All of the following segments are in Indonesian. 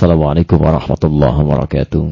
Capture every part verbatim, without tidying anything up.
Assalamualaikum warahmatullahi wabarakatuh.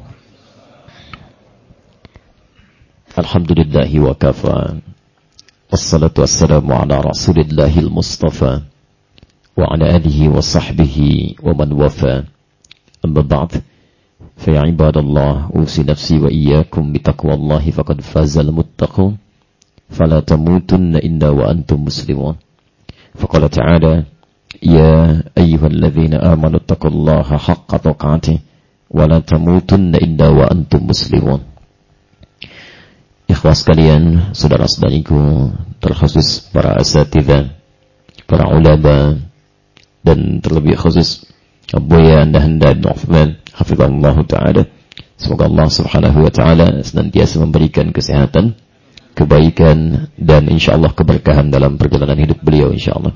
Alhamdulillahi wa kafa. Wassalatu wassalamu ala rasulillahil mustafa wa ala alihi wa sahbihi wa man wafa. Amma ba'd. Fa ya ibadallah, usi nafsi wa iyyakum bitaqwallahi faqad fazal muttaqun. Fala tamutunna illa wa antum muslimun. Faqala ta'ala: Ya ayyuhalladzina amanu taqullaha haqqa tuqatih wa la tamutunna illa wa antum muslimun. Ikhwas sekalian, saudara-saudariku, terkhusus para asatidzah, para ulama, dan terlebih khusus Abuya Anda-anda bin Uthman hafizallahu ta'ala. Semoga Allah subhanahu wa ta'ala senantiasa memberikan kesehatan, kebaikan, dan insyaAllah keberkahan dalam perjalanan hidup beliau insyaAllah.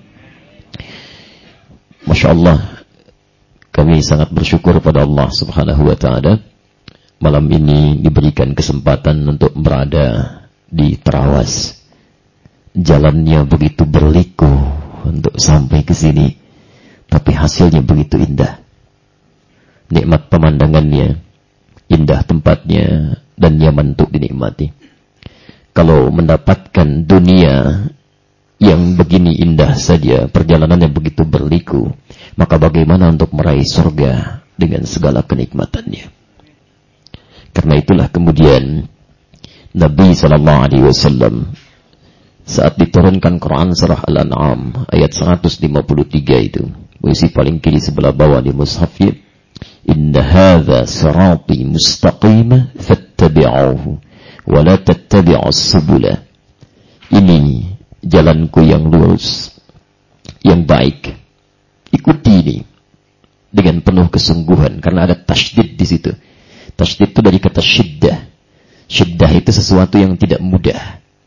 Masya Allah, kami sangat bersyukur pada Allah subhanahu wa ta'ala. Malam ini diberikan kesempatan untuk berada di Terawas. Jalannya begitu berliku untuk sampai ke sini, tapi hasilnya begitu indah. Nikmat pemandangannya, indah tempatnya, dan nyaman untuk dinikmati. Kalau mendapatkan dunia yang begini indah saja, perjalanan yang begitu berliku, maka bagaimana untuk meraih surga dengan segala kenikmatannya? Karena itulah kemudian Nabi sallallahu alaihi wasallam saat diturunkan Quran surah Al-An'am ayat seratus lima puluh tiga itu, puisi paling kiri sebelah bawah di mushafnya, inna hadza sirati mustaqima fattabi'uhu wa la tattabi'us subula. Ini jalanku yang lurus, yang baik, ikuti ini dengan penuh kesungguhan, karena ada tasydid di situ. Tasydid itu dari kata syiddah. Syiddah itu sesuatu yang tidak mudah,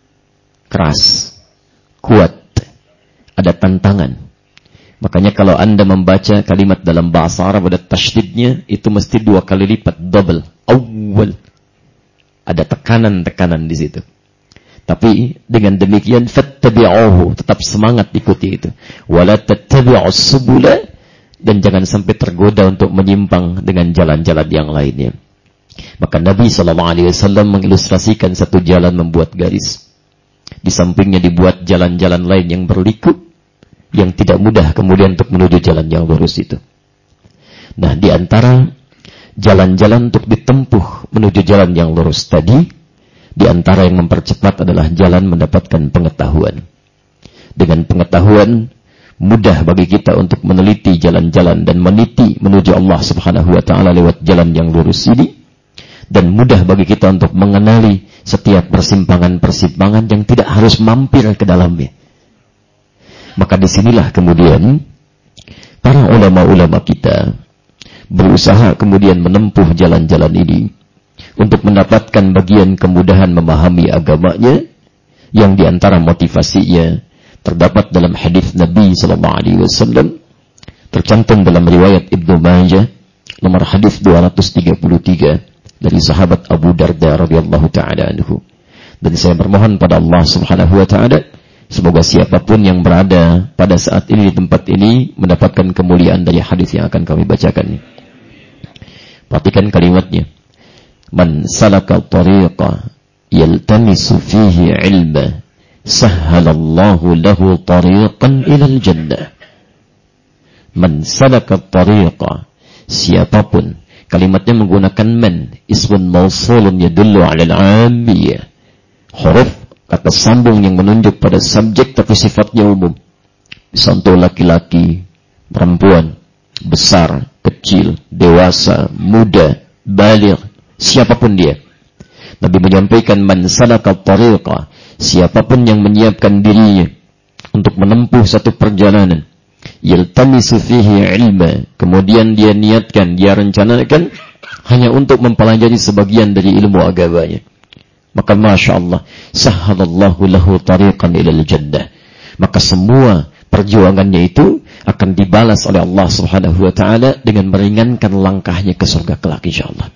keras, kuat, ada tantangan. Makanya kalau Anda membaca kalimat dalam bahasa Arab ada tasydidnya, itu mesti dua kali lipat, double, awal. Ada tekanan-tekanan di situ. Tapi dengan demikian fattabi'uhu, tetap semangat ikuti itu. Wala tattabi'us subula, dan jangan sampai tergoda untuk menyimpang dengan jalan-jalan yang lainnya. Maka Nabi sallallahu alaihi wasallam mengilustrasikan satu jalan membuat garis. Di sampingnya dibuat jalan-jalan lain yang berliku, yang tidak mudah kemudian untuk menuju jalan yang lurus itu. Nah, di antara jalan-jalan untuk ditempuh menuju jalan yang lurus tadi, di antara yang mempercepat adalah jalan mendapatkan pengetahuan. Dengan pengetahuan, mudah bagi kita untuk meneliti jalan-jalan dan meniti menuju Allah subhanahu wa ta'ala lewat jalan yang lurus ini. Dan mudah bagi kita untuk mengenali setiap persimpangan-persimpangan yang tidak harus mampir ke dalamnya. Maka disinilah kemudian para ulama-ulama kita berusaha kemudian menempuh jalan-jalan ini untuk mendapatkan bagian kemudahan memahami agamanya, yang diantara motivasinya terdapat dalam hadis Nabi sallallahu alaihi wasallam, tercantum dalam riwayat Ibnu Majah nomor hadis dua ratus tiga puluh tiga dari sahabat Abu Darda radhiyallahu taala anhu. Dan saya bermohon pada Allah subhanahu wa taala, semoga siapapun yang berada pada saat ini di tempat ini mendapatkan kemuliaan dari hadis yang akan kami bacakan. Perhatikan kalimatnya. Man salaka tariqa yaltamisu fihi ilma sahhalallahu lahu tariqan ilal jannah. Man salaka tariqa, siapapun, kalimatnya menggunakan man, ismun mausulun yadullu ala al-'ammiyah, huruf kata sambung yang menunjuk pada subjek tapi sifatnya umum. Bisa untuk laki-laki, perempuan, besar, kecil, dewasa, muda, baligh, siapapun dia. Nabi menyampaikan man salaka tariqa, siapapun yang menyiapkan dirinya untuk menempuh satu perjalanan, yaltamisu fihi ilma, kemudian dia niatkan, dia rencanakan hanya untuk mempelajari sebagian dari ilmu agamanya, maka Masya Allah, sahhalallahu lahu tariqan ilal jannah, maka semua perjuangannya itu akan dibalas oleh Allah subhanahu wa ta'ala dengan meringankan langkahnya ke surga kelak insyaAllah.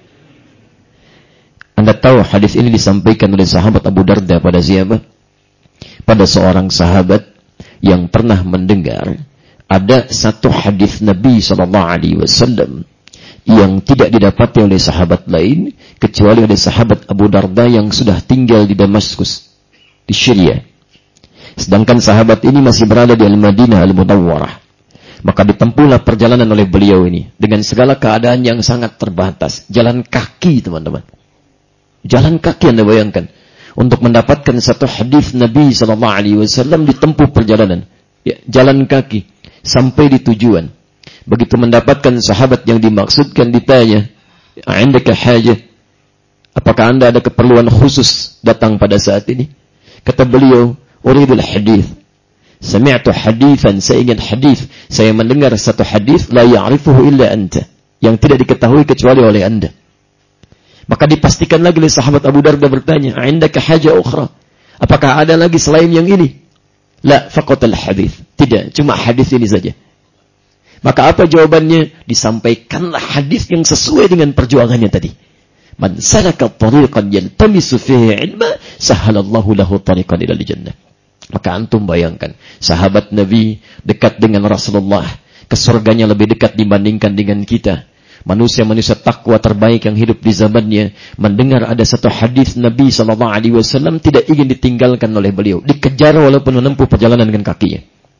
Anda tahu hadis ini disampaikan oleh sahabat Abu Darda pada siapa? Pada seorang sahabat yang pernah mendengar ada satu hadis Nabi sallallahu alaihi wasallam yang tidak didapati oleh sahabat lain kecuali oleh sahabat Abu Darda yang sudah tinggal di Damaskus, di Syria. Sedangkan sahabat ini masih berada di Al-Madinah Al-Munawwarah. Maka ditempuhlah perjalanan oleh beliau ini dengan segala keadaan yang sangat terbatas. Jalan kaki, teman-teman. Jalan kaki, Anda bayangkan. Untuk mendapatkan satu hadis Nabi sallallahu alaihi wasallam ditempuh perjalanan. Ya, jalan kaki sampai di tujuan. Begitu mendapatkan sahabat yang dimaksudkan ditanya, "Indaka hajah?" Apakah Anda ada keperluan khusus datang pada saat ini? Kata beliau, "Uridul hadis." Sami'tu hadithan, saya ingin hadis. Saya mendengar satu hadis la ya'rifuhu illa anta, yang tidak diketahui kecuali oleh Anda. Maka dipastikan lagi oleh sahabat Abu Darda bertanya, "Indaka hajah ukhra?" Apakah ada lagi selain yang ini? La, faqatal hadis. Tidak, cuma hadis ini saja. Maka apa jawabannya? Disampaikanlah hadis yang sesuai dengan perjuangannya tadi. Man salaka tariqan yaltamisu fihi ilma, sahalallahu lahu tariqan ilal jannah. Maka antum bayangkan, sahabat Nabi dekat dengan Rasulullah, ke surganya lebih dekat dibandingkan dengan kita. Manusia-manusia takwa terbaik yang hidup di zamannya, mendengar ada satu hadis Nabi sallallahu alaihi wasallam tidak ingin ditinggalkan oleh beliau, dikejar walaupun menempuh perjalanan dengan kakinya.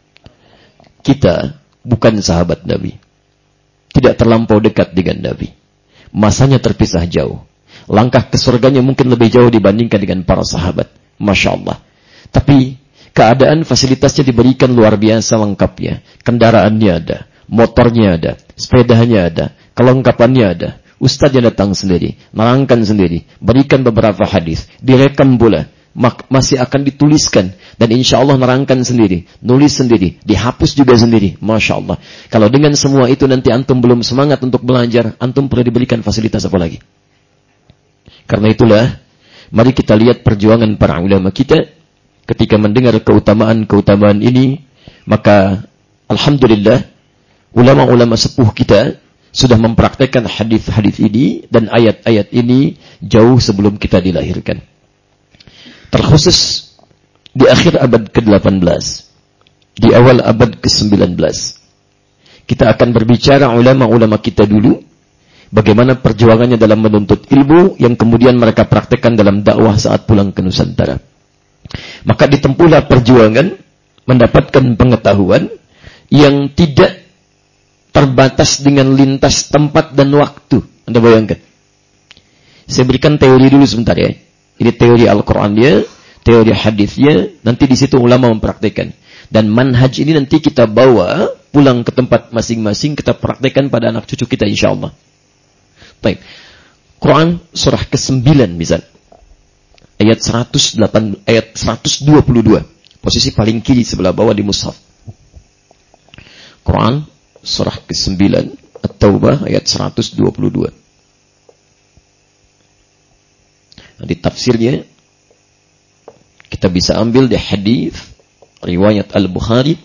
Kita bukan sahabat Nabi, tidak terlampau dekat dengan Nabi, masanya terpisah jauh. Langkah ke surganya mungkin lebih jauh dibandingkan dengan para sahabat. Masya Allah. Tapi keadaan fasilitasnya diberikan luar biasa lengkapnya. Kendaraannya ada, motornya ada, sepedanya ada, kelengkapannya ada. Ustaznya datang sendiri, nerangkan sendiri, berikan beberapa hadis, direkam pula, masih akan dituliskan, dan insya Allah nerangkan sendiri, nulis sendiri, dihapus juga sendiri. Masya Allah. Kalau dengan semua itu nanti antum belum semangat untuk belajar, antum perlu diberikan fasilitas apa lagi? Karena itulah, mari kita lihat perjuangan para ulama kita ketika mendengar keutamaan-keutamaan ini. Maka alhamdulillah, ulama-ulama sepuh kita sudah mempraktekkan hadis-hadis ini dan ayat-ayat ini jauh sebelum kita dilahirkan. Terkhusus di akhir abad ke delapan belas, di awal abad ke sembilan belas, kita akan berbicara ulama-ulama kita dulu, bagaimana perjuangannya dalam menuntut ilmu yang kemudian mereka praktekkan dalam dakwah saat pulang ke Nusantara. Maka ditempuhlah perjuangan mendapatkan pengetahuan yang tidak terbatas dengan lintas tempat dan waktu. Anda bayangkan. Saya berikan teori dulu sebentar ya. Ini teori Al-Qur'annya, teori hadisnya, nanti di situ ulama mempraktekkan. Dan manhaj ini nanti kita bawa pulang ke tempat masing-masing, kita praktekkan pada anak cucu kita insyaallah. Baik. Quran surah kesembilan misal. Ayat seratus delapan ayat seratus dua puluh dua. Posisi paling kiri sebelah bawah di mushaf. Quran surah kesembilan At-Taubah ayat seratus dua puluh dua. Di tafsirnya kita bisa ambil di hadis riwayat Al-Bukhari.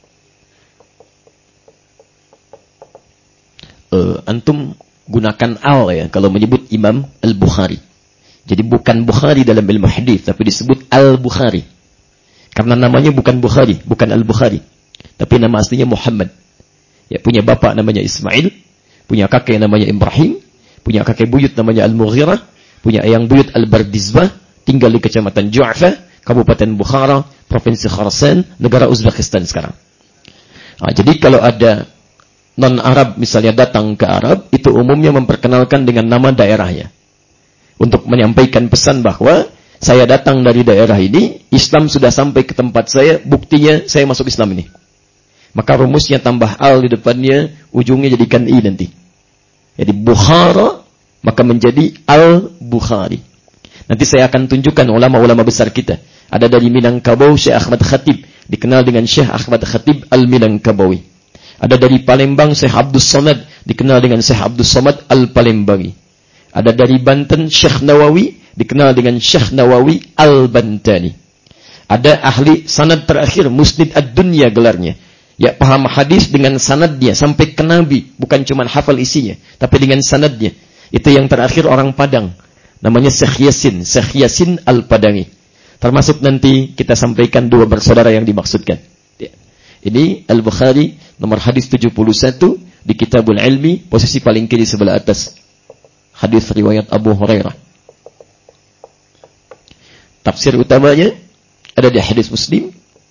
Uh, antum gunakan al ya kalau menyebut Imam Al-Bukhari. Jadi bukan Bukhari dalam ilmu hadis, tapi disebut Al-Bukhari. Karena namanya bukan Bukhari, bukan Al-Bukhari, tapi nama aslinya Muhammad. Ya, punya bapak namanya Ismail, punya kakek namanya Ibrahim, punya kakek buyut namanya Al-Mughirah, punya eyang buyut Al-Bardizbah, tinggal di kecamatan Ju'fa, Kabupaten Bukhara, Provinsi Khorasan, negara Uzbekistan sekarang. Nah, jadi kalau ada non-Arab misalnya datang ke Arab, itu umumnya memperkenalkan dengan nama daerahnya. Untuk menyampaikan pesan bahwa saya datang dari daerah ini, Islam sudah sampai ke tempat saya, buktinya saya masuk Islam ini. Maka rumusnya tambah al di depannya, ujungnya jadikan i nanti. Jadi Bukhara, maka menjadi Al-Bukhari. Nanti saya akan tunjukkan ulama-ulama besar kita. Ada dari Minangkabau, Syekh Ahmad Khatib, dikenal dengan Syekh Ahmad Khatib Al-Minangkabawi. Ada dari Palembang, Syekh Abdus Somad, dikenal dengan Syekh Abdus Somad Al-Palembangi. Ada dari Banten, Syekh Nawawi, dikenal dengan Syekh Nawawi Al-Bantani. Ada ahli sanad terakhir, Musnid Ad-Dunya gelarnya. Ya, paham hadis dengan sanadnya sampai ke Nabi, bukan cuma hafal isinya, tapi dengan sanadnya. Itu yang terakhir orang Padang, namanya Syekh Yasin, Syekh Yasin Al-Padangi. Termasuk nanti kita sampaikan dua bersaudara yang dimaksudkan. Ya. Ini Al-Bukhari nomor hadis tujuh puluh satu, di Kitabul Ilmi, posisi paling kiri sebelah atas. Hadis riwayat Abu Hurairah. Tafsir utamanya ada di hadis Muslim.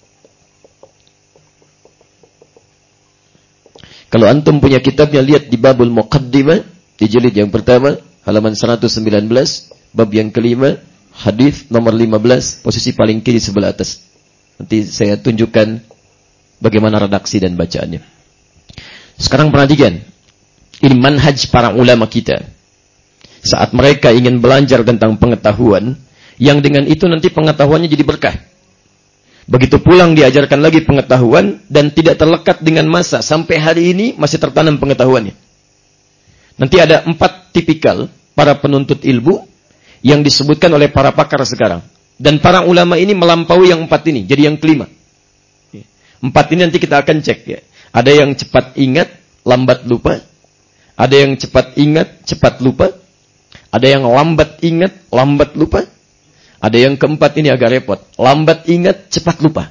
Kalau antum punya kitabnya, lihat di babul Muqaddimah, di jilid yang pertama, halaman seratus sembilan belas, bab yang kelima, hadis nomor lima belas, posisi paling kiri sebelah atas. Nanti saya tunjukkan bagaimana redaksi dan bacaannya. Sekarang perhatikan, ini manhaj para ulama kita. Saat mereka ingin belajar tentang pengetahuan, yang dengan itu nanti pengetahuannya jadi berkah. Begitu pulang diajarkan lagi pengetahuan dan tidak terlekat dengan masa. Sampai hari ini masih tertanam pengetahuannya. Nanti ada empat tipikal para penuntut ilmu yang disebutkan oleh para pakar sekarang. Dan para ulama ini melampaui yang empat ini. Jadi yang kelima. Empat ini nanti kita akan cek ya. Ada yang cepat ingat, lambat lupa. Ada yang cepat ingat, cepat lupa. Ada yang lambat ingat, lambat lupa. Ada yang keempat ini agak repot. Lambat ingat, cepat lupa.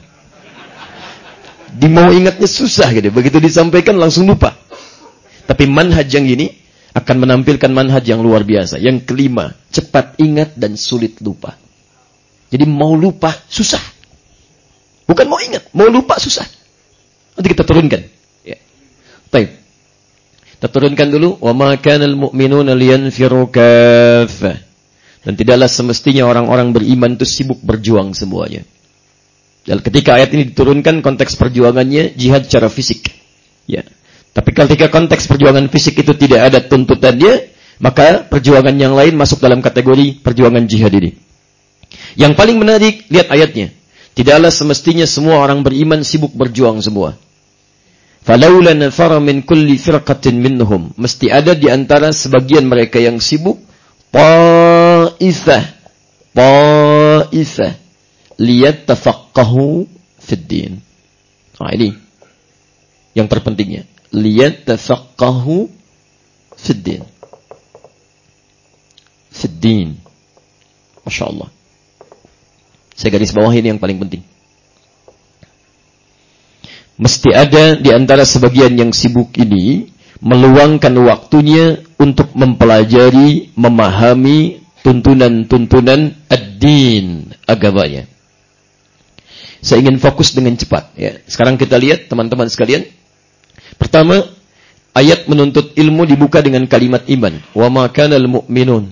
Di mau ingatnya susah gitu. Begitu disampaikan langsung lupa. Tapi manhaj yang ini akan menampilkan manhaj yang luar biasa. Yang kelima, cepat ingat dan sulit lupa. Jadi mau lupa susah. Bukan mau ingat, mau lupa susah. Nanti kita turunkan. Ya. Baik. Kita turunkan dulu. Wa ma kana al-mu'minuna liyanfiru kaffah. Dan tidaklah semestinya orang-orang beriman itu sibuk berjuang semuanya. Dan ketika ayat ini diturunkan, konteks perjuangannya jihad secara fisik. Ya. Tapi ketika konteks perjuangan fisik itu tidak ada tuntutannya, maka perjuangan yang lain masuk dalam kategori perjuangan jihad ini. Yang paling menarik, lihat ayatnya. Tidaklah semestinya semua orang beriman sibuk berjuang semua. Falaula nafara min kulli firqatin minhum. Mesti ada di antara sebagian mereka yang sibuk. Ta'ifah. Ta'ifah. Liyattafaqahu fid din. Nah ini yang terpentingnya. Liyattafaqahu fid din. Fid din. Masya Allah. Saya garis bawah ini yang paling penting. Mesti ada di antara sebagian yang sibuk ini meluangkan waktunya untuk mempelajari, memahami tuntunan-tuntunan ad-din, agamanya. Saya ingin fokus dengan cepat. Ya. Sekarang kita lihat teman-teman sekalian. Pertama, ayat menuntut ilmu dibuka dengan kalimat iman. Wa ma kana al-mu'minun.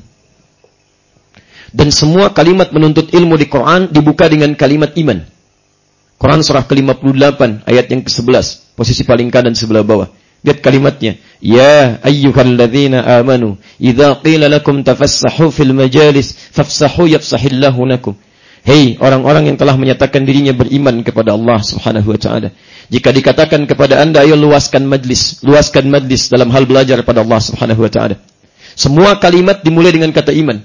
Dan semua kalimat menuntut ilmu di Quran dibuka dengan kalimat iman. Quran surah ke lima puluh delapan, ayat yang ke sebelas. Posisi paling kanan sebelah bawah. Lihat kalimatnya. Ya ayyuhalladzina amanu. Idza qila lakum tafassahu fil majalis. Fafsahu yafsahillahu lakum. Hei orang-orang yang telah menyatakan dirinya beriman kepada Allah subhanahu wa ta'ala. Jika dikatakan kepada anda, ayo luaskan majlis. Luaskan majlis dalam hal belajar pada Allah subhanahu wa ta'ala. Semua kalimat dimulai dengan kata iman.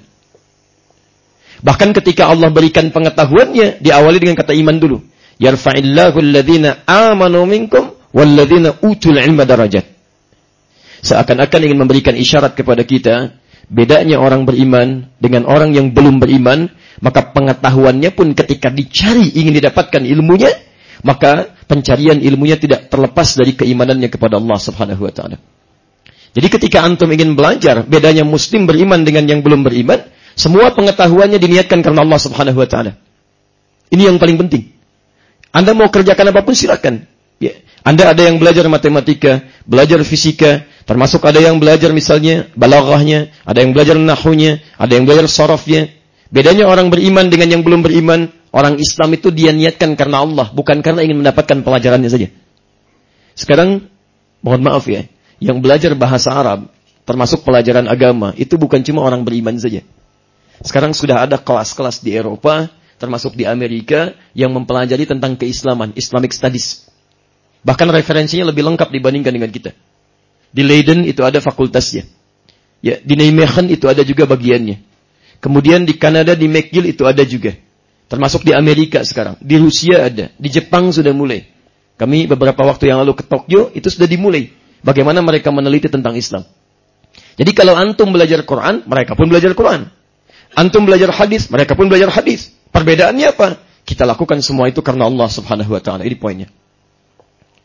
Bahkan ketika Allah berikan pengetahuannya, diawali dengan kata iman dulu. Yarfa'illahu alladhina amanu minkum walladhina utul ilma darajat. Seakan-akan ingin memberikan isyarat kepada kita, bedanya orang beriman dengan orang yang belum beriman, maka pengetahuannya pun ketika dicari ingin didapatkan ilmunya, maka pencarian ilmunya tidak terlepas dari keimanannya kepada Allah subhanahu wa ta'ala. Jadi ketika antum ingin belajar, bedanya muslim beriman dengan yang belum beriman, semua pengetahuannya diniatkan karena Allah subhanahu wa ta'ala. Ini yang paling penting. Anda mau kerjakan apapun silakan. Ya. Anda ada yang belajar matematika, belajar fisika, termasuk ada yang belajar misalnya balaghahnya, ada yang belajar nahwunya, ada yang belajar sarafnya. Bedanya orang beriman dengan yang belum beriman, orang Islam itu dia niatkan karena Allah, bukan karena ingin mendapatkan pelajarannya saja. Sekarang, mohon maaf ya, yang belajar bahasa Arab, termasuk pelajaran agama, itu bukan cuma orang beriman saja. Sekarang sudah ada kelas-kelas di Eropa, termasuk di Amerika, yang mempelajari tentang keislaman, Islamic Studies. Bahkan referensinya lebih lengkap dibandingkan dengan kita. Di Leiden itu ada fakultasnya. Ya, di Nijmegen itu ada juga bagiannya. Kemudian di Kanada, di McGill itu ada juga. Termasuk di Amerika sekarang. Di Rusia ada. Di Jepang sudah mulai. Kami beberapa waktu yang lalu ke Tokyo, itu sudah dimulai. Bagaimana mereka meneliti tentang Islam. Jadi kalau antum belajar Quran, mereka pun belajar Quran. Antum belajar hadis, mereka pun belajar hadis. Perbedaannya apa? Kita lakukan semua itu karena Allah subhanahu wa ta'ala. Ini poinnya.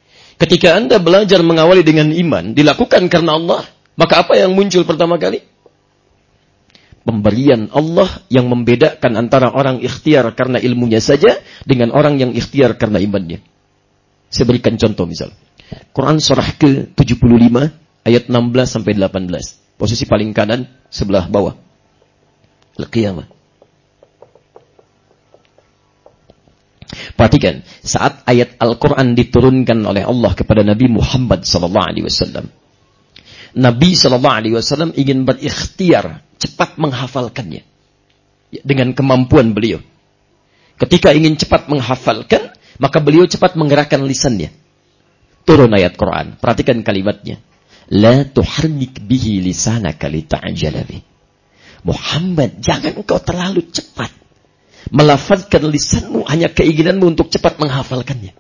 Ketika Anda belajar mengawali dengan iman, dilakukan karena Allah, maka apa yang muncul pertama kali? Pemberian Allah yang membedakan antara orang ikhtiar karena ilmunya saja dengan orang yang ikhtiar karena imannya. Saya berikan contoh misal. Quran surah ke tujuh puluh lima ayat enam belas sampai delapan belas. Posisi paling kanan sebelah bawah. Al-Qiyamah. Perhatikan, saat ayat Al-Quran diturunkan oleh Allah kepada Nabi Muhammad sallallahu alaihi wasallam. Nabi sallallahu alaihi wasallam ingin berikhtiar cepat menghafalkannya dengan kemampuan beliau. Ketika ingin cepat menghafalkan, maka beliau cepat menggerakkan lisannya. Turun ayat Quran. Perhatikan kalimatnya. La tuharrik bihi lisanaka lita'jala bih. Muhammad, jangan engkau terlalu cepat melafazkan lisanmu hanya keinginanmu untuk cepat menghafalkannya.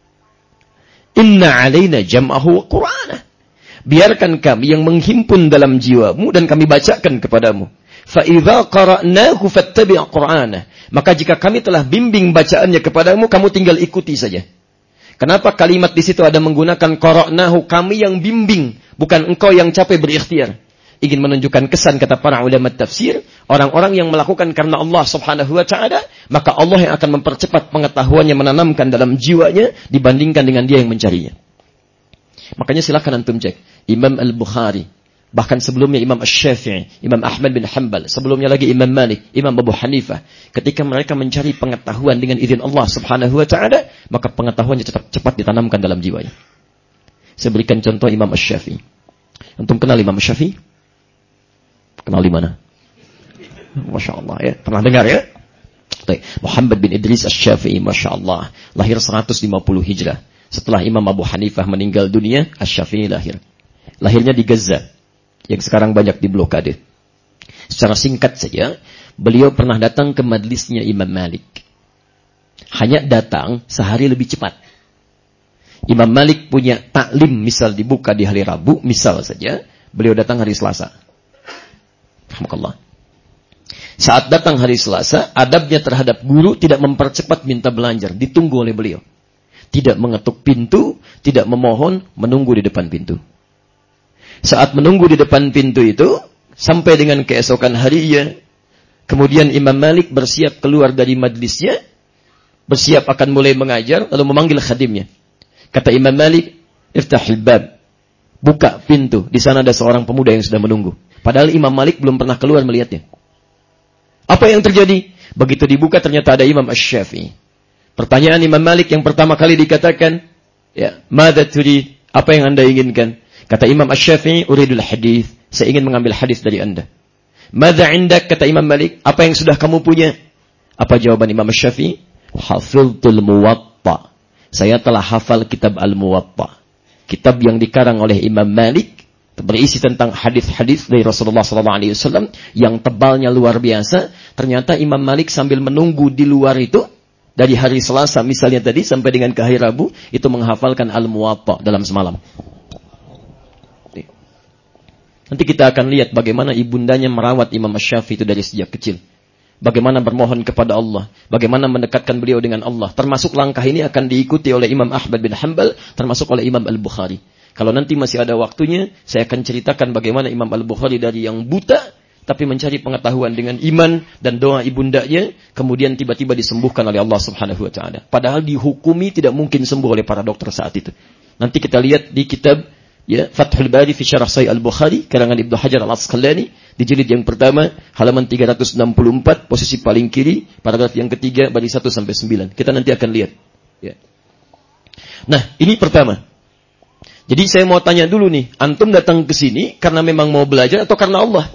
Inna alaina jam'ahu wa qur'ana. Biarkan kami yang menghimpun dalam jiwamu dan kami bacakan kepadamu. Fa idza qara'nahu fattabi' qur'ana. Maka jika kami telah bimbing bacaannya kepadamu, kamu tinggal ikuti saja. Kenapa kalimat di situ ada menggunakan qara'nahu, kami yang bimbing, bukan engkau yang capek berikhtiar? Ingin menunjukkan kesan, kata para ulama tafsir, orang-orang yang melakukan karena Allah Subhanahu wa taala, maka Allah yang akan mempercepat pengetahuannya, menanamkan dalam jiwanya dibandingkan dengan dia yang mencarinya. Makanya silakan antum cek Imam Al-Bukhari, bahkan sebelumnya Imam Asy-Syafi'i, Imam Ahmad bin Hanbal, sebelumnya lagi Imam Malik, Imam Abu Hanifah, ketika mereka mencari pengetahuan dengan izin Allah Subhanahu wa taala, maka pengetahuannya cepat, cepat ditanamkan dalam jiwanya. Saya berikan contoh Imam Asy-Syafi'i. Antum kenal Imam Asy-Syafi'i? Kenal di mana? Masya Allah ya. Pernah dengar ya? Muhammad bin Idris Asy-Syafi'i, Masya Allah. Lahir seratus lima puluh Hijrah. Setelah Imam Abu Hanifah meninggal dunia, Asy-Syafi'i lahir. Lahirnya di Gaza, yang sekarang banyak diblokade. Secara singkat saja, beliau pernah datang ke majlisnya Imam Malik. Hanya datang sehari lebih cepat. Imam Malik punya taklim, misal dibuka di hari Rabu, misal saja, beliau datang hari Selasa. Alhamdulillah. Saat datang hari Selasa, adabnya terhadap guru tidak mempercepat minta belajar, ditunggu oleh beliau. Tidak mengetuk pintu, tidak memohon, menunggu di depan pintu. Saat menunggu di depan pintu itu, sampai dengan keesokan harinya, kemudian Imam Malik bersiap keluar dari majlisnya, bersiap akan mulai mengajar, lalu memanggil khadimnya. Kata Imam Malik, iftahil bab, buka pintu, di sana ada seorang pemuda yang sudah menunggu. Padahal Imam Malik belum pernah keluar melihatnya. Apa yang terjadi? Begitu dibuka ternyata ada Imam Asy-Syafi'i. Pertanyaan Imam Malik yang pertama kali dikatakan, ya, madza turid? Apa yang Anda inginkan? Kata Imam Asy-Syafi'i, uridul hadis, saya ingin mengambil hadis dari Anda. Madza indak? Kata Imam Malik, apa yang sudah kamu punya? Apa jawaban Imam Asy-Syafi'i? Hafiztul Muwatta. Saya telah hafal kitab Al-Muwatta. Kitab yang dikarang oleh Imam Malik, berisi tentang hadis-hadis dari Rasulullah sallallahu alaihi wasallam yang tebalnya luar biasa. Ternyata Imam Malik sambil menunggu di luar itu, dari hari Selasa misalnya tadi sampai dengan ke hari Rabu, itu menghafalkan Al-Muwatta dalam semalam. Nanti kita akan lihat bagaimana ibundanya merawat Imam Asy-Syafi'i itu dari sejak kecil. Bagaimana bermohon kepada Allah, bagaimana mendekatkan beliau dengan Allah. Termasuk langkah ini akan diikuti oleh Imam Ahmad bin Hanbal, termasuk oleh Imam Al-Bukhari. Kalau nanti masih ada waktunya, saya akan ceritakan bagaimana Imam Al-Bukhari dari yang buta, tapi mencari pengetahuan dengan iman dan doa ibundanya, kemudian tiba-tiba disembuhkan oleh Allah Subhanahu wa taala. Padahal dihukumi tidak mungkin sembuh oleh para dokter saat itu. Nanti kita lihat di kitab ya Fathul Bari fi Syarah Sahih Al-Bukhari karangan Ibnu Hajar Al-Asqalani di jilid yang pertama halaman tiga ratus enam puluh empat, posisi paling kiri, paragraf yang ketiga baris satu sampai sembilan. Kita nanti akan lihat ya. Nah, ini pertama. Jadi saya mau tanya dulu nih, antum datang ke sini karena memang mau belajar atau karena Allah?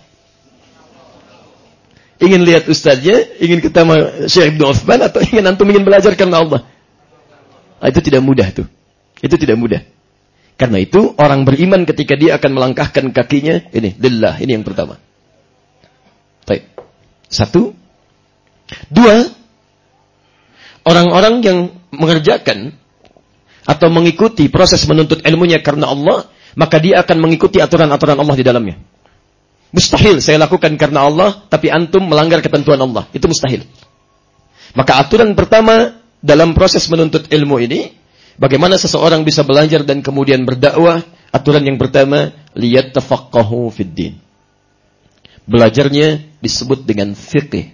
Ingin lihat ustaznya, ingin ketemu Syekh Ibnu Utsman, atau ingin antum ingin belajar karena Allah? Nah, itu tidak mudah tuh. Itu tidak mudah. Karena itu orang beriman ketika dia akan melangkahkan kakinya, ini lillah, ini yang pertama. Baik. Satu. Dua. Orang-orang yang mengerjakan atau mengikuti proses menuntut ilmunya karena Allah, maka dia akan mengikuti aturan-aturan Allah di dalamnya. Mustahil saya lakukan karena Allah, tapi antum melanggar ketentuan Allah. Itu mustahil. Maka aturan pertama dalam proses menuntut ilmu ini, Bagaimana seseorang bisa belajar dan kemudian berdakwah? Aturan yang pertama, liyattafaqahu fid din. Belajarnya disebut dengan fiqh.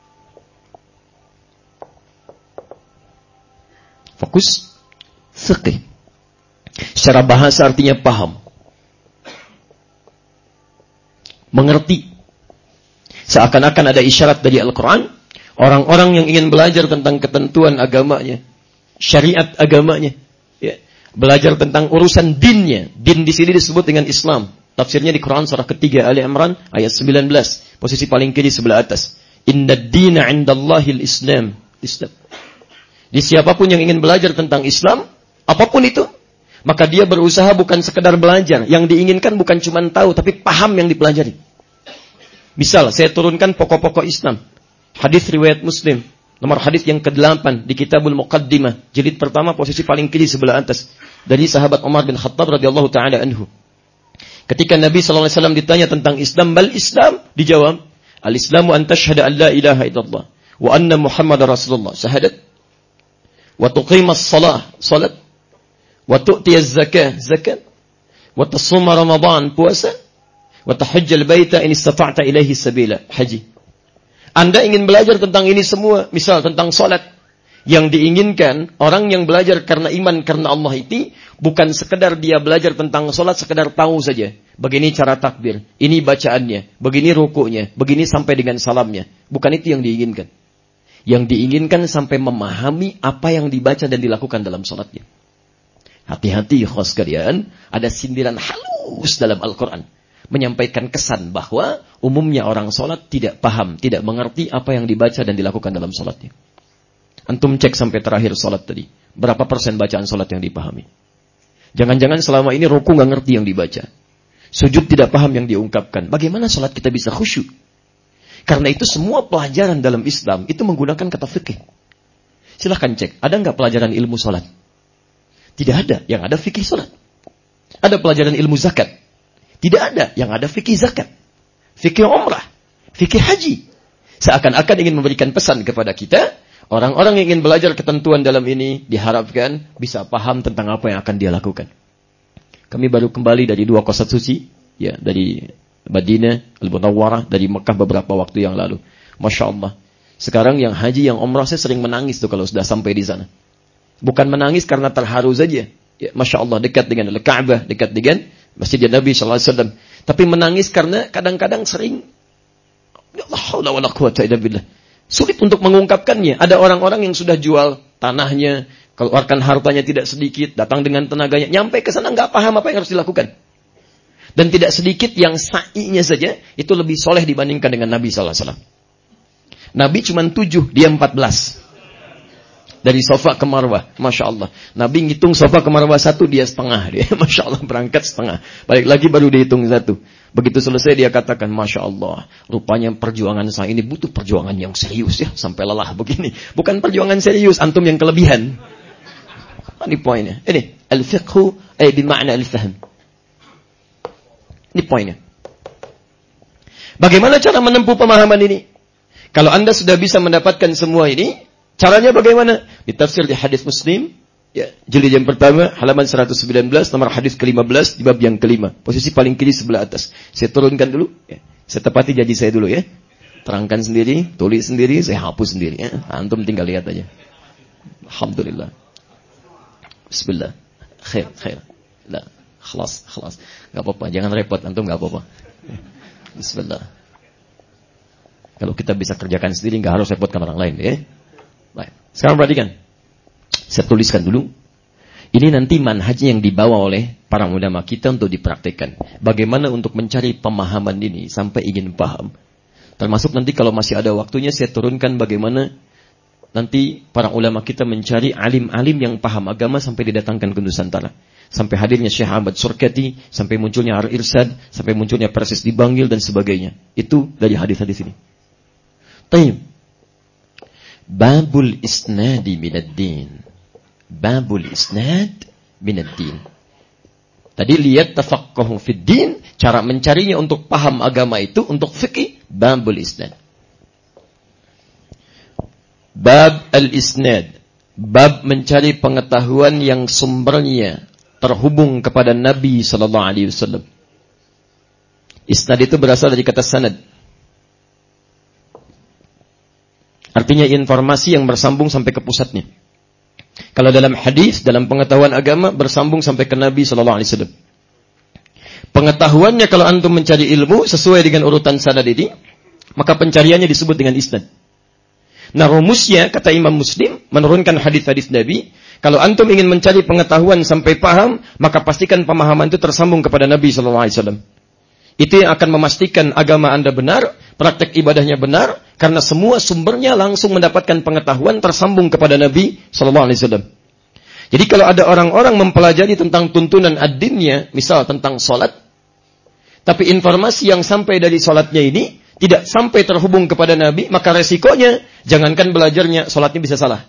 Fokus fiqh. Secara bahasa artinya paham. Mengerti. Seakan-akan ada isyarat dari Al-Quran. Orang-orang yang ingin belajar tentang ketentuan agamanya, syariat agamanya, ya, belajar tentang urusan dinnya. Din di sini disebut dengan Islam. Tafsirnya di Quran surah ketiga Ali Imran ayat sembilan belas. Posisi paling kiri sebelah atas. Inna dina indallahil Islam. Islam. Di siapapun yang ingin belajar tentang Islam, apapun itu, maka dia berusaha bukan sekedar belajar. Yang diinginkan bukan cuma tahu, tapi paham yang dipelajari. Misal, saya turunkan pokok-pokok Islam. Hadis riwayat Muslim. Nomor hadis yang kedelapan di Kitabul Muqaddimah. Jilid pertama posisi paling kiri sebelah atas. Dari sahabat Umar bin Khattab radhiyallahu ta'ala anhu. Ketika Nabi sallallahu alaihi wasallam ditanya tentang Islam, bal Islam? Dijawab, al-Islamu an tashhada an la ilaha illallah. Wa anna Muhammad Rasulullah. Syahadat. Wa tuqimas salah. Salat. Wa tu'tiyaz zakah. Zakat. Wa tasuma Ramadan. Puasa. Wa tahajjal baita in istata'ta ilaihi sabila. Haji. Anda ingin belajar tentang ini semua, misal tentang salat. Yang diinginkan, orang yang belajar karena iman, karena Allah itu, bukan sekedar dia belajar tentang salat, sekedar tahu saja. Begini cara takbir, ini bacaannya, begini rukuknya, begini sampai dengan salamnya. Bukan itu yang diinginkan. Yang diinginkan sampai memahami apa yang dibaca dan dilakukan dalam salatnya. Hati-hati, ikhwas sekalian, ada sindiran halus dalam Al-Quran. Menyampaikan kesan bahwa umumnya orang sholat tidak paham, tidak mengerti apa yang dibaca dan dilakukan dalam sholatnya. Antum cek sampai terakhir sholat tadi. Berapa persen bacaan sholat yang dipahami? Jangan-jangan selama ini ruku nggak ngerti yang dibaca. Sujud tidak paham yang diungkapkan. Bagaimana sholat kita bisa khusyuk? Karena itu semua pelajaran dalam Islam itu menggunakan kata fikih. Silahkan cek, ada nggak pelajaran ilmu sholat? Tidak ada, yang ada fikih sholat. Ada pelajaran ilmu zakat? Tidak ada, yang ada fikih zakat, fikih umrah, fikih haji. Seakan-akan ingin memberikan pesan kepada kita, orang-orang yang ingin belajar ketentuan dalam ini, diharapkan bisa paham tentang apa yang akan dia lakukan. Kami baru kembali dari dua kota suci, ya, dari Madinah, Al-Munawwarah, dari Mekah beberapa waktu yang lalu. Masya Allah. Sekarang yang haji, yang umrah, saya sering menangis tuh kalau sudah sampai di sana. Bukan menangis karena terharu saja. Ya, Masya Allah, dekat dengan Al-Ka'bah, dekat dengan Masjid Nabi sallallahu alaihi wasallam. Tapi menangis karena kadang-kadang sering, ya Allah, haula wala quwata illa billah. Sulit untuk mengungkapkannya. Ada orang-orang yang sudah jual tanahnya, keluarkan hartanya tidak sedikit, datang dengan tenaganya, nyampe ke sana nggak paham apa yang harus dilakukan. Dan tidak sedikit yang sa'inya saja itu lebih soleh dibandingkan dengan Nabi sallallahu alaihi wasallam. Nabi cuma tujuh, dia empat belas. Dari Safa ke Marwah, Masya Allah. Nabi ngitung Safa ke Marwah satu, dia setengah. Dia, Masya Allah, berangkat setengah. Balik lagi baru dihitung satu. Begitu selesai dia katakan, Masya Allah, rupanya perjuangan saya ini butuh perjuangan yang serius ya, sampai lelah begini. Bukan perjuangan serius, antum yang kelebihan. Ini poinnya. Ini, al-fiqhu, eh, bima'na al-fahm. Ini poinnya. Bagaimana cara menempuh pemahaman ini? Kalau Anda sudah bisa mendapatkan semua ini, caranya bagaimana? Ditafsir di hadis Muslim, ya, jilid yang pertama, halaman seratus sembilan belas, nomor hadis ke lima belas, di bab yang kelima. Posisi paling kiri sebelah atas. Saya turunkan dulu, ya. Saya tepati janji saya dulu ya. Terangkan sendiri, tulis sendiri, saya hapus sendiri ya. Antum tinggal lihat aja. Alhamdulillah. Bismillah. Khair, khair. Nah, khalas, khalas. Enggak apa-apa, jangan repot, antum enggak apa-apa. Bismillah. Kalau kita bisa kerjakan sendiri, enggak harus repotkan orang lain ya. Baik. Sekarang perhatikan. Saya tuliskan dulu. Ini nanti manhajnya yang dibawa oleh para ulama kita untuk dipraktikkan. Bagaimana untuk mencari pemahaman ini sampai ingin paham. Termasuk nanti kalau masih ada waktunya saya turunkan bagaimana nanti para ulama kita mencari alim-alim yang paham agama sampai didatangkan ke Nusantara. Sampai hadirnya Syekh Ahmad Surkati, sampai munculnya Ar-Irsad, sampai munculnya Persis Dibanggil dan sebagainya. Itu dari hadis-hadis ini. Tayyib. Babul isnadi minad din. Babul isnad minad din. Tadi lihat tafaqquhu fid din, cara mencarinya untuk paham agama itu, untuk fikih, babul isnad. Bab al-isnad. Bab mencari pengetahuan yang sumbernya terhubung kepada Nabi sallallahu alaihi wasallam. Isnad itu berasal dari kata sanad. Artinya informasi yang bersambung sampai ke pusatnya. Kalau dalam hadis, dalam pengetahuan agama bersambung sampai ke Nabi sallallahu alaihi wasallam. Pengetahuannya kalau antum mencari ilmu sesuai dengan urutan sanad ini, maka pencariannya disebut dengan isnad. Nah, rumusnya kata Imam Muslim menurunkan hadis-hadis Nabi, kalau antum ingin mencari pengetahuan sampai paham, maka pastikan pemahaman itu tersambung kepada Nabi sallallahu alaihi wasallam. Itu yang akan memastikan agama Anda benar, praktek ibadahnya benar, karena semua sumbernya langsung mendapatkan pengetahuan tersambung kepada Nabi sallallahu alaihi wasallam. Jadi kalau ada orang-orang mempelajari tentang tuntunan ad-dinnya, misal tentang salat, tapi informasi yang sampai dari salatnya ini tidak sampai terhubung kepada Nabi, maka resikonya jangankan belajarnya, salatnya bisa salah.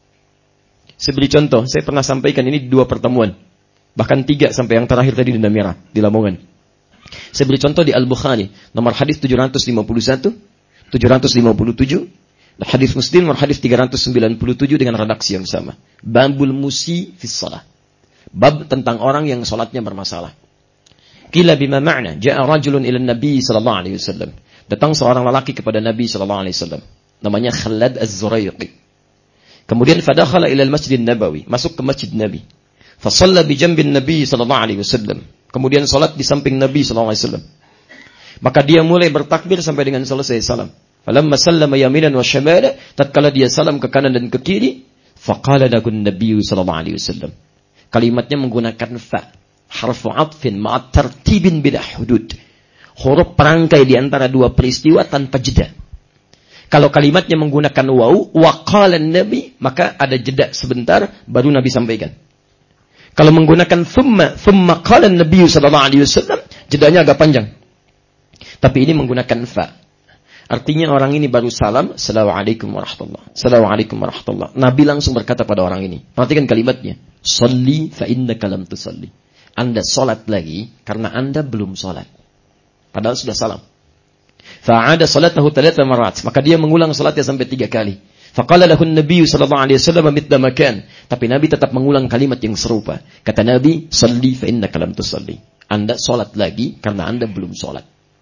Saya beri contoh, saya pernah sampaikan ini di dua pertemuan, bahkan tiga sampai yang terakhir tadi di Damirah, di Lamongan. Saya beri contoh di Al-Bukhari, nomor hadis tujuh ratus lima puluh satu, tujuh ratus lima puluh tujuh, hadis Muslim nomor hadis tiga ratus sembilan puluh tujuh dengan redaksi yang sama. Babul musi fis shalah. Bab tentang orang yang salatnya bermasalah. Qila bima ma'na, ja'a rajulun ila Nabi sallallahu alaihi wasallam. Datang seorang lelaki kepada Nabi sallallahu alaihi wasallam. Namanya Khalad Az-Zuraiqi. Kemudian fadakhala ila al-Masjid Nabawi, masuk ke Masjid Nabi. Fa shalla bi janbin Nabi sallallahu alaihi wasallam. Kemudian salat di samping Nabi sallallahu alaihi wasallam. Maka dia mulai bertakbir sampai dengan selesai salam. Falamma sallama yaminan wa shimala, tatkala dia salam ke kanan dan ke kiri, faqala lahu Nabi sallallahu alaihi wasallam. Kalimatnya menggunakan fa. Harfu atfin ma'at tartibin bila hudud. Huruf perangkai di antara dua peristiwa tanpa jeda. Kalau kalimatnya menggunakan waw, waqala Nabi, maka ada jeda sebentar baru Nabi sampaikan. Kalau menggunakan thumma, thumma qala Nabi sallallahu alaihi wasallam, jedanya agak panjang. Tapi ini menggunakan fa. Artinya orang ini baru salam, assalamualaikum warahmatullahi. Assalamualaikum warahmatullahi. Nabi langsung berkata pada orang ini. Perhatikan kalimatnya. Shalli fa innaka lam tusalli. Anda salat lagi karena Anda belum salat. Padahal sudah salam. Fa'ada salatahu thalatha marat. Maka dia mengulang salatnya sampai tiga kali. Faqala lahu an-nabiy sallallahu alaihi wasallam mithla ma kan. Tapi Nabi tetap mengulang kalimat yang serupa. Kata Nabi, "Shalli fa innaka lam tusalli." Anda salat lagi karena Anda belum salat.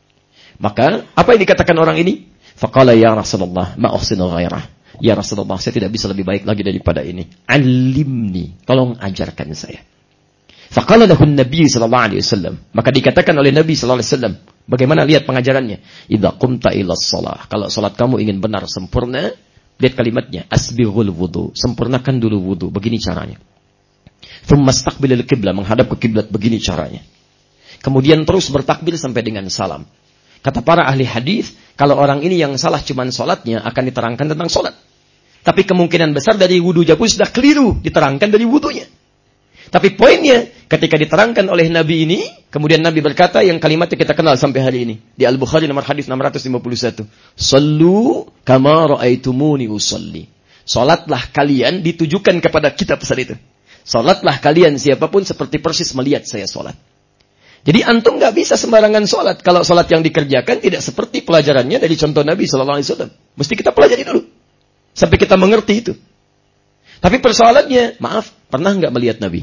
Maka apa yang dikatakan orang ini? Faqala ya Rasulullah, ma uhsinu ghairah. Ya Rasulullah, saya tidak bisa lebih baik lagi daripada ini. Alimni, tolong ajarkan saya. Faqala lahu an-nabiy sallallahu alaihi wasallam. Maka dikatakan oleh Nabi sallallahu alaihi wasallam, bagaimana lihat pengajarannya? Idza qumta ila shalah. Kalau salat kamu ingin benar sempurna, lihat kalimatnya, asbighul wudu. Sempurnakan dulu wudu. Begini caranya. Thumma istaqbilil qiblah, menghadap ke kiblat, begini caranya. Kemudian terus bertakbir sampai dengan salam. Kata para ahli hadis, kalau orang ini yang salah cuman salatnya akan diterangkan tentang salat. Tapi kemungkinan besar dari wudunya pun sudah keliru, diterangkan dari wudunya. Tapi poinnya, ketika diterangkan oleh Nabi ini, kemudian Nabi berkata yang kalimatnya kita kenal sampai hari ini. Di Al-Bukhari nomor hadis enam ratus lima puluh satu. Sallu kama ra'aitumuni usalli. Salatlah kalian, ditujukan kepada kita pesan itu. Salatlah kalian siapapun seperti persis melihat saya salat. Jadi antum gak bisa sembarangan salat. Kalau salat yang dikerjakan tidak seperti pelajarannya dari contoh Nabi sallallahu alaihi wasallam. Mesti kita pelajari dulu. Sampai kita mengerti itu. Tapi persoalannya, maaf, pernah nggak melihat Nabi?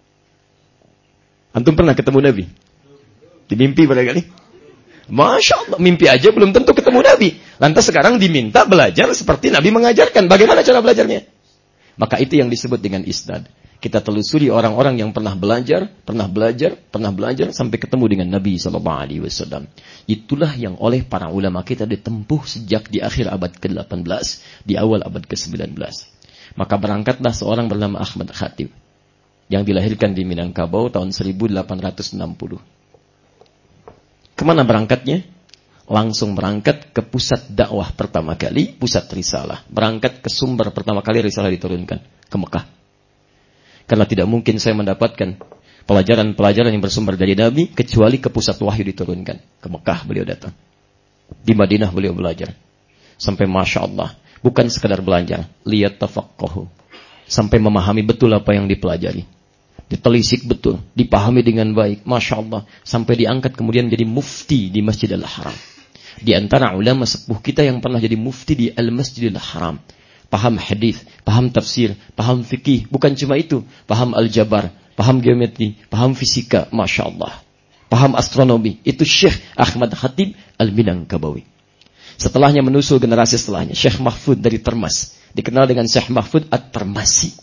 Antum pernah ketemu Nabi? Di mimpi barangkali? Masya Allah, mimpi aja belum tentu ketemu Nabi. Lantas sekarang diminta belajar seperti Nabi mengajarkan. Bagaimana cara belajarnya? Maka itu yang disebut dengan isnad. Kita telusuri orang-orang yang pernah belajar, pernah belajar, pernah belajar, sampai ketemu dengan Nabi sallallahu alaihi wasallam. Itulah yang oleh para ulama kita ditempuh sejak di akhir abad ke delapan belas, di awal abad ke sembilan belas. Maka berangkatlah seorang bernama Ahmad Khatib, yang dilahirkan di Minangkabau tahun seribu delapan ratus enam puluh. Kemana berangkatnya? Langsung berangkat ke pusat dakwah pertama kali, pusat risalah. Berangkat ke sumber pertama kali risalah diturunkan, ke Mekah. Karena tidak mungkin saya mendapatkan pelajaran-pelajaran yang bersumber dari Nabi, kecuali ke pusat wahyu diturunkan. Ke Mekah beliau datang. Di Madinah beliau belajar. Sampai Masya Allah. Bukan sekadar belajar, lihat tafaqquhu. Sampai memahami betul apa yang dipelajari. Ditelisik betul, dipahami dengan baik. Masya Allah. Sampai diangkat kemudian jadi mufti di Masjidil Haram. Di antara ulama sepuh kita yang pernah jadi mufti di Al-Masjidil Haram. paham hadis, paham tafsir, paham fikih. Bukan cuma itu, paham aljabar, paham geometri, paham fisika, Masya Allah. Paham astronomi. Itu Syekh Ahmad Khatib Al-Minangkabawi. Setelahnya menusul generasi setelahnya, Syekh Mahfud dari Termas. Dikenal dengan Syekh Mahfud At-Termasi.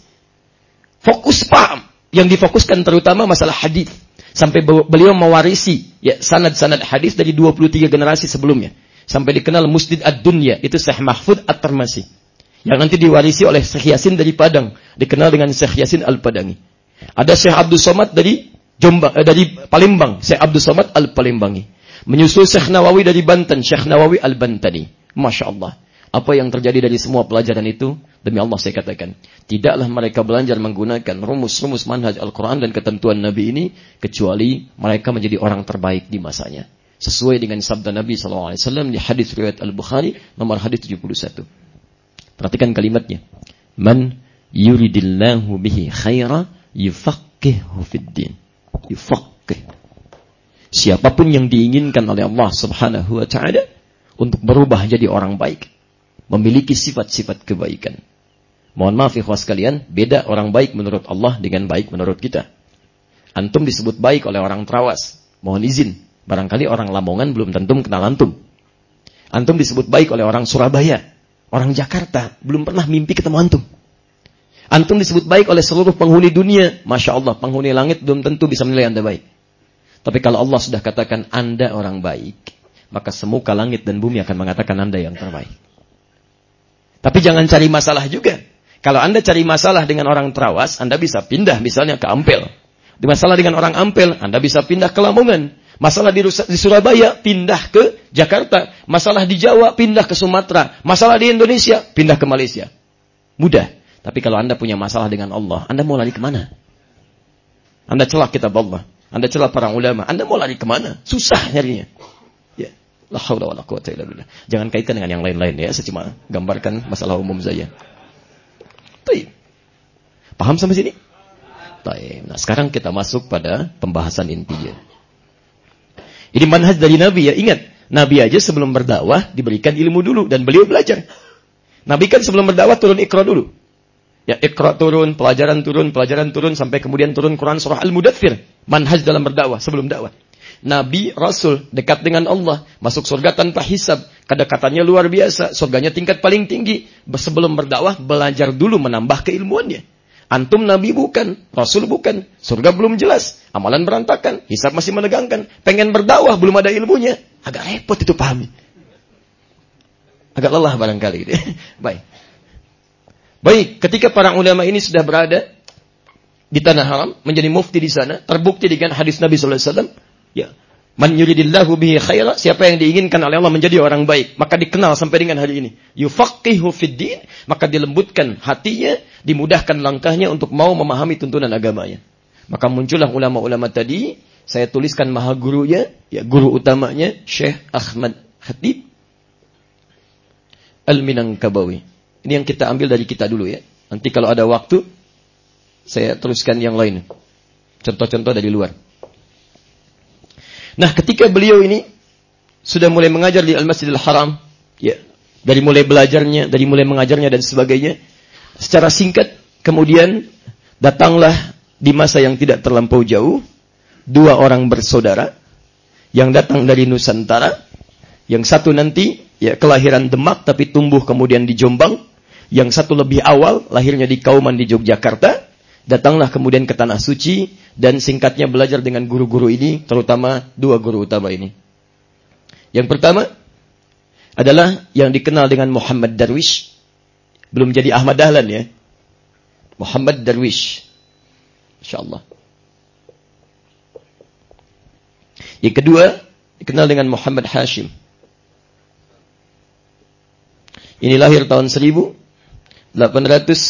Fokus paham. Yang difokuskan terutama masalah hadis. Sampai beliau mewarisi ya, sanad-sanad hadis dari dua puluh tiga generasi sebelumnya. Sampai dikenal Musnid Ad-Dunya. Itu Syekh Mahfud At-Termasi. Yang nanti diwarisi oleh Syekh Yasin dari Padang. Dikenal dengan Syekh Yasin Al-Padangi. Ada Syekh Abdul Somad dari Jombang, eh, dari Palembang. Syekh Abdul Somad Al-Palembangi. Menyusul Syekh Nawawi dari Banten. Syekh Nawawi Al-Bantani. Masya Allah. Apa yang terjadi dari semua pelajaran itu? Demi Allah saya katakan. Tidaklah mereka belajar menggunakan rumus-rumus manhaj Al-Quran dan ketentuan Nabi ini. Kecuali mereka menjadi orang terbaik di masanya. Sesuai dengan sabda Nabi shallallahu alaihi wasallam di hadis riwayat Al-Bukhari. Nomor hadis tujuh puluh satu. Perhatikan kalimatnya. Man yuridillahu bihi khaira yufaqihu fid din. Yufaqih. Siapapun yang diinginkan oleh Allah subhanahu wa ta'ala untuk berubah jadi orang baik. Memiliki sifat-sifat kebaikan. Mohon maaf ikhwas sekalian, beda orang baik menurut Allah dengan baik menurut kita. Antum disebut baik oleh orang Trawas. Mohon izin. Barangkali orang Lamongan belum tentu kenal antum. Antum disebut baik oleh orang Surabaya. Orang Jakarta belum pernah mimpi ketemu antum. Antum disebut baik oleh seluruh penghuni dunia. Masya Allah, penghuni langit belum tentu bisa menilai anda baik. Tapi kalau Allah sudah katakan anda orang baik, maka semuka langit dan bumi akan mengatakan anda yang terbaik. Tapi jangan cari masalah juga. Kalau anda cari masalah dengan orang Trawas, anda bisa pindah misalnya ke Ampel. Di masalah dengan orang Ampel, anda bisa pindah ke Lamongan. Masalah di, di Surabaya, pindah ke Jakarta. Masalah di Jawa, pindah ke Sumatera. Masalah di Indonesia, pindah ke Malaysia. Mudah. Tapi kalau anda punya masalah dengan Allah, anda mau lari kemana? Anda celak kitab Allah. Anda celak para ulama. Anda mau lari kemana? Susah nyarinya. Ya. La haula wala quwwata illa billah. Jangan kaitkan dengan yang lain-lain ya. Saya cuma gambarkan masalah umum saja. Baik. Paham sampai sini? Baik. Nah, sekarang kita masuk pada pembahasan intinya. Ini manhaj dari Nabi ya. Ingat, Nabi aja sebelum berdakwah diberikan ilmu dulu dan beliau belajar. Nabi kan sebelum berdakwah turun Iqra dulu. Ya, Iqra turun, pelajaran turun, pelajaran turun sampai kemudian turun Quran surah Al-Mudaththir. Manhaj dalam berdakwah sebelum dakwah. Nabi, Rasul, dekat dengan Allah, masuk surga tanpa hisab, kedekatannya luar biasa, surganya tingkat paling tinggi. Sebelum berdakwah, belajar dulu menambah keilmuannya. Antum Nabi bukan, Rasul bukan, surga belum jelas, amalan berantakan, hisab masih menegangkan, pengen berdakwah belum ada ilmunya, agak repot itu pahami. Agak lelah barangkali. Gitu. Baik. Baik, ketika para ulama ini sudah berada di tanah haram, menjadi mufti di sana, terbukti dengan hadis Nabi sallallahu alaihi wasallam, ya, man yuridillahu bihi khaira, siapa yang diinginkan oleh Allah menjadi orang baik, maka dikenal sampai dengan hari ini. Yufaqihu fid din, maka dilembutkan hatinya, dimudahkan langkahnya untuk mau memahami tuntunan agamanya. Maka muncullah ulama-ulama tadi, saya tuliskan maha gurunya, ya guru utamanya Syekh Ahmad Khatib Al-Minangkabawi. Ini yang kita ambil dari kita dulu ya. Nanti kalau ada waktu, saya teruskan yang lain. Contoh-contoh dari luar. Nah, ketika beliau ini sudah mulai mengajar di Al-Masjidil Haram, ya, dari mulai belajarnya, dari mulai mengajarnya dan sebagainya, secara singkat, kemudian datanglah di masa yang tidak terlampau jauh, dua orang bersaudara yang datang dari Nusantara, yang satu nanti ya kelahiran Demak tapi tumbuh kemudian di Jombang, yang satu lebih awal lahirnya di Kauman di Yogyakarta. Datanglah kemudian ke Tanah Suci dan singkatnya belajar dengan guru-guru ini, terutama dua guru utama ini. Yang pertama adalah yang dikenal dengan Muhammad Darwish. Belum jadi Ahmad Dahlan ya. Muhammad Darwish. Insyaallah. Yang kedua dikenal dengan Muhammad Hashim. Ini lahir tahun seribu delapan ratus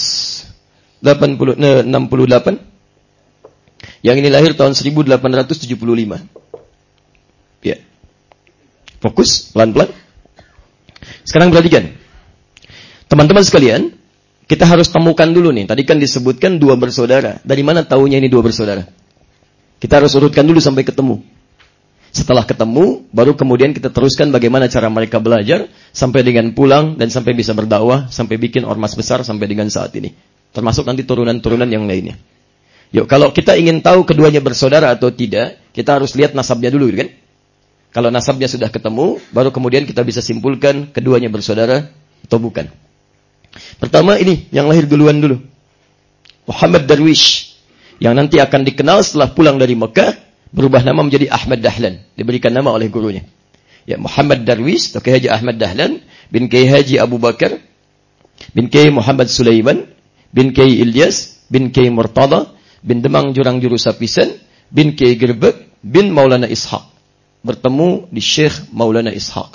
enam puluh delapan. Yang ini lahir tahun seribu delapan ratus tujuh puluh lima. Ya. Fokus, pelan-pelan. Sekarang perhatikan. Teman-teman sekalian, kita harus temukan dulu nih. Tadi kan disebutkan dua bersaudara. Dari mana taunya ini dua bersaudara? Kita harus urutkan dulu sampai ketemu. Setelah ketemu, baru kemudian kita teruskan bagaimana cara mereka belajar, sampai dengan pulang, dan sampai bisa berdakwah, sampai bikin ormas besar, sampai dengan saat ini. Termasuk nanti turunan-turunan yang lainnya. Yuk, kalau kita ingin tahu keduanya bersaudara atau tidak, kita harus lihat nasabnya dulu, kan? Kalau nasabnya sudah ketemu, baru kemudian kita bisa simpulkan keduanya bersaudara atau bukan. Pertama ini, yang lahir duluan dulu. Muhammad Darwish, yang nanti akan dikenal setelah pulang dari Mekah, berubah nama menjadi Ahmad Dahlan. Diberikan nama oleh gurunya. Ya, Muhammad Darwish, atau Kiai Haji Ahmad Dahlan, bin Kiai Haji Abu Bakar, bin Kiai Muhammad Sulaiman, bin Kiai Ilyas, bin Kiai Murtada, bin Demang Jurang Juru Sapisan, bin Kiai Gerbek, bin Maulana Ishaq. Bertemu di Syekh Maulana Ishaq.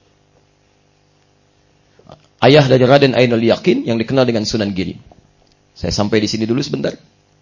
Ayah dari Raden Ainul Yakin yang dikenal dengan Sunan Giri. Saya sampai di sini dulu sebentar.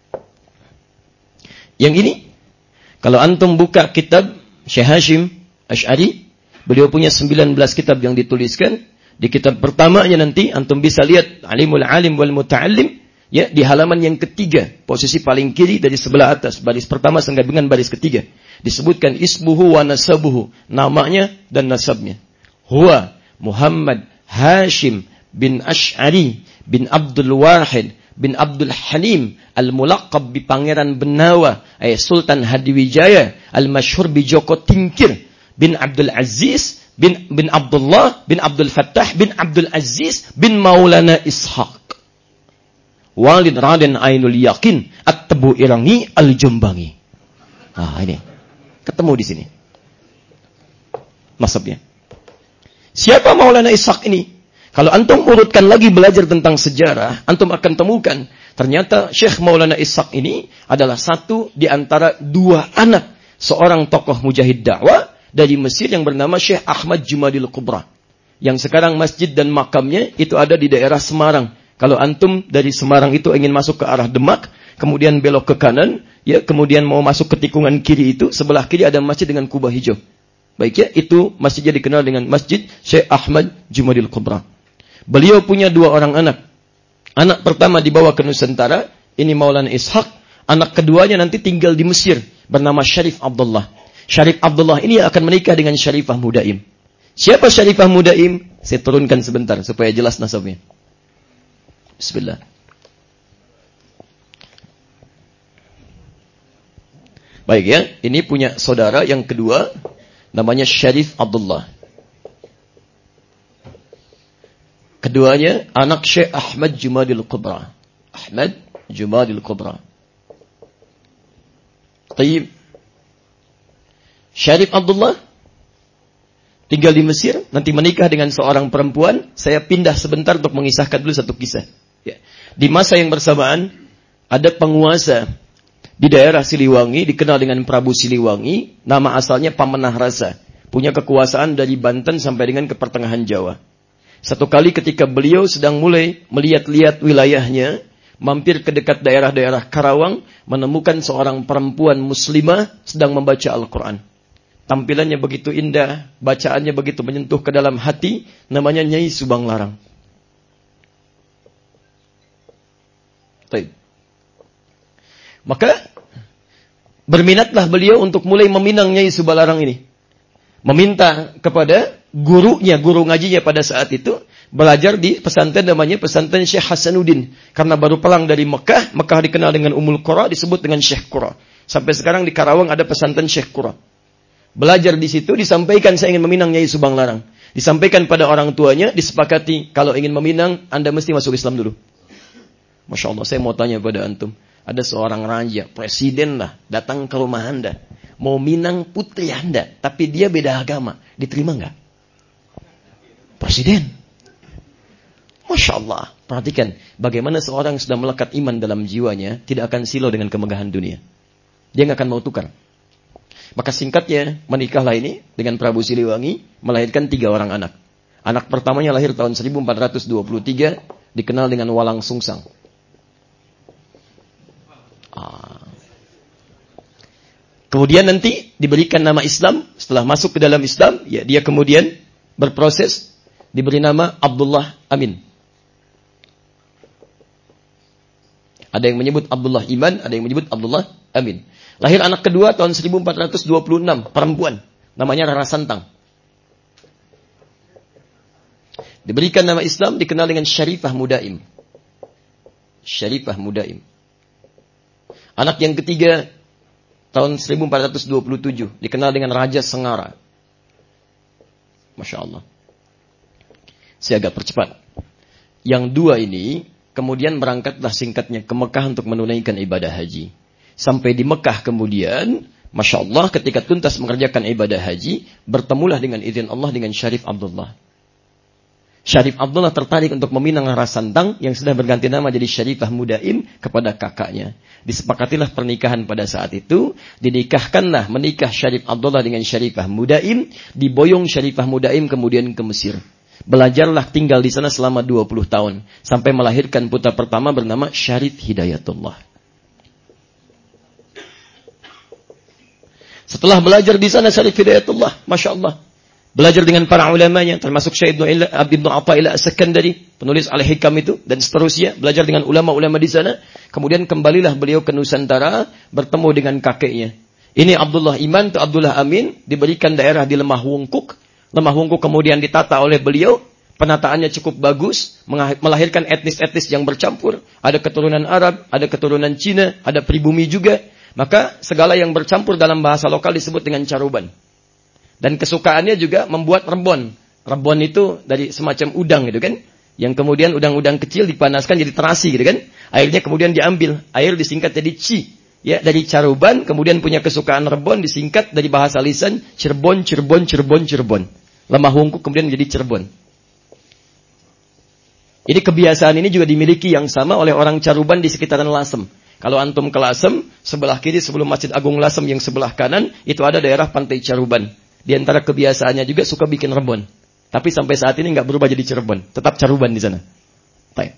Yang ini, kalau antum buka kitab Syekh Hashim Asy'ari, beliau punya sembilan belas kitab yang dituliskan. Di kitab pertamanya nanti antum bisa lihat Alimul Alim wal Muta'allim, ya, di halaman yang ketiga, posisi paling kiri dari sebelah atas, baris pertama sampai dengan baris ketiga. Disebutkan ismuhu wa nasabuhu, namanya dan nasabnya. Huwa Muhammad Hashim bin Asy'ari bin Abdul Wahid bin Abdul Halim al-mulaqab bi Pangeran Benawa, ay Sultan Hadiwijaya, al-masyhur bi Joko Tingkir bin Abdul Aziz bin bin Abdullah bin Abdul Fattah bin Abdul Aziz bin Maulana Ishaq. Walid Raden Ainul Yakin At-Tebu Irangi Al-Jombangi. Nah, ini ketemu di sini nasabnya. Siapa Maulana Ishaq ini? Kalau antum urutkan lagi belajar tentang sejarah, antum akan temukan ternyata Syekh Maulana Ishaq ini adalah satu di antara dua anak seorang tokoh mujahid dakwah dari Mesir yang bernama Syekh Ahmad Jumadil Kubra. Yang sekarang masjid dan makamnya itu ada di daerah Semarang. Kalau antum dari Semarang itu ingin masuk ke arah Demak, kemudian belok ke kanan, ya, kemudian mau masuk ke tikungan kiri itu, sebelah kiri ada masjid dengan kubah hijau. Baik ya, itu masjidnya dikenal dengan Masjid Syekh Ahmad Jumadil Kubra. Beliau punya dua orang anak. Anak pertama dibawa ke Nusantara, ini Maulana Ishaq. Anak keduanya nanti tinggal di Mesir, bernama Syarif Abdullah. Syarif Abdullah ini akan menikah dengan Syarifah Mudaim. Siapa Syarifah Mudaim? Saya turunkan sebentar supaya jelas nasabnya. Bismillah. Baik ya, ini punya saudara yang kedua, namanya Syarif Abdullah. Keduanya anak Syekh Ahmad Jumadil Kubra. Ahmad Jumadil Kubra. Tayyib. Syarif Abdullah tinggal di Mesir, nanti menikah dengan seorang perempuan. Saya pindah sebentar untuk mengisahkan dulu satu kisah. Ya. Di masa yang bersamaan, ada penguasa di daerah Siliwangi, dikenal dengan Prabu Siliwangi, nama asalnya Pamenah Rasa. Punya kekuasaan dari Banten sampai dengan ke pertengahan Jawa. Satu kali ketika beliau sedang mulai melihat-lihat wilayahnya, mampir ke dekat daerah-daerah Karawang, menemukan seorang perempuan muslimah sedang membaca Al-Quran. Tampilannya begitu indah, bacaannya begitu menyentuh ke dalam hati, namanya Nyai Subang Larang. Baik. Maka berminatlah beliau untuk mulai meminang Nyai Subang Larang ini. Meminta kepada gurunya, guru ngajinya pada saat itu, belajar di pesantren namanya pesantren Syekh Hasanuddin. Karena baru pulang dari Mekah, Mekah dikenal dengan Ummul Qura, disebut dengan Syekh Qura. Sampai sekarang di Karawang ada pesantren Syekh Qura. Belajar di situ, disampaikan saya ingin meminang Nyai Subang Larang. Disampaikan pada orang tuanya, disepakati kalau ingin meminang, Anda mesti masuk Islam dulu. Masya Allah, saya mau tanya pada antum. Ada seorang raja, presiden lah, datang ke rumah Anda. Mau minang putri Anda, tapi dia beda agama. Diterima nggak? Presiden. Masya Allah. Perhatikan, bagaimana seorang yang sudah melekat iman dalam jiwanya, tidak akan silau dengan kemegahan dunia. Dia nggak akan mau tukar. Maka singkatnya, menikahlah ini dengan Prabu Siliwangi, melahirkan tiga orang anak. Anak pertamanya lahir tahun seribu empat ratus dua puluh tiga, dikenal dengan Walang Sungsang. Ah. Kemudian nanti diberikan nama Islam, setelah masuk ke dalam Islam, ya dia kemudian berproses, diberi nama Abdullah Amin. Ada yang menyebut Abdullah Iman, ada yang menyebut Abdullah Amin. Lahir anak kedua tahun seribu empat ratus dua puluh enam, perempuan. Namanya Rara Santang. Diberikan nama Islam, dikenal dengan Syarifah Mudaim. Syarifah Mudaim. Anak yang ketiga tahun seribu empat ratus dua puluh tujuh, dikenal dengan Raja Sengara. Masya Allah. Saya agak percepat. Yang dua ini kemudian berangkatlah singkatnya ke Mekah untuk menunaikan ibadah haji. Sampai di Mekah kemudian, Masya Allah, ketika tuntas mengerjakan ibadah haji, bertemulah dengan izin Allah dengan Syarif Abdullah. Syarif Abdullah tertarik untuk meminang Rara Santang yang sudah berganti nama jadi Syarifah Mudaim kepada kakaknya. Disepakatilah pernikahan pada saat itu. Dinikahkanlah, menikah Syarif Abdullah dengan Syarifah Mudaim. Diboyong Syarifah Mudaim kemudian ke Mesir. Belajarlah tinggal di sana selama dua puluh tahun. Sampai melahirkan putra pertama bernama Syarif Hidayatullah. Setelah belajar di sana Syarif Hidayatullah, Masya Allah. Belajar dengan para ulamanya, termasuk Syekh Ibnu Athaillah As-Sakandari, penulis Al-Hikam itu, dan seterusnya. Belajar dengan ulama-ulama di sana. Kemudian kembalilah beliau ke Nusantara, bertemu dengan kakeknya. Ini Abdullah Iman, itu Abdullah Amin, diberikan daerah di Lemah Wungkuk. Lemah Wungkuk kemudian ditata oleh beliau. Penataannya cukup bagus, melahirkan etnis-etnis yang bercampur. Ada keturunan Arab, ada keturunan Cina, ada pribumi juga. Maka segala yang bercampur dalam bahasa lokal disebut dengan caruban. Dan kesukaannya juga membuat rebon. Rebon itu dari semacam udang gitu kan. Yang kemudian udang-udang kecil dipanaskan jadi terasi gitu kan. Airnya kemudian diambil. Air disingkat jadi ci. Ya, dari caruban kemudian punya kesukaan rebon disingkat dari bahasa lisan Cirebon, Cirebon, Cirebon, Cirebon. Lemah Wungkuk kemudian menjadi Cirebon. Jadi kebiasaan ini juga dimiliki yang sama oleh orang caruban di sekitaran Lasem. Kalau antum ke Lasem, sebelah kiri sebelum Masjid Agung Lasem yang sebelah kanan, itu ada daerah Pantai Caruban. Di antara kebiasaannya juga suka bikin rebon. Tapi sampai saat ini nggak berubah jadi Cirebon. Tetap Caruban di sana. Baik.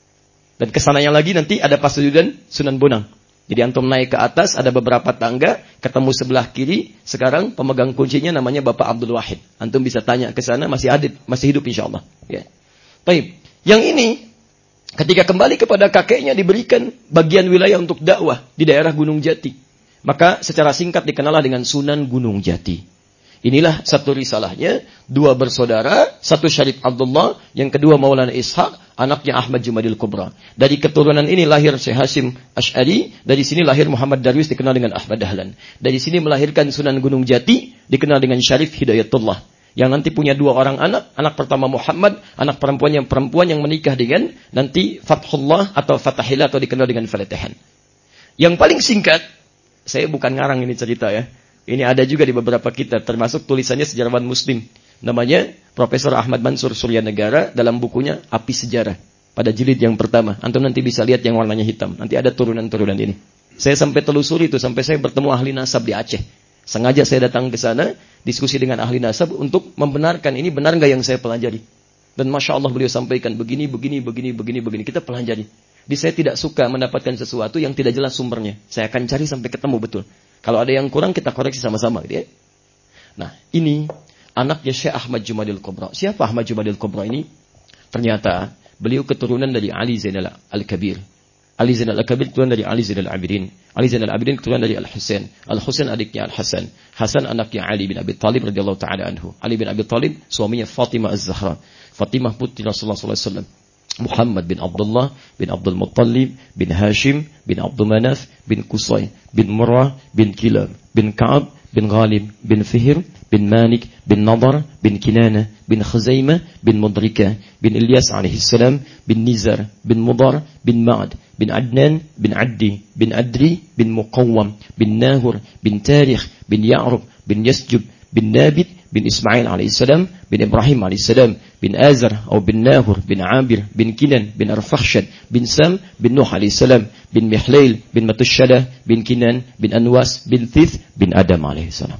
Dan kesananya lagi nanti ada Pasuruan, Sunan Bonang. Jadi antum naik ke atas, ada beberapa tangga, ketemu sebelah kiri. Sekarang pemegang kuncinya namanya Bapak Abdul Wahid. Antum bisa tanya ke sana, masih ada, masih hidup insya Allah. Ya. Baik. Yang ini, ketika kembali kepada kakeknya diberikan bagian wilayah untuk dakwah di daerah Gunung Jati. Maka secara singkat dikenal dengan Sunan Gunung Jati. Inilah satu risalahnya, dua bersaudara, satu Syarif Abdullah, yang kedua Maulana Ishaq, anaknya Ahmad Jumadil Kubra. Dari keturunan ini lahir Syekh Hasyim Asy'ari, dari sini lahir Muhammad Darwis dikenal dengan Ahmad Dahlan. Dari sini melahirkan Sunan Gunung Jati, dikenal dengan Syarif Hidayatullah. Yang nanti punya dua orang anak, anak pertama Muhammad, anak perempuan yang perempuan yang menikah dengan nanti Fathullah atau Fatahillah atau dikenal dengan Fatihan. Yang paling singkat, saya bukan ngarang ini cerita ya. Ini ada juga di beberapa kitab, termasuk tulisannya sejarawan Muslim. Namanya Profesor Ahmad Mansur Suryanegara dalam bukunya Api Sejarah. Pada jilid yang pertama. Antum nanti bisa lihat yang warnanya hitam. Nanti ada turunan-turunan ini. Saya sampai telusuri itu, sampai saya bertemu ahli nasab di Aceh. Sengaja saya datang ke sana, diskusi dengan ahli nasab untuk membenarkan ini benar nggak yang saya pelajari. Dan Masya Allah beliau sampaikan begini, begini, begini, begini, begini. Kita pelajari. Jadi saya tidak suka mendapatkan sesuatu yang tidak jelas sumbernya. Saya akan cari sampai ketemu betul. Kalau ada yang kurang kita koreksi sama-sama gitu ya. Nah, ini anaknya Syekh Ahmad Jumadil Kubra. Siapa Ahmad Jumadil Kubra ini? Ternyata beliau keturunan dari Ali Zainal Al-Kabir. Ali Zainal Al-Kabir keturunan dari Ali Zainal Abidin. Ali Zainal Abidin keturunan dari Al-Husain. Al-Husain adiknya Al-Hasan. Hasan anaknya Ali bin Abi Thalib radhiyallahu taala anhu. Ali bin Abi Thalib suaminya Fatimah Az-Zahra. Fatimah putri Rasulullah sallallahu alaihi wasallam. Muhammad bin Abdullah bin Abdul Muttalib bin Hashim bin Abdul Manaf bin Qusay bin Murrah bin Kilab bin Ka'ab bin Ghalib bin Fihr bin Malik bin Nadar bin Kinana bin Khuzaimah bin Mudrika bin Ilyas alaihi salam bin Nizar bin Mudar bin Ma'ad bin Adnan bin Addi bin Adri bin Muqawwam bin Nahur bin Tarikh bin Ya'rub bin Yasjub bin Nabit bin Ismail alaihissalam bin Ibrahim alaihissalam bin Azar atau bin Nahur bin Abir bin Kinan bin Arfakhshad bin Sam bin Nuh alaihissalam bin Mihlail bin Matushadah bin Kinan bin Anwas bin Thith bin Adam alaihissalam.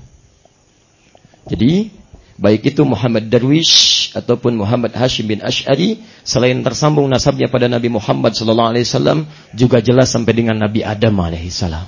Jadi baik itu Muhammad Darwish ataupun Muhammad Hashim bin Asy'ari, selain tersambung nasabnya pada Nabi Muhammad sallallahu alaihi wasallam, juga jelas sampai dengan Nabi Adam alaihissalam.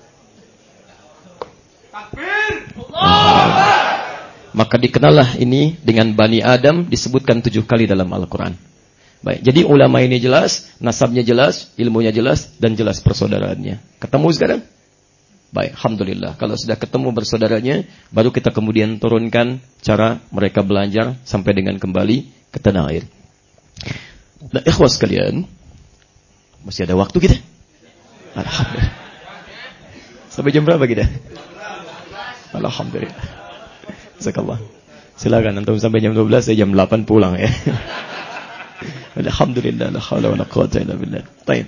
Takbir! Allah! Maka dikenallah ini dengan Bani Adam disebutkan tujuh kali dalam Al-Quran. Baik, jadi ulama ini jelas, nasabnya jelas, ilmunya jelas, dan jelas persaudaraannya. Ketemu sekarang? Baik, alhamdulillah. Kalau sudah ketemu bersaudaranya, baru kita kemudian turunkan cara mereka belajar sampai dengan kembali ke tanah air. Nah, ikhwas sekalian, masih ada waktu kita? Alhamdulillah. Sampai jam berapa kita? Alhamdulillah. Jazakallah. Silakan antum sampai jam dua belas, saya jam delapan pulang ya. Alhamdulillah, la haula wala quwwata illa billah. Baik.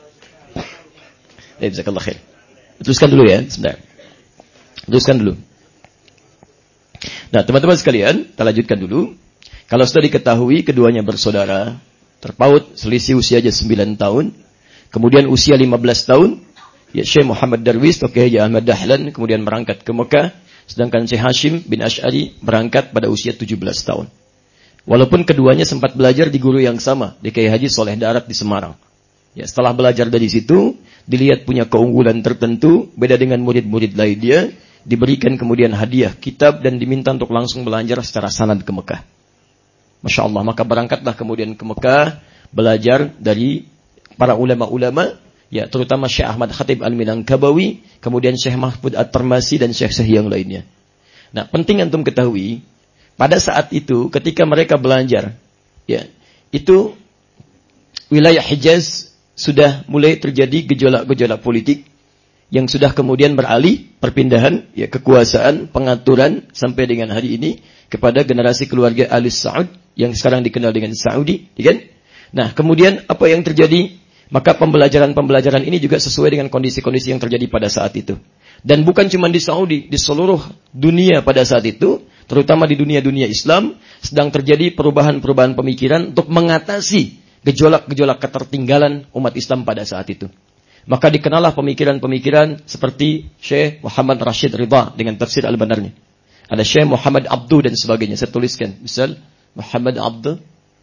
Baik, jazakallah khair. Teruskan dulu ya, sebentar. Teruskan dulu. Nah, teman-teman sekalian, kita lanjutkan dulu. Kalau sudah diketahui keduanya bersaudara, terpaut selisih usia aja sembilan tahun, kemudian usia lima belas tahun, ya Syekh Muhammad Darwis, Tokoh Haji Ahmad Dahlan, kemudian berangkat ke Mekah, sedangkan Syekh Hashim bin Asy'ari berangkat pada usia tujuh belas tahun. Walaupun keduanya sempat belajar di guru yang sama, di Kiai Haji Soleh Darat di Semarang. Ya, setelah belajar dari situ, dilihat punya keunggulan tertentu, beda dengan murid-murid lainnya, diberikan kemudian hadiah kitab dan diminta untuk langsung belajar secara sanad ke Mekah. Masya Allah, maka berangkatlah kemudian ke Mekah, belajar dari para ulama-ulama, ya terutama Syekh Ahmad Khatib Al-Minangkabawi, kemudian Syekh Mahfud At-Tarmasi dan Syekh-Syekh yang lainnya. Nah, penting antum ketahui, pada saat itu ketika mereka belajar, ya, itu wilayah Hijaz sudah mulai terjadi gejolak-gejolak politik yang sudah kemudian beralih perpindahan ya kekuasaan, pengaturan sampai dengan hari ini kepada generasi keluarga Ali Saud yang sekarang dikenal dengan Saudi, ya kan? Nah, kemudian apa yang terjadi? Maka pembelajaran-pembelajaran ini juga sesuai dengan kondisi-kondisi yang terjadi pada saat itu. Dan bukan cuma di Saudi, di seluruh dunia pada saat itu, terutama di dunia-dunia Islam, sedang terjadi perubahan-perubahan pemikiran untuk mengatasi gejolak-gejolak ketertinggalan umat Islam pada saat itu. Maka dikenallah pemikiran-pemikiran seperti Syekh Muhammad Rashid Ridha dengan tafsir Al-Banarnya. Ada Syekh Muhammad Abdu dan sebagainya. Saya tuliskan. Misal Muhammad Abdu,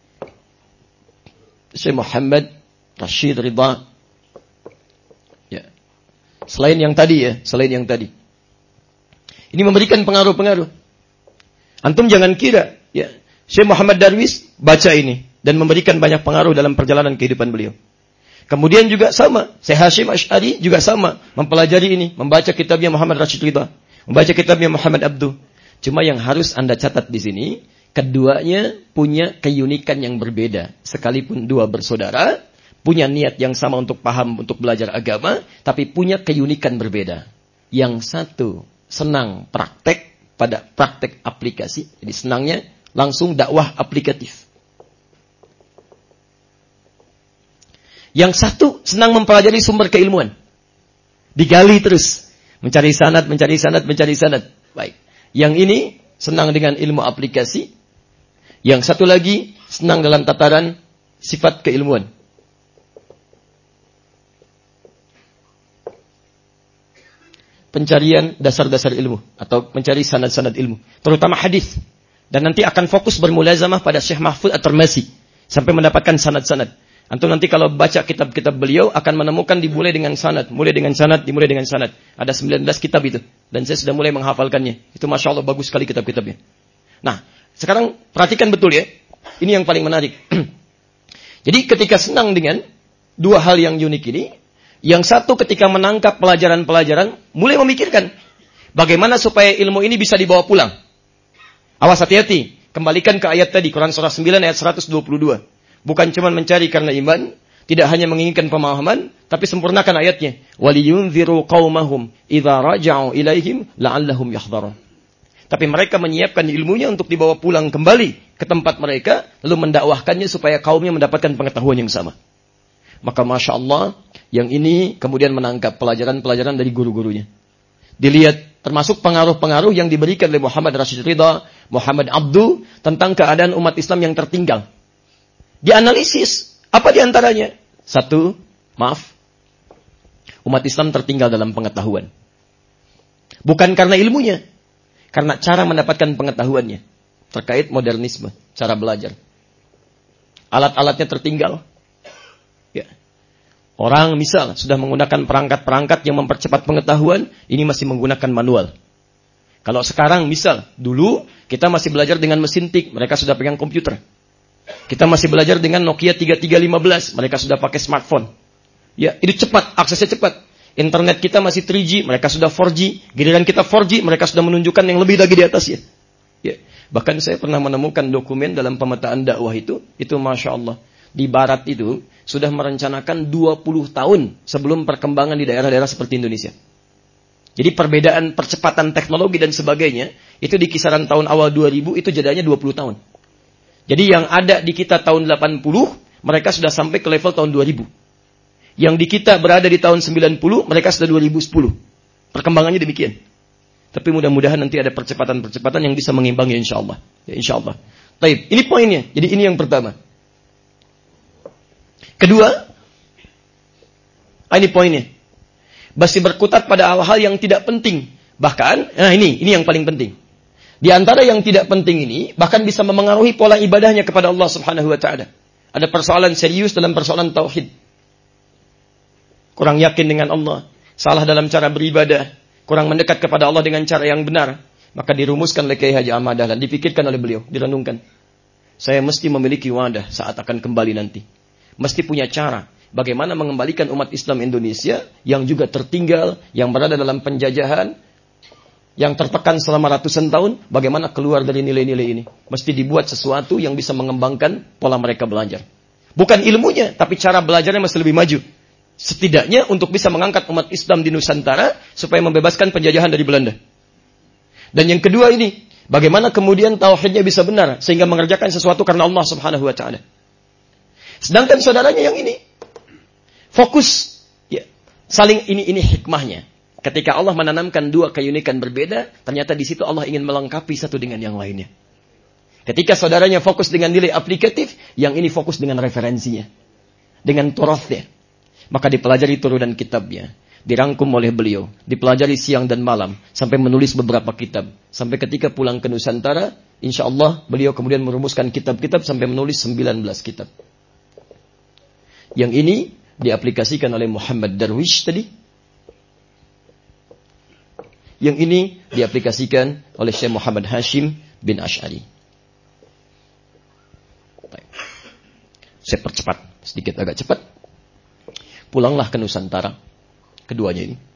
Syekh Muhammad Rashid Ridha. Ya. Selain yang tadi ya, selain yang tadi. Ini memberikan pengaruh-pengaruh. Antum jangan kira, ya, Syekh Muhammad Darwis baca ini dan memberikan banyak pengaruh dalam perjalanan kehidupan beliau. Kemudian juga sama, Syekh Hashim Asy'ari juga sama, mempelajari ini, membaca kitabnya Muhammad Rashid Ridha, membaca kitabnya Muhammad Abdu. Cuma yang harus Anda catat di sini, keduanya punya keunikan yang berbeda. Sekalipun dua bersaudara, punya niat yang sama untuk paham, untuk belajar agama, tapi punya keunikan berbeda. Yang satu senang praktek pada praktek aplikasi, jadi senangnya langsung dakwah aplikatif. Yang satu senang mempelajari sumber keilmuan. Digali terus. Mencari sanad, mencari sanad, mencari sanad. Baik. Yang ini senang dengan ilmu aplikasi. Yang satu lagi senang dalam tataran sifat keilmuan. Pencarian dasar-dasar ilmu. Atau mencari sanad-sanad ilmu. Terutama hadis. Dan nanti akan fokus bermulazamah pada Syekh Mahfud At-Tarmasi. Sampai mendapatkan sanad-sanad. Antum nanti kalau baca kitab-kitab beliau akan menemukan dimulai dengan sanad, mulai dengan sanad, dimulai dengan sanad. Ada sembilan belas kitab itu. Dan saya sudah mulai menghafalkannya. Itu Masya Allah bagus sekali kitab-kitabnya. Nah, sekarang perhatikan betul ya. Ini yang paling menarik. Jadi ketika senang dengan dua hal yang unik ini, yang satu ketika menangkap pelajaran-pelajaran, mulai memikirkan bagaimana supaya ilmu ini bisa dibawa pulang. Awas hati-hati. Kembalikan ke ayat tadi, Quran surah sembilan ayat seratus dua puluh dua. Bukan cuma mencari karena iman, tidak hanya menginginkan pemahaman, tapi sempurnakan ayatnya. وَلِيُنْذِرُوا قَوْمَهُمْ إِذَا رَجَعُوا إِلَيْهِمْ لَعَلَّهُمْ يَحْذَرُونَ. Tapi mereka menyiapkan ilmunya untuk dibawa pulang kembali ke tempat mereka, lalu mendakwahkannya supaya kaumnya mendapatkan pengetahuan yang sama. Maka Masya Allah, yang ini kemudian menangkap pelajaran-pelajaran dari guru-gurunya. Dilihat termasuk pengaruh-pengaruh yang diberikan oleh Muhammad Rashid Ridha, Muhammad Abdu, tentang keadaan umat Islam yang tertinggal. Dianalisis, apa diantaranya? Satu, maaf, umat Islam tertinggal dalam pengetahuan. Bukan karena ilmunya, karena cara mendapatkan pengetahuannya. Terkait modernisme, cara belajar. Alat-alatnya tertinggal. Ya. Orang misal sudah menggunakan perangkat-perangkat yang mempercepat pengetahuan, ini masih menggunakan manual. Kalau sekarang misal, dulu kita masih belajar dengan mesin tik, mereka sudah pegang komputer. Kita masih belajar dengan Nokia tiga tiga lima belas. Mereka sudah pakai smartphone. Ya, itu cepat, aksesnya cepat. Internet kita masih tiga G, mereka sudah empat G. Giliran kita empat G, mereka sudah menunjukkan yang lebih lagi di atasnya. Ya. Bahkan saya pernah menemukan dokumen dalam pemetaan dakwah itu, itu Masya Allah. Di barat itu, sudah merencanakan dua puluh tahun sebelum perkembangan di daerah-daerah seperti Indonesia. Jadi perbedaan percepatan teknologi dan sebagainya, itu di kisaran tahun awal dua ribu, itu jedanya dua puluh tahun. Jadi yang ada di kita tahun delapan puluh, mereka sudah sampai ke level tahun dua ribu. Yang di kita berada di tahun sembilan puluh, mereka sudah dua ribu sepuluh. Perkembangannya demikian. Tapi mudah-mudahan nanti ada percepatan-percepatan yang bisa mengimbangi insyaAllah. Ya, insyaAllah. Baik, ini poinnya. Jadi ini yang pertama. Kedua, ini poinnya. Masih berkutat pada hal-hal yang tidak penting. Bahkan, nah ini, ini yang paling penting. Di antara yang tidak penting ini, bahkan bisa memengaruhi pola ibadahnya kepada Allah Subhanahu wa Ta'ala. Ada persoalan serius dalam persoalan tauhid. Kurang yakin dengan Allah, salah dalam cara beribadah, kurang mendekat kepada Allah dengan cara yang benar, maka dirumuskan oleh Kiai Haji Ahmad Dahlan, dipikirkan oleh beliau, direnungkan. Saya mesti memiliki wadah saat akan kembali nanti. Mesti punya cara bagaimana mengembalikan umat Islam Indonesia yang juga tertinggal, yang berada dalam penjajahan, yang tertekan selama ratusan tahun, bagaimana keluar dari nilai-nilai ini. Mesti dibuat sesuatu yang bisa mengembangkan pola mereka belajar. Bukan ilmunya, tapi cara belajarnya masih lebih maju. Setidaknya untuk bisa mengangkat umat Islam di Nusantara supaya membebaskan penjajahan dari Belanda. Dan yang kedua ini, bagaimana kemudian tauhidnya bisa benar sehingga mengerjakan sesuatu karena Allah Subhanahu wa Ta'ala. Sedangkan saudaranya yang ini fokus, ya, saling ini ini hikmahnya. Ketika Allah menanamkan dua keunikan berbeda, ternyata di situ Allah ingin melengkapi satu dengan yang lainnya. Ketika saudaranya fokus dengan nilai aplikatif, yang ini fokus dengan referensinya, dengan turathnya. Maka dipelajari turunan kitabnya, dirangkum oleh beliau, dipelajari siang dan malam, sampai menulis beberapa kitab. Sampai ketika pulang ke Nusantara, insya Allah beliau kemudian merumuskan kitab-kitab sampai menulis sembilan belas kitab. Yang ini diaplikasikan oleh Muhammad Darwish tadi. Yang ini diaplikasikan oleh Syekh Muhammad Hashim bin Ash'ari. Saya percepat, sedikit agak cepat. Pulanglah ke Nusantara, keduanya ini.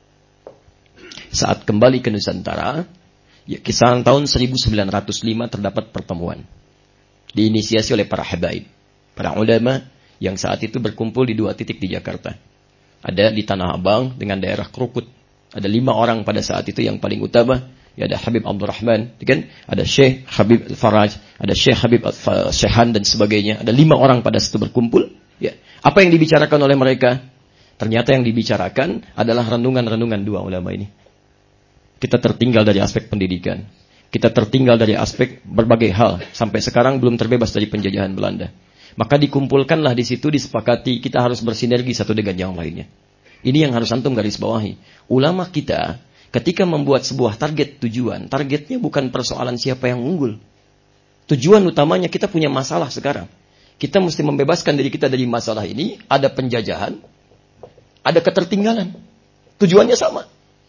Saat kembali ke Nusantara, ya, kisaran tahun seribu sembilan ratus lima terdapat pertemuan. Diinisiasi oleh para habaib, para ulama yang saat itu berkumpul di dua titik di Jakarta. Ada di Tanah Abang dengan daerah Krukut. Ada lima orang pada saat itu yang paling utama. Ya, ada Habib Abdul Rahman, kan? Ada Syekh Habib Al-Faraj, ada Syekh Habib Al-Syekhan dan sebagainya. Ada lima orang pada saat itu berkumpul. Ya. Apa yang dibicarakan oleh mereka? Ternyata yang dibicarakan adalah renungan-renungan dua ulama ini. Kita tertinggal dari aspek pendidikan. Kita tertinggal dari aspek berbagai hal. Sampai sekarang belum terbebas dari penjajahan Belanda. Maka dikumpulkanlah di situ, disepakati kita harus bersinergi satu dengan yang lainnya. Ini yang harus antum garis bawahi. Ulama kita ketika membuat sebuah target tujuan, targetnya bukan persoalan siapa yang unggul. Tujuan utamanya kita punya masalah sekarang. Kita mesti membebaskan diri kita dari masalah ini. Ada penjajahan, ada ketertinggalan. Tujuannya sama.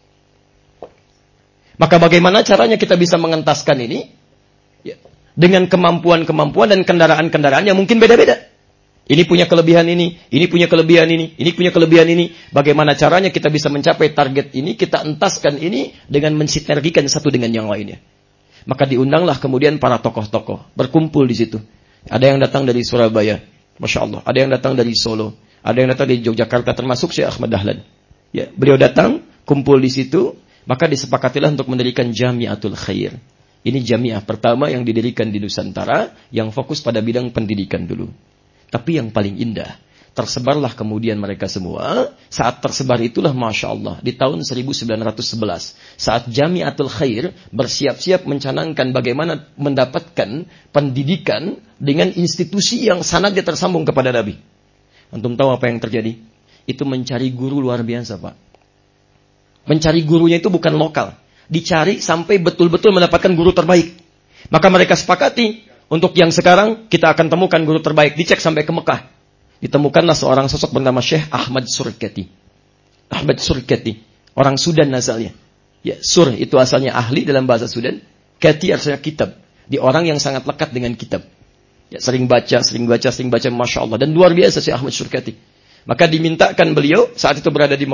Maka bagaimana caranya kita bisa mengentaskan ini? Ya, dengan kemampuan-kemampuan dan kendaraan-kendaraan yang mungkin beda-beda. Ini punya kelebihan ini, ini punya kelebihan ini, ini punya kelebihan ini. Bagaimana caranya kita bisa mencapai target ini, kita entaskan ini dengan mensinergikan satu dengan yang lainnya. Maka diundanglah kemudian para tokoh-tokoh berkumpul di situ. Ada yang datang dari Surabaya, Masya Allah. Ada yang datang dari Solo, ada yang datang dari Yogyakarta, termasuk Syekh Ahmad Dahlan. Ya, beliau datang, kumpul di situ, maka disepakatilah untuk mendirikan Jamiatul Khair. Ini jamiah pertama yang didirikan di Nusantara, yang fokus pada bidang pendidikan dulu. Tapi yang paling indah, tersebarlah kemudian mereka semua. Saat tersebar itulah Masya Allah, di tahun seribu sembilan ratus sebelas. Saat Jamiatul Khair bersiap-siap mencanangkan bagaimana mendapatkan pendidikan dengan institusi yang sanadnya tersambung kepada Nabi. Antum tahu apa yang terjadi? Itu mencari guru luar biasa, Pak. Mencari gurunya itu bukan lokal. Dicari sampai betul-betul mendapatkan guru terbaik. Maka mereka sepakati, untuk yang sekarang kita akan temukan guru terbaik. Dicek sampai ke Mekah. Ditemukanlah seorang sosok bernama Syekh Ahmad Surkati. Ahmad Surkati, orang Sudan asalnya. Ya, Sur itu asalnya ahli dalam bahasa Sudan. Kati artinya kitab. Di orang yang sangat lekat dengan kitab. Ya, sering baca, sering baca, sering baca, Masya Allah. Dan luar biasa Syekh Ahmad Surkati. Maka dimintakan beliau saat itu berada di Mekah.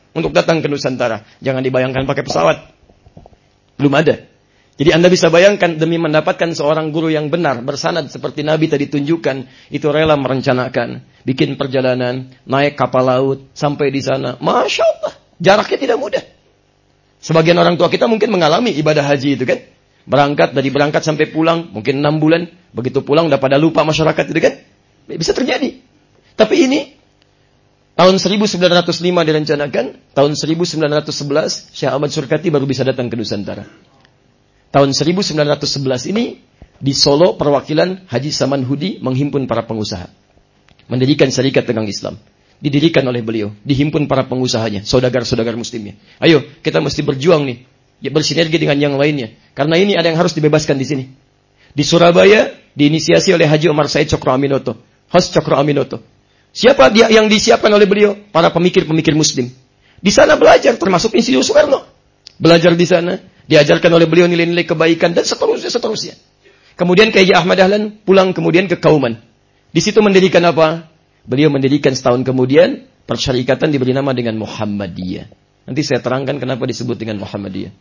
untuk datang ke Nusantara. Jangan dibayangkan pakai pesawat. Belum ada. Jadi Anda bisa bayangkan demi mendapatkan seorang guru yang benar, bersanad seperti Nabi tadi tunjukkan, itu rela merencanakan, bikin perjalanan, naik kapal laut, sampai di sana. Masya Allah, jaraknya tidak mudah. Sebagian orang tua kita mungkin mengalami ibadah haji itu kan. Berangkat, dari berangkat sampai pulang, mungkin enam bulan. Begitu pulang, udah pada lupa masyarakat itu kan. Bisa terjadi. Tapi ini, tahun seribu sembilan ratus lima direncanakan, tahun seribu sembilan ratus sebelas, Syekh Ahmad Surkati baru bisa datang ke Nusantara. Tahun seribu sembilan ratus sebelas ini, di Solo perwakilan Haji Saman Hudi menghimpun para pengusaha. Mendirikan Syarikat Dagang Islam. Didirikan oleh beliau. Dihimpun para pengusahanya, saudagar-saudagar muslimnya. Ayo, kita mesti berjuang nih. Ya, bersinergi dengan yang lainnya. Karena ini ada yang harus dibebaskan di sini. Di Surabaya, diinisiasi oleh Haji Omar Said Cokro Aminoto. Host Cokro Aminoto. Siapa dia yang disiapkan oleh beliau? Para pemikir-pemikir muslim. Di sana belajar, termasuk Insinyur Soekarno. Belajar di sana. Diajarkan oleh beliau nilai-nilai kebaikan dan seterusnya, seterusnya. Kemudian K H Ahmad Dahlan pulang kemudian ke Kauman. Di situ mendirikan apa? Beliau mendirikan setahun kemudian persyarikatan diberi nama dengan Muhammadiyah. Nanti saya terangkan kenapa disebut dengan Muhammadiyah.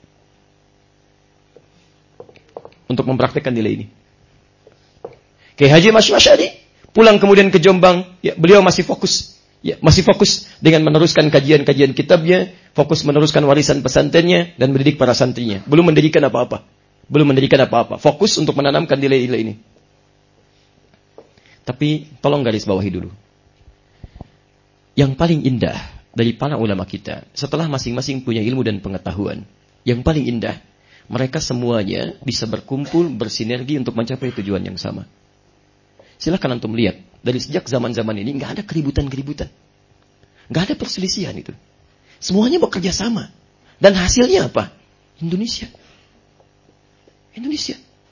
Untuk mempraktekkan nilai ini. K H Masyid Asy'ari pulang kemudian ke Jombang, ya, beliau masih fokus. Ya, masih fokus dengan meneruskan kajian-kajian kitabnya, fokus meneruskan warisan pesantrennya, dan mendidik para santrinya. Belum mendirikan apa-apa. Belum mendirikan apa-apa. Fokus untuk menanamkan nilai-nilai ini. Tapi, tolong garis bawahi dulu. Yang paling indah dari para ulama kita, setelah masing-masing punya ilmu dan pengetahuan, yang paling indah, mereka semuanya bisa berkumpul, bersinergi untuk mencapai tujuan yang sama. Silakan antum lihat. Dari sejak zaman-zaman ini nggak ada keributan-keributan. Nggak ada perselisihan itu. Semuanya bekerja sama. Dan hasilnya apa? Indonesia. Indonesia.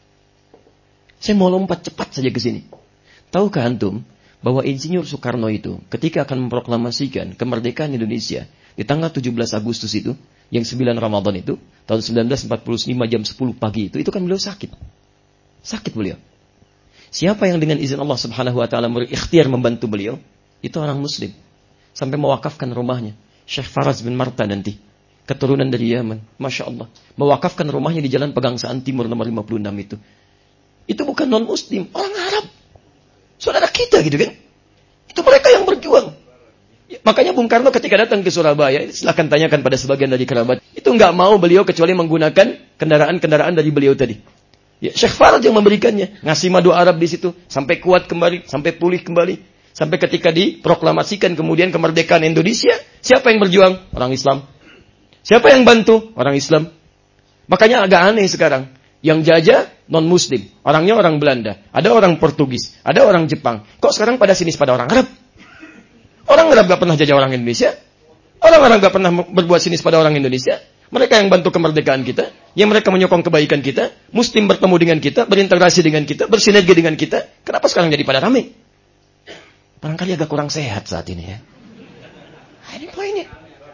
Saya mau lompat cepat saja ke sini. Tahukah antum bahwa Insinyur Soekarno itu ketika akan memproklamasikan kemerdekaan Indonesia di tanggal tujuh belas Agustus itu, yang sembilan Ramadan itu, tahun seribu sembilan ratus empat puluh lima jam sepuluh pagi itu, itu kan beliau sakit. Sakit beliau. Siapa yang dengan izin Allah Subhanahu wa taala berikhtiar membantu beliau? Itu orang muslim. Sampai mewakafkan rumahnya. Syekh Faraz bin Marta nanti, keturunan dari Yaman. Masya Allah. Mewakafkan rumahnya di Jalan Pegangsaan Timur nomor lima puluh enam itu. Itu bukan non muslim, orang Arab. Saudara kita gitu kan. Itu mereka yang berjuang. Ya, makanya Bung Karno ketika datang ke Surabaya, silakan tanyakan pada sebagian dari kerabat, itu nggak mau beliau kecuali menggunakan kendaraan-kendaraan dari beliau tadi. Ya, Syekh Farad yang memberikannya. Ngasih madu Arab di situ. Sampai kuat kembali. Sampai pulih kembali. Sampai ketika diproklamasikan kemudian kemerdekaan Indonesia. Siapa yang berjuang? Orang Islam. Siapa yang bantu? Orang Islam. Makanya agak aneh sekarang. Yang jajah non-Muslim. Orangnya orang Belanda. Ada orang Portugis. Ada orang Jepang. Kok sekarang pada sini pada orang Arab? Orang Arab gak pernah jajah orang Indonesia. Orang-orang gak pernah berbuat sinis pada orang Indonesia. Mereka yang bantu kemerdekaan kita, yang mereka menyokong kebaikan kita, Muslim bertemu dengan kita, berintegrasi dengan kita, bersinergi dengan kita. Kenapa sekarang jadi pada rame? Barangkali agak kurang sehat saat ini ya. Nah, ini poinnya.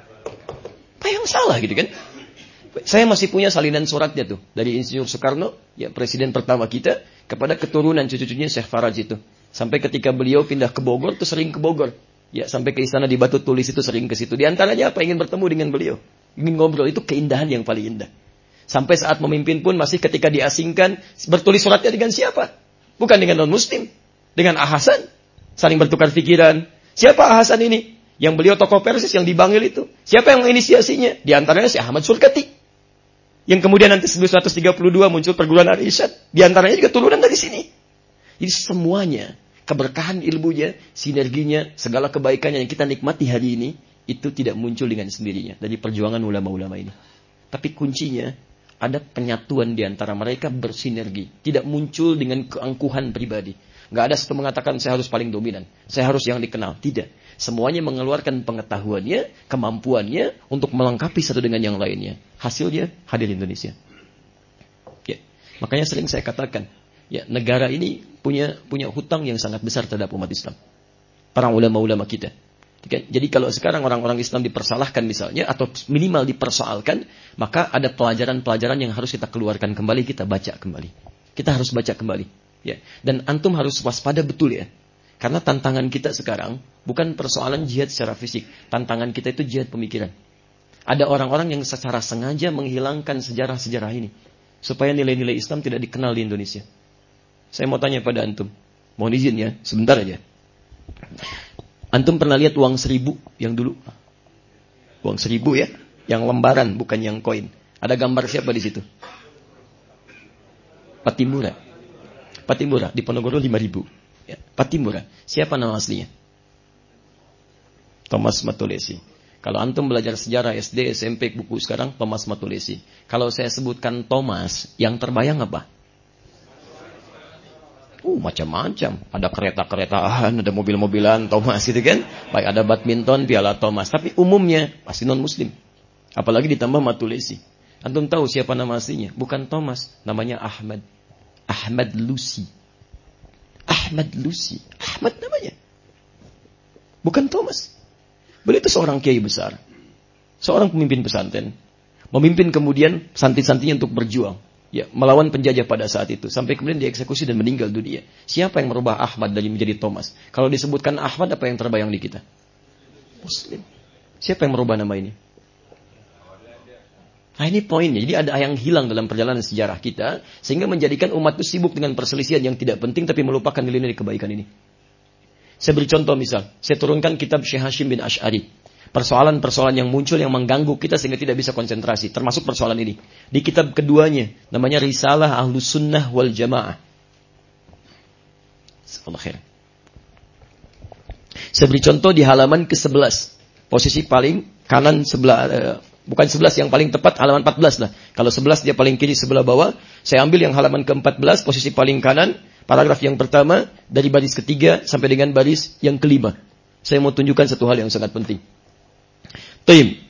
Apa yang salah gitu kan? Saya masih punya salinan suratnya tuh dari Insinyur Soekarno, ya presiden pertama kita, kepada keturunan cucu-cucunya Syekh Faraj itu. Sampai ketika beliau pindah ke Bogor, tuh sering ke Bogor. Ya, sampai ke istana di Batu Tulis itu sering ke situ. Di antaranya apa? Ingin bertemu dengan beliau. Ingin ngobrol, itu keindahan yang paling indah. Sampai saat memimpin pun masih ketika diasingkan, bertulis suratnya dengan siapa? Bukan dengan non-muslim. Dengan Ahasan. Saling bertukar pikiran. Siapa Ahasan ini? Yang beliau tokoh Persis yang dibangil itu. Siapa yang menginisiasinya? Di antaranya Syekh Ahmad Surkati. Yang kemudian nanti seribu sembilan ratus tiga puluh dua muncul perguruan Al-Irsyad. Di antaranya juga turunan dari sini. Jadi semuanya, keberkahan ilmunya, sinerginya, segala kebaikannya yang kita nikmati hari ini, itu tidak muncul dengan sendirinya dari perjuangan ulama-ulama ini. Tapi kuncinya ada penyatuan di antara mereka, bersinergi. Tidak muncul dengan keangkuhan pribadi. Nggak ada satu mengatakan saya harus paling dominan, saya harus yang dikenal. Tidak. Semuanya mengeluarkan pengetahuannya, kemampuannya untuk melengkapi satu dengan yang lainnya. Hasilnya hadir Indonesia. Ya. Makanya sering saya katakan, ya, negara ini punya punya hutang yang sangat besar terhadap umat Islam. Para ulama-ulama kita. Jadi kalau sekarang orang-orang Islam dipersalahkan misalnya, atau minimal dipersoalkan, maka ada pelajaran-pelajaran yang harus kita keluarkan kembali, kita baca kembali. Kita harus baca kembali. Ya. Dan antum harus waspada betul ya. Karena tantangan kita sekarang bukan persoalan jihad secara fisik. Tantangan kita itu jihad pemikiran. Ada orang-orang yang secara sengaja menghilangkan sejarah-sejarah ini. Supaya nilai-nilai Islam tidak dikenal di Indonesia. Saya mau tanya pada antum. Mohon izin ya, sebentar aja. Antum pernah lihat uang seribu yang dulu? Uang seribu ya? Yang lembaran, bukan yang koin. Ada gambar siapa di situ? Patimura. Patimura, di Ponorogo lima ribu. Ya, Patimura. Siapa nama aslinya? Thomas Matulesi. Kalau antum belajar sejarah S D, S M P, buku sekarang, Thomas Matulesi. Kalau saya sebutkan Thomas, yang terbayang apa? Uh, macam-macam. Ada kereta-keretaan, ada mobil-mobilan Thomas gitu kan. Baik, ada badminton, piala Thomas. Tapi umumnya pasti non-muslim. Apalagi ditambah Matulesi. Antum tahu siapa nama aslinya? Bukan Thomas, namanya Ahmad. Ahmad Lucy. Ahmad Lucy. Ahmad namanya. Bukan Thomas. Beliau itu seorang kiai besar. Seorang pemimpin pesantren. Memimpin kemudian santri-santrinya untuk berjuang. Ya, melawan penjajah pada saat itu. Sampai kemudian dieksekusi dan meninggal dunia. Siapa yang merubah Ahmad dari menjadi Thomas? Kalau disebutkan Ahmad, apa yang terbayang di kita? Muslim. Siapa yang merubah nama ini? Nah ini poinnya. Jadi ada yang hilang dalam perjalanan sejarah kita. Sehingga menjadikan umat itu sibuk dengan perselisihan yang tidak penting. Tapi melupakan nilai-nilai kebaikan ini. Saya beri contoh misal. Saya turunkan kitab Syekh Hashim bin Ash'ari. Persoalan-persoalan yang muncul yang mengganggu kita sehingga tidak bisa konsentrasi. Termasuk persoalan ini. Di kitab keduanya. Namanya Risalah Ahlus Sunnah wal Jamaah. Allah khair. Saya beri contoh di halaman ke sebelas. Posisi paling kanan sebelah... Uh, Bukan sebelas yang paling tepat, halaman empat belas lah. Kalau sebelas dia paling kiri sebelah bawah. Saya ambil yang halaman ke empat belas, posisi paling kanan. Paragraf yang pertama, dari baris ketiga sampai dengan baris yang kelima. Saya mau tunjukkan satu hal yang sangat penting. Taim.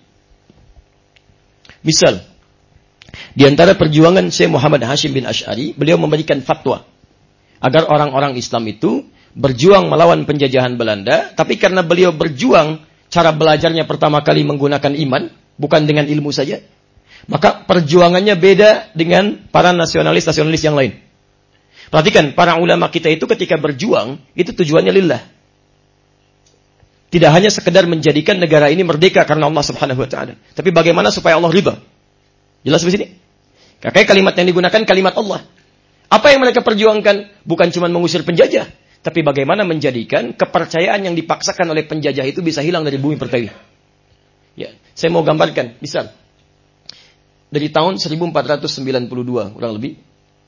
Misal, di antara perjuangan Syekh Muhammad Hashim bin Ash'ari, beliau memberikan fatwa. Agar orang-orang Islam itu berjuang melawan penjajahan Belanda. Tapi karena beliau berjuang, cara belajarnya pertama kali menggunakan iman. Bukan dengan ilmu saja. Maka perjuangannya beda dengan para nasionalis-nasionalis yang lain. Perhatikan, para ulama kita itu ketika berjuang, itu tujuannya lillah. Tidak hanya sekedar menjadikan negara ini merdeka karena Allah subhanahu wa ta'ala. Tapi bagaimana supaya Allah ridha. Jelas di sini? Kakak kalimat yang digunakan kalimat Allah. Apa yang mereka perjuangkan? Bukan cuma mengusir penjajah. Tapi bagaimana menjadikan kepercayaan yang dipaksakan oleh penjajah itu bisa hilang dari bumi pertiwi. Ya, saya mau gambarkan, misal dari tahun seribu empat ratus sembilan puluh dua kurang lebih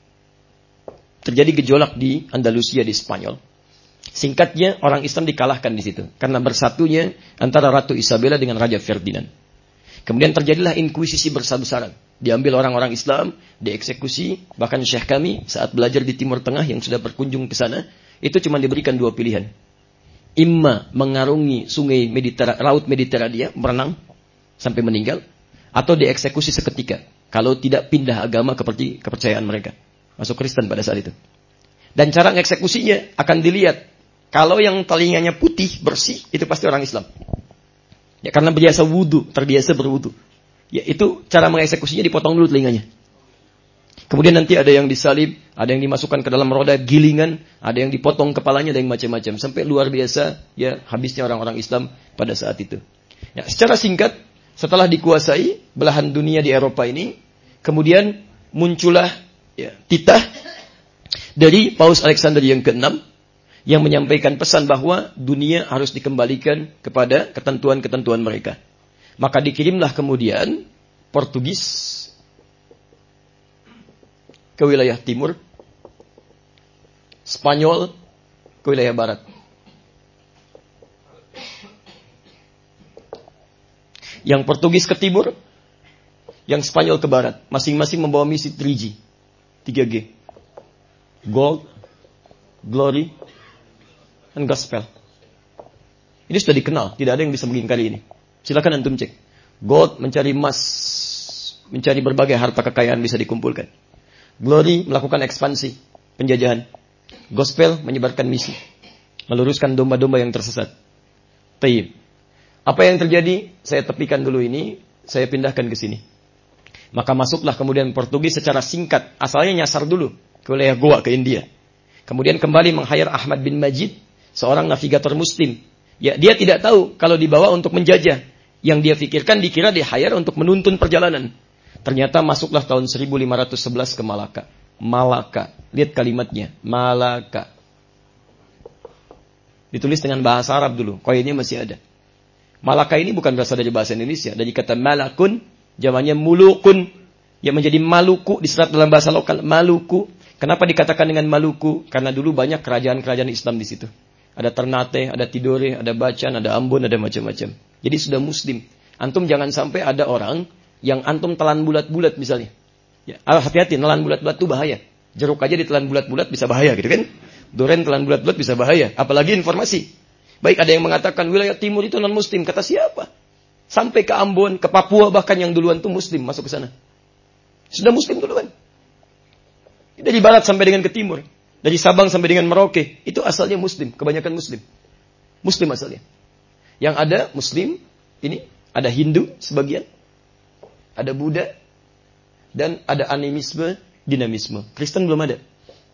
terjadi gejolak di Andalusia di Spanyol. Singkatnya orang Islam dikalahkan di situ karena bersatunya antara Ratu Isabella dengan Raja Ferdinand. Kemudian terjadilah inkuisisi besar-besaran. Diambil orang-orang Islam, dieksekusi, bahkan Syekh kami saat belajar di Timur Tengah yang sudah berkunjung ke sana, itu cuma diberikan dua pilihan. Imma mengarungi sungai Mediter- Laut Mediterania, berenang sampai meninggal, atau dieksekusi seketika. Kalau tidak pindah agama seperti kepercayaan mereka. Masuk Kristen pada saat itu. Dan cara eksekusinya akan dilihat. Kalau yang telinganya putih, bersih, itu pasti orang Islam. Ya, karena biasa wudu, terbiasa berwudu. Ya, itu cara mengeksekusinya, dipotong dulu telinganya. Kemudian nanti ada yang disalib, ada yang dimasukkan ke dalam roda gilingan, ada yang dipotong kepalanya, ada yang macam-macam. Sampai luar biasa, ya habisnya orang-orang Islam pada saat itu. Ya, secara singkat, setelah dikuasai belahan dunia di Eropa ini, kemudian muncullah ya, titah dari Paus Alexander yang keenam, yang menyampaikan pesan bahwa dunia harus dikembalikan kepada ketentuan-ketentuan mereka. Maka dikirimlah kemudian Portugis ke wilayah timur, Spanyol ke wilayah barat. Yang Portugis ke timur, yang Spanyol ke barat. Masing-masing membawa misi tiga G. tiga G. Gold, Glory, dan Gospel. Ini sudah dikenal, tidak ada yang bisa mengingkari ini. Silakan antum cek. Gold mencari emas, mencari berbagai harta kekayaan bisa dikumpulkan. Glory melakukan ekspansi, penjajahan. Gospel menyebarkan misi, meluruskan domba-domba yang tersesat. Taib. Apa yang terjadi? Saya tepikan dulu ini, saya pindahkan ke sini. Maka masuklah kemudian Portugis secara singkat, asalnya nyasar dulu ke wilayah Goa ke India. Kemudian kembali meng-hire Ahmad bin Majid seorang navigator muslim. Ya, dia tidak tahu kalau dibawa untuk menjajah. Yang dia pikirkan dikira di-hire untuk menuntun perjalanan. Ternyata masuklah tahun seribu lima ratus sebelas ke Malaka. Malaka. Lihat kalimatnya. Malaka. Ditulis dengan bahasa Arab dulu. Koinnya masih ada. Malaka ini bukan berasal dari bahasa Indonesia. Dari kata malakun, jamannya mulukun. Yang menjadi Maluku, diserap dalam bahasa lokal. Maluku. Kenapa dikatakan dengan Maluku? Karena dulu banyak kerajaan-kerajaan Islam di situ. Ada Ternate, ada Tidore, ada Bacan, ada Ambon, ada macam-macam. Jadi sudah muslim. Antum jangan sampai ada orang yang antum telan bulat-bulat misalnya. Ya, hati-hati, telan bulat-bulat itu bahaya. Jeruk aja ditelan bulat-bulat bisa bahaya gitu kan. Duren telan bulat-bulat bisa bahaya. Apalagi informasi. Baik, ada yang mengatakan wilayah timur itu non-muslim. Kata siapa? Sampai ke Ambon, ke Papua bahkan yang duluan itu muslim masuk ke sana. Sudah muslim duluan. Dari barat sampai dengan ke timur. Dari Sabang sampai dengan Merauke. Itu asalnya muslim. Kebanyakan muslim. Muslim asalnya. Yang ada muslim, ini ada Hindu sebagian. Ada Buddha. Dan ada animisme, dinamisme. Kristen belum ada.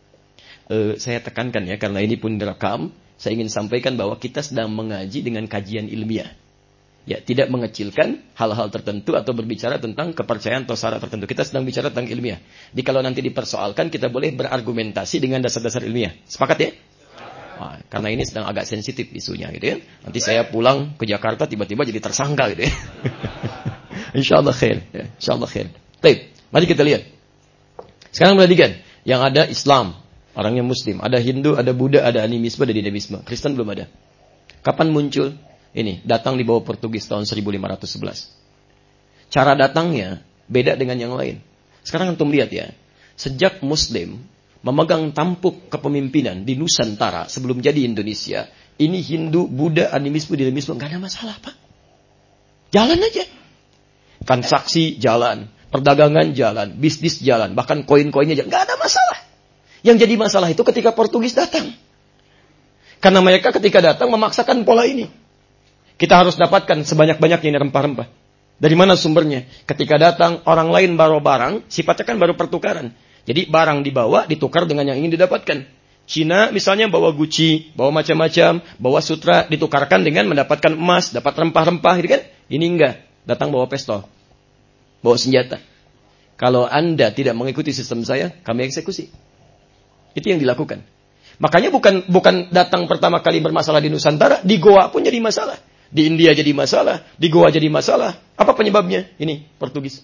E, saya tekankan ya, karena ini pun direkam. Saya ingin sampaikan bahwa kita sedang mengaji dengan kajian ilmiah. Ya, tidak mengecilkan hal-hal tertentu atau berbicara tentang kepercayaan atau syarat tertentu. Kita sedang bicara tentang ilmiah. Jadi kalau nanti dipersoalkan, kita boleh berargumentasi dengan dasar-dasar ilmiah. Sepakat ya? Nah, karena ini sedang agak sensitif isunya gitu ya. Nanti saya pulang ke Jakarta tiba-tiba jadi tersangka gitu ya. Insyaallah khair. Ya, Insyaallah khair. Baik, mari kita lihat. Sekarang perhatikan. Yang ada Islam, orangnya Muslim. Ada Hindu, ada Buddha, ada animisme, ada dinamisme. Kristen belum ada. Kapan muncul? Ini, datang di bawah Portugis tahun seribu lima ratus sebelas. Cara datangnya beda dengan yang lain. Sekarang antum lihat ya. Sejak Muslim memegang tampuk kepemimpinan di Nusantara sebelum jadi Indonesia, ini Hindu, Buddha, animisme, dinamisme, nggak ada masalah Pak. Jalan aja. Transaksi jalan, perdagangan jalan, bisnis jalan, bahkan koin-koinnya jalan. Nggak ada masalah. Yang jadi masalah itu ketika Portugis datang. Karena mereka ketika datang memaksakan pola ini. Kita harus dapatkan sebanyak-banyaknya ini rempah-rempah. Dari mana sumbernya? Ketika datang, orang lain bawa barang, sifatnya kan baru pertukaran. Jadi barang dibawa, ditukar dengan yang ingin didapatkan. Cina misalnya bawa Gucci, bawa macam-macam, bawa sutra, ditukarkan dengan mendapatkan emas, dapat rempah-rempah, gitu kan? Ini enggak, datang bawa pistol, bawa senjata. Kalau Anda tidak mengikuti sistem saya, kami eksekusi. Itu yang dilakukan. Makanya bukan bukan datang pertama kali bermasalah di Nusantara, di Goa pun jadi masalah. Di India jadi masalah, di Goa jadi masalah. Apa penyebabnya? Ini, Portugis.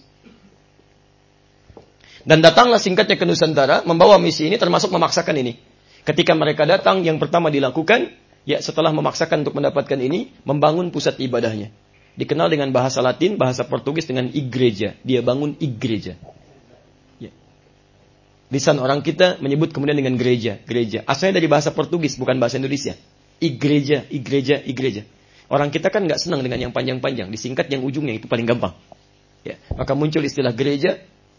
Dan datanglah singkatnya ke Nusantara, membawa misi ini termasuk memaksakan ini. Ketika mereka datang, yang pertama dilakukan, ya setelah memaksakan untuk mendapatkan ini, membangun pusat ibadahnya. Dikenal dengan bahasa Latin, bahasa Portugis dengan igreja. Dia bangun igreja. Ya. Lisan orang kita menyebut kemudian dengan gereja. Gereja. Asalnya dari bahasa Portugis, bukan bahasa Indonesia. Igreja, igreja, igreja. Orang kita kan nggak senang dengan yang panjang-panjang. Disingkat yang ujungnya, itu paling gampang. Ya. Maka muncul istilah gereja.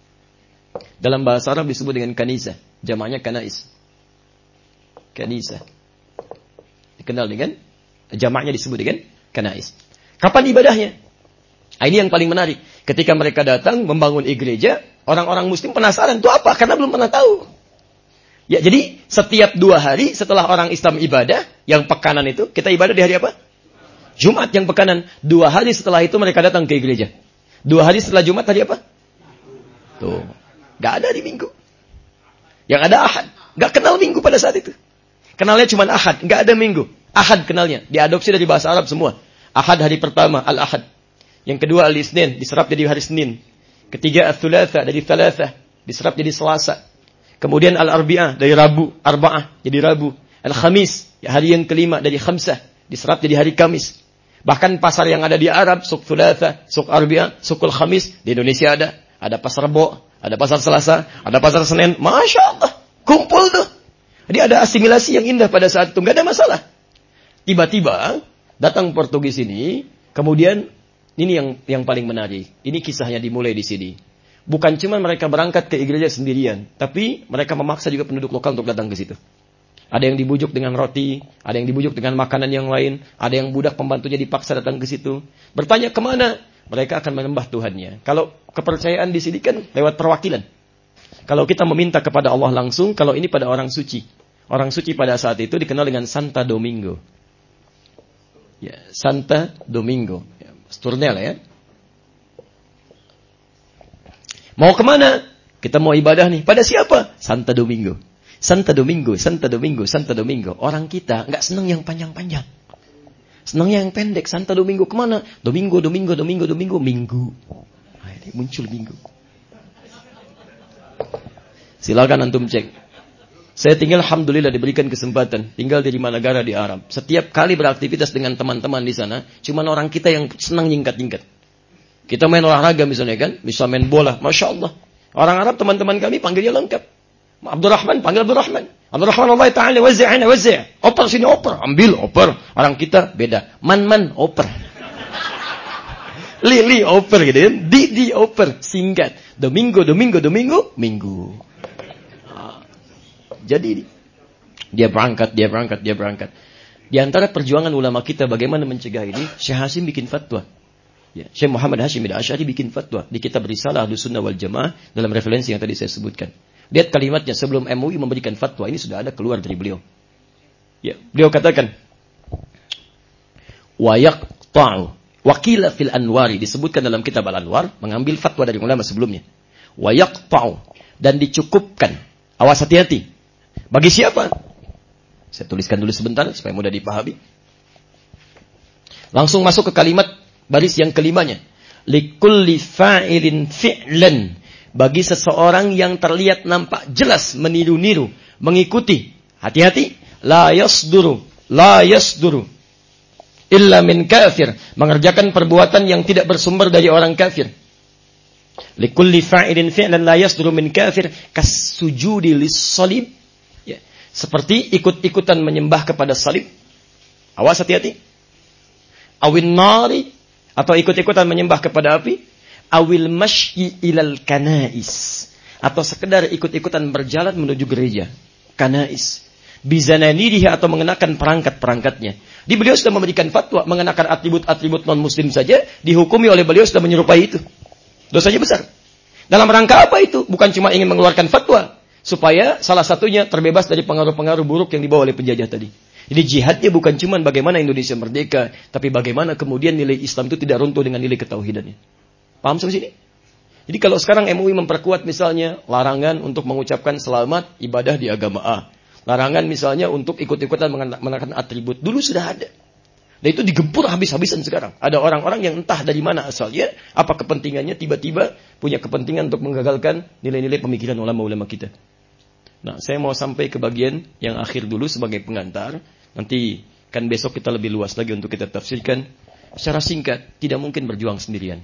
Dalam bahasa Arab disebut dengan kanisa. Jamaknya kanais. Kanisa. Dikenal dengan, jamaknya disebut dengan kanais. Kapan ibadahnya? Nah, ini yang paling menarik. Ketika mereka datang membangun gereja, orang-orang muslim penasaran itu apa? Karena belum pernah tahu. Ya, jadi setiap dua hari setelah orang Islam ibadah, yang pekanan itu, kita ibadah di hari apa? Jumat yang pekanan. Dua hari setelah itu mereka datang ke gereja. Dua hari setelah Jumat hari apa? Tuh. Gak ada di Minggu. Yang ada Ahad. Gak kenal Minggu pada saat itu. Kenalnya cuma Ahad. Gak ada Minggu. Ahad kenalnya. Diadopsi dari bahasa Arab semua. Ahad hari pertama. Al-Ahad. Yang kedua Al-Isnin. Diserap jadi hari Senin. Ketiga Al-Thulatha. Dari Thalatha. Diserap jadi Selasa. Kemudian Al-Arbi'ah. Dari Rabu. Arba'ah. Jadi Rabu. Al-Khamis. Hari yang kelima. Dari Khamsah. Diserap jadi hari Kamis. Bahkan pasar yang ada di Arab, Suk Thulatha, Suk Arbi'ah, Sukul Khamis, di Indonesia ada. Ada pasar Rebo, ada pasar Selasa, ada pasar Senin. Masya Allah, kumpul tuh. Jadi ada asimilasi yang indah pada saat itu, nggak ada masalah. Tiba-tiba datang Portugis ini, kemudian ini yang yang paling menarik. Ini kisahnya dimulai di sini. Bukan cuma mereka berangkat ke gereja sendirian, tapi mereka memaksa juga penduduk lokal untuk datang ke situ. Ada yang dibujuk dengan roti, ada yang dibujuk dengan makanan yang lain, ada yang budak pembantunya dipaksa datang ke situ. Bertanya kemana? Mereka akan menyembah Tuhannya. Kalau kepercayaan di sini kan lewat perwakilan. Kalau kita meminta kepada Allah langsung, kalau ini pada orang suci. Orang suci pada saat itu dikenal dengan Santa Domingo. Ya, Santa Domingo. Ya, Sturnel ya. Mau kemana? Kita mau ibadah nih. Pada siapa? Santa Domingo. Santa Domingo, Santa Domingo, Santa Domingo. Orang kita nggak senang yang panjang-panjang. Senangnya yang pendek. Santa Domingo kemana? Domingo, Domingo, Domingo, Domingo, Minggu. Nah, ini muncul Minggu. Silakan antum cek. Saya tinggal alhamdulillah diberikan kesempatan tinggal di lima negara di Arab. Setiap kali beraktivitas dengan teman-teman di sana, cuma orang kita yang senang nyingkat-nyingkat. Kita main olahraga misalnya kan, bisa main bola, masya Allah. Orang Arab teman-teman kami panggilnya lengkap. Abdurrahman panggil Abdurrahman. Abdurrahman Allah Taala waz'ana waz'. Oper sini oper, ambil oper. Orang kita beda. Man-man oper. Lili oper gitu kan. Di di oper singkat. Domingo Domingo Domingo Minggu. Jadi dia berangkat, dia berangkat, dia berangkat. Di antara perjuangan ulama kita bagaimana mencegah ini, Syekh Hasim bikin fatwa. Ya, Syekh Muhammad Hashim bin Asy'ari bikin fatwa di kitab Risalah Ahlus Sunnah wal Jamaah dalam referensi yang tadi saya sebutkan. Lihat kalimatnya sebelum M U I memberikan fatwa ini sudah ada keluar dari beliau. Ya, beliau katakan wa yaqta'u wa qila fil anwari disebutkan dalam kitab Al-Anwar mengambil fatwa dari ulama sebelumnya. Wa yaqta'u dan dicukupkan. Awas hati-hati. Bagi siapa? Saya tuliskan dulu sebentar supaya mudah dipahami. Langsung masuk ke kalimat baris yang kelimanya. Likulli fa'ilin fi'lan. Bagi seseorang yang terlihat nampak jelas meniru-niru, mengikuti. Hati-hati. La yasduru. La yasduru. Illa min kafir. Mengerjakan perbuatan yang tidak bersumber dari orang kafir. Likulli fa'ilin fi'lan la yasduru min kafir. Kasujudi lis-salib. Ya. Seperti ikut-ikutan menyembah kepada salib. Awas hati-hati. Awin nari. Atau ikut-ikutan menyembah kepada api. Awil masyi ilal kanais. Atau sekedar ikut-ikutan berjalan menuju gereja. Kanais. Bizananirihi atau mengenakan perangkat-perangkatnya. Di beliau sudah memberikan fatwa. Mengenakan atribut-atribut non-muslim saja. Dihukumi oleh beliau sudah menyerupai itu. Dosanya besar. Dalam rangka apa itu? Bukan cuma ingin mengeluarkan fatwa. Supaya salah satunya terbebas dari pengaruh-pengaruh buruk yang dibawa oleh penjajah tadi. Jadi jihadnya bukan cuma bagaimana Indonesia merdeka. Tapi bagaimana kemudian nilai Islam itu tidak runtuh dengan nilai ketauhidannya. Paham sampai sini? Jadi kalau sekarang M U I memperkuat misalnya larangan untuk mengucapkan selamat ibadah di agama A. Larangan misalnya untuk ikut-ikutan mengenakan atribut. Dulu sudah ada. Dan itu digempur habis-habisan sekarang. Ada orang-orang yang entah dari mana asalnya. Apa kepentingannya tiba-tiba punya kepentingan untuk menggagalkan nilai-nilai pemikiran ulama-ulama kita. Nah, saya mau sampai ke bagian yang akhir dulu sebagai pengantar. Nanti kan besok kita lebih luas lagi untuk kita tafsirkan. Secara singkat, tidak mungkin berjuang sendirian.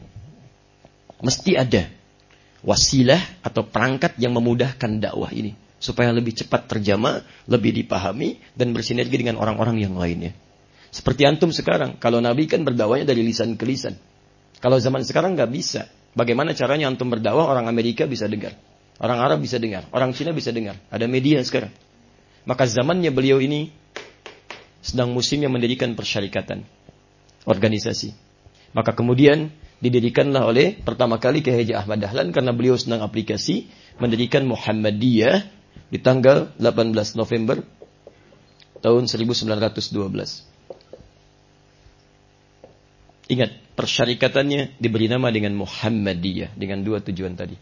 Mesti ada wasilah atau perangkat yang memudahkan dakwah ini. Supaya lebih cepat terjamah, lebih dipahami, dan bersinergi dengan orang-orang yang lainnya. Seperti antum sekarang. Kalau Nabi kan berdakwahnya dari lisan ke lisan. Kalau zaman sekarang nggak bisa. Bagaimana caranya antum berdakwah orang Amerika bisa dengar. Orang Arab bisa dengar. Orang Cina bisa dengar. Ada media sekarang. Maka zamannya beliau ini sedang musimnya mendirikan persyarikatan. Organisasi. Maka kemudian didirikanlah oleh pertama kali Kiai Haji Ahmad Dahlan karena beliau sedang aplikasi mendirikan Muhammadiyah di tanggal delapan belas November tahun seribu sembilan ratus dua belas. Ingat, persyarikatannya diberi nama dengan Muhammadiyah dengan dua tujuan tadi.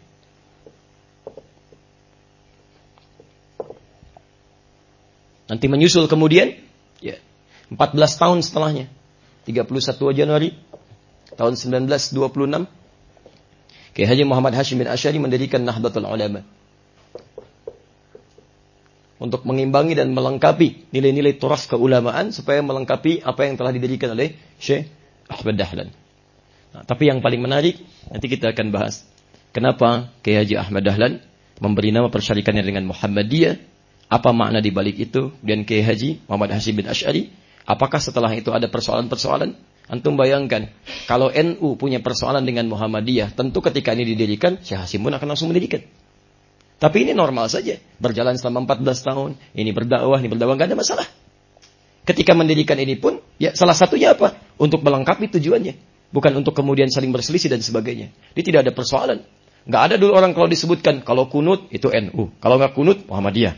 Nanti menyusul kemudian ya, empat belas tahun setelahnya, tiga puluh satu Januari tahun sembilan belas dua puluh enam, Kiai Haji Muhammad Hashim bin Asy'ari mendirikan Nahdlatul Ulama untuk mengimbangi dan melengkapi nilai-nilai turas keulamaan supaya melengkapi apa yang telah didirikan oleh Syekh Ahmad Dahlan. Nah, tapi yang paling menarik nanti kita akan bahas kenapa Kiai Haji Ahmad Dahlan memberi nama persyarikatannya dengan Muhammadiyah, apa makna di balik itu, dan Kiai Haji Muhammad Hashim bin Asy'ari, apakah setelah itu ada persoalan-persoalan? Antum bayangkan, kalau N U punya persoalan dengan Muhammadiyah, tentu ketika ini didirikan, Syekh Hasim pun akan langsung mendirikan. Tapi ini normal saja, berjalan selama empat belas tahun, ini berdakwah, ini berdakwah, nggak ada masalah. Ketika mendirikan ini pun, ya salah satunya apa? Untuk melengkapi tujuannya. Bukan untuk kemudian saling berselisih dan sebagainya. Ini tidak ada persoalan. Nggak ada dulu orang kalau disebutkan, kalau kunut itu N U. Kalau nggak kunut, Muhammadiyah.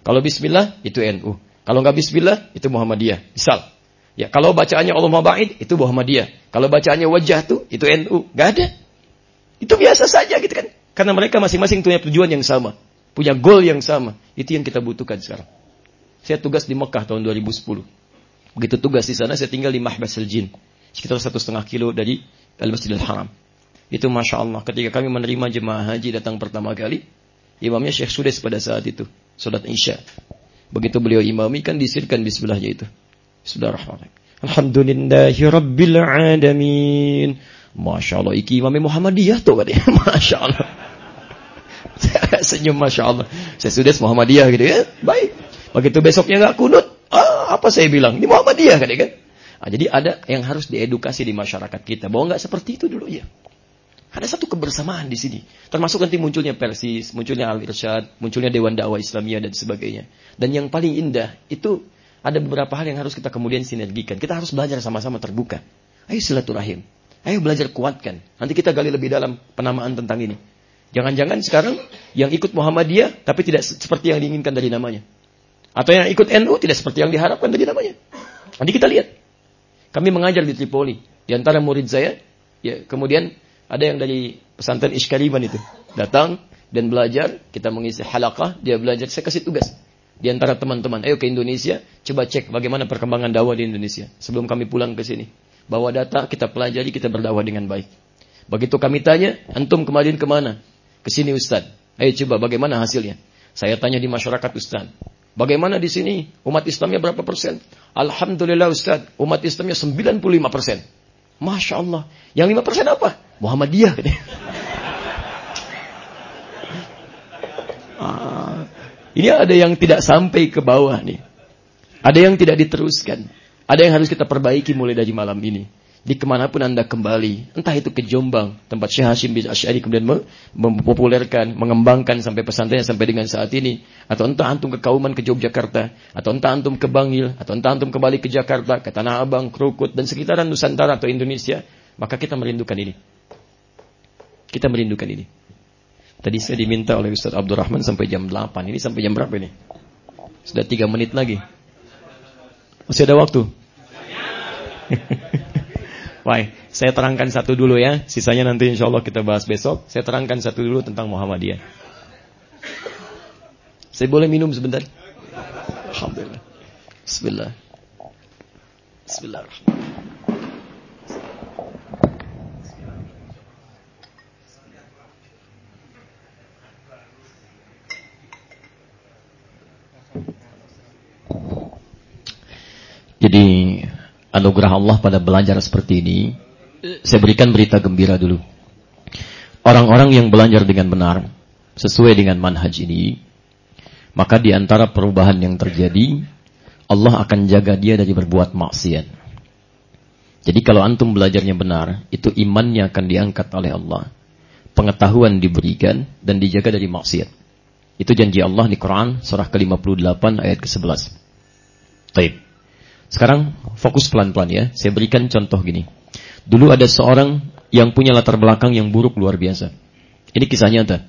Kalau bismillah, itu N U. Kalau nggak bismillah, itu Muhammadiyah. Misal. Ya, kalau bacaannya Allahumma ba'id, itu Muhammadiyah. Kalau bacaannya wajah tuh, itu N U. Nggak ada. Itu biasa saja gitu kan. Karena mereka masing-masing punya tujuan yang sama. Punya goal yang sama. Itu yang kita butuhkan sekarang. Saya tugas di Mekah tahun dua ribu sepuluh. Begitu tugas di sana, saya tinggal di Mahbasul Jin. Sekitar satu setengah kilo dari Al-Masjidil Haram. Itu Masya Allah, ketika kami menerima jemaah haji datang pertama kali, imamnya Syekh Sudes pada saat itu, salat Isya. Begitu beliau imami, kan disirkan bismillahnya itu. Bismillahirrahmanirrahim. Alhamdulillahi Rabbil Alamin. Masya Allah, iki imamnya Muhammadiyah tuh katanya. Masya Allah. Saya senyum Masya Allah. Saya Sudes Muhammadiyah gitu ya. Baik. Begitu besoknya gak kunut, ah, apa saya bilang? Ini Muhammadiyah katanya kan. Nah, jadi ada yang harus diedukasi di masyarakat kita, bahwa gak seperti itu dulu ya. Ada satu kebersamaan di sini. Termasuk nanti munculnya Persis, munculnya Al-Irsyad, munculnya Dewan Dakwah Islamiyah dan sebagainya. Dan yang paling indah, itu ada beberapa hal yang harus kita kemudian sinergikan. Kita harus belajar sama-sama terbuka. Ayo silaturahim. Ayo belajar kuatkan. Nanti kita gali lebih dalam penamaan tentang ini. Jangan-jangan sekarang yang ikut Muhammadiyah, tapi tidak seperti yang diinginkan dari namanya. Atau yang ikut N U tidak seperti yang diharapkan dari namanya. Nanti kita lihat. Kami mengajar di Tripoli. Di antara murid saya, ya kemudian ada yang dari pesantren Ishkariban itu. Datang dan belajar, kita mengisi halaqah, dia belajar, saya kasih tugas. Di antara teman-teman, ayo ke Indonesia, coba cek bagaimana perkembangan dakwah di Indonesia. Sebelum kami pulang ke sini. Bawa data, kita pelajari, kita berdakwah dengan baik. Begitu kami tanya, antum kemarin kemana? Ke sini Ustaz. Ayo coba bagaimana hasilnya? Saya tanya di masyarakat Ustaz. Bagaimana di sini? Umat Islamnya berapa persen? Alhamdulillah Ustaz, umat Islamnya sembilan puluh lima persen. Masya Allah. Yang lima persen apa? Muhammadiyah. ah, ini ada yang tidak sampai ke bawah nih. Ada yang tidak diteruskan. Ada yang harus kita perbaiki mulai dari malam ini. Di kemanapun Anda kembali, entah itu ke Jombang, tempat Syekh Hashim bin Asy'ari kemudian mempopulerkan, mengembangkan sampai pesantrennya sampai dengan saat ini, atau entah antum ke Kauman, ke Yogyakarta, atau entah antum ke Bangil, atau entah antum kembali ke Jakarta, ke Tanah Abang, Krukut, dan sekitaran Nusantara atau Indonesia, maka kita merindukan ini. Kita merindukan ini. Tadi saya diminta oleh Ustaz Abdurrahman sampai jam delapan. Ini sampai jam berapa ini? Sudah tiga menit lagi. Masih ada waktu? Baik, saya terangkan satu dulu ya. Sisanya nanti insya Allah kita bahas besok. Saya terangkan satu dulu tentang Muhammadiyah. Saya boleh minum sebentar? Alhamdulillah. Bismillah. Bismillahirrahmanirrahim. Jadi anugerah Allah pada belajar seperti ini, saya berikan berita gembira dulu. Orang-orang yang belajar dengan benar, sesuai dengan manhaj ini, maka di antara perubahan yang terjadi, Allah akan jaga dia dari berbuat maksiat. Jadi kalau antum belajarnya benar, itu imannya akan diangkat oleh Allah. Pengetahuan diberikan dan dijaga dari maksiat. Itu janji Allah di Quran, surah ke lima puluh delapan ayat ke sebelas. Baik. Sekarang fokus pelan-pelan ya. Saya berikan contoh gini. Dulu ada seorang yang punya latar belakang yang buruk luar biasa. Ini kisah nyata.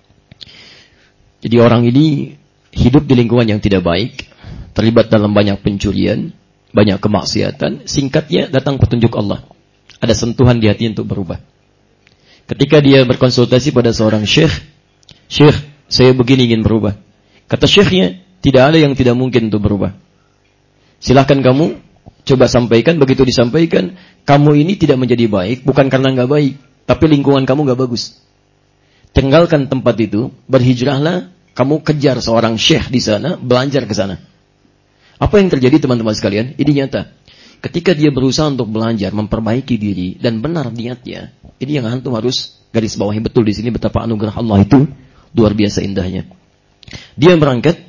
Jadi orang ini hidup di lingkungan yang tidak baik, terlibat dalam banyak pencurian, banyak kemaksiatan. Singkatnya datang petunjuk Allah. Ada sentuhan di hati untuk berubah. Ketika dia berkonsultasi pada seorang syekh, "Syekh, saya begini ingin berubah." Kata syekhnya, "Tidak ada yang tidak mungkin untuk berubah. Silahkan kamu coba sampaikan." Begitu disampaikan, kamu ini tidak menjadi baik, bukan karena nggak baik, tapi lingkungan kamu nggak bagus. Tinggalkan tempat itu, berhijrahlah, kamu kejar seorang syekh di sana, belajar ke sana. Apa yang terjadi teman-teman sekalian? Ini nyata. Ketika dia berusaha untuk belajar, memperbaiki diri, dan benar niatnya, ini yang antum harus garis bawahi betul di sini betapa anugerah Allah itu luar biasa indahnya. Dia berangkat.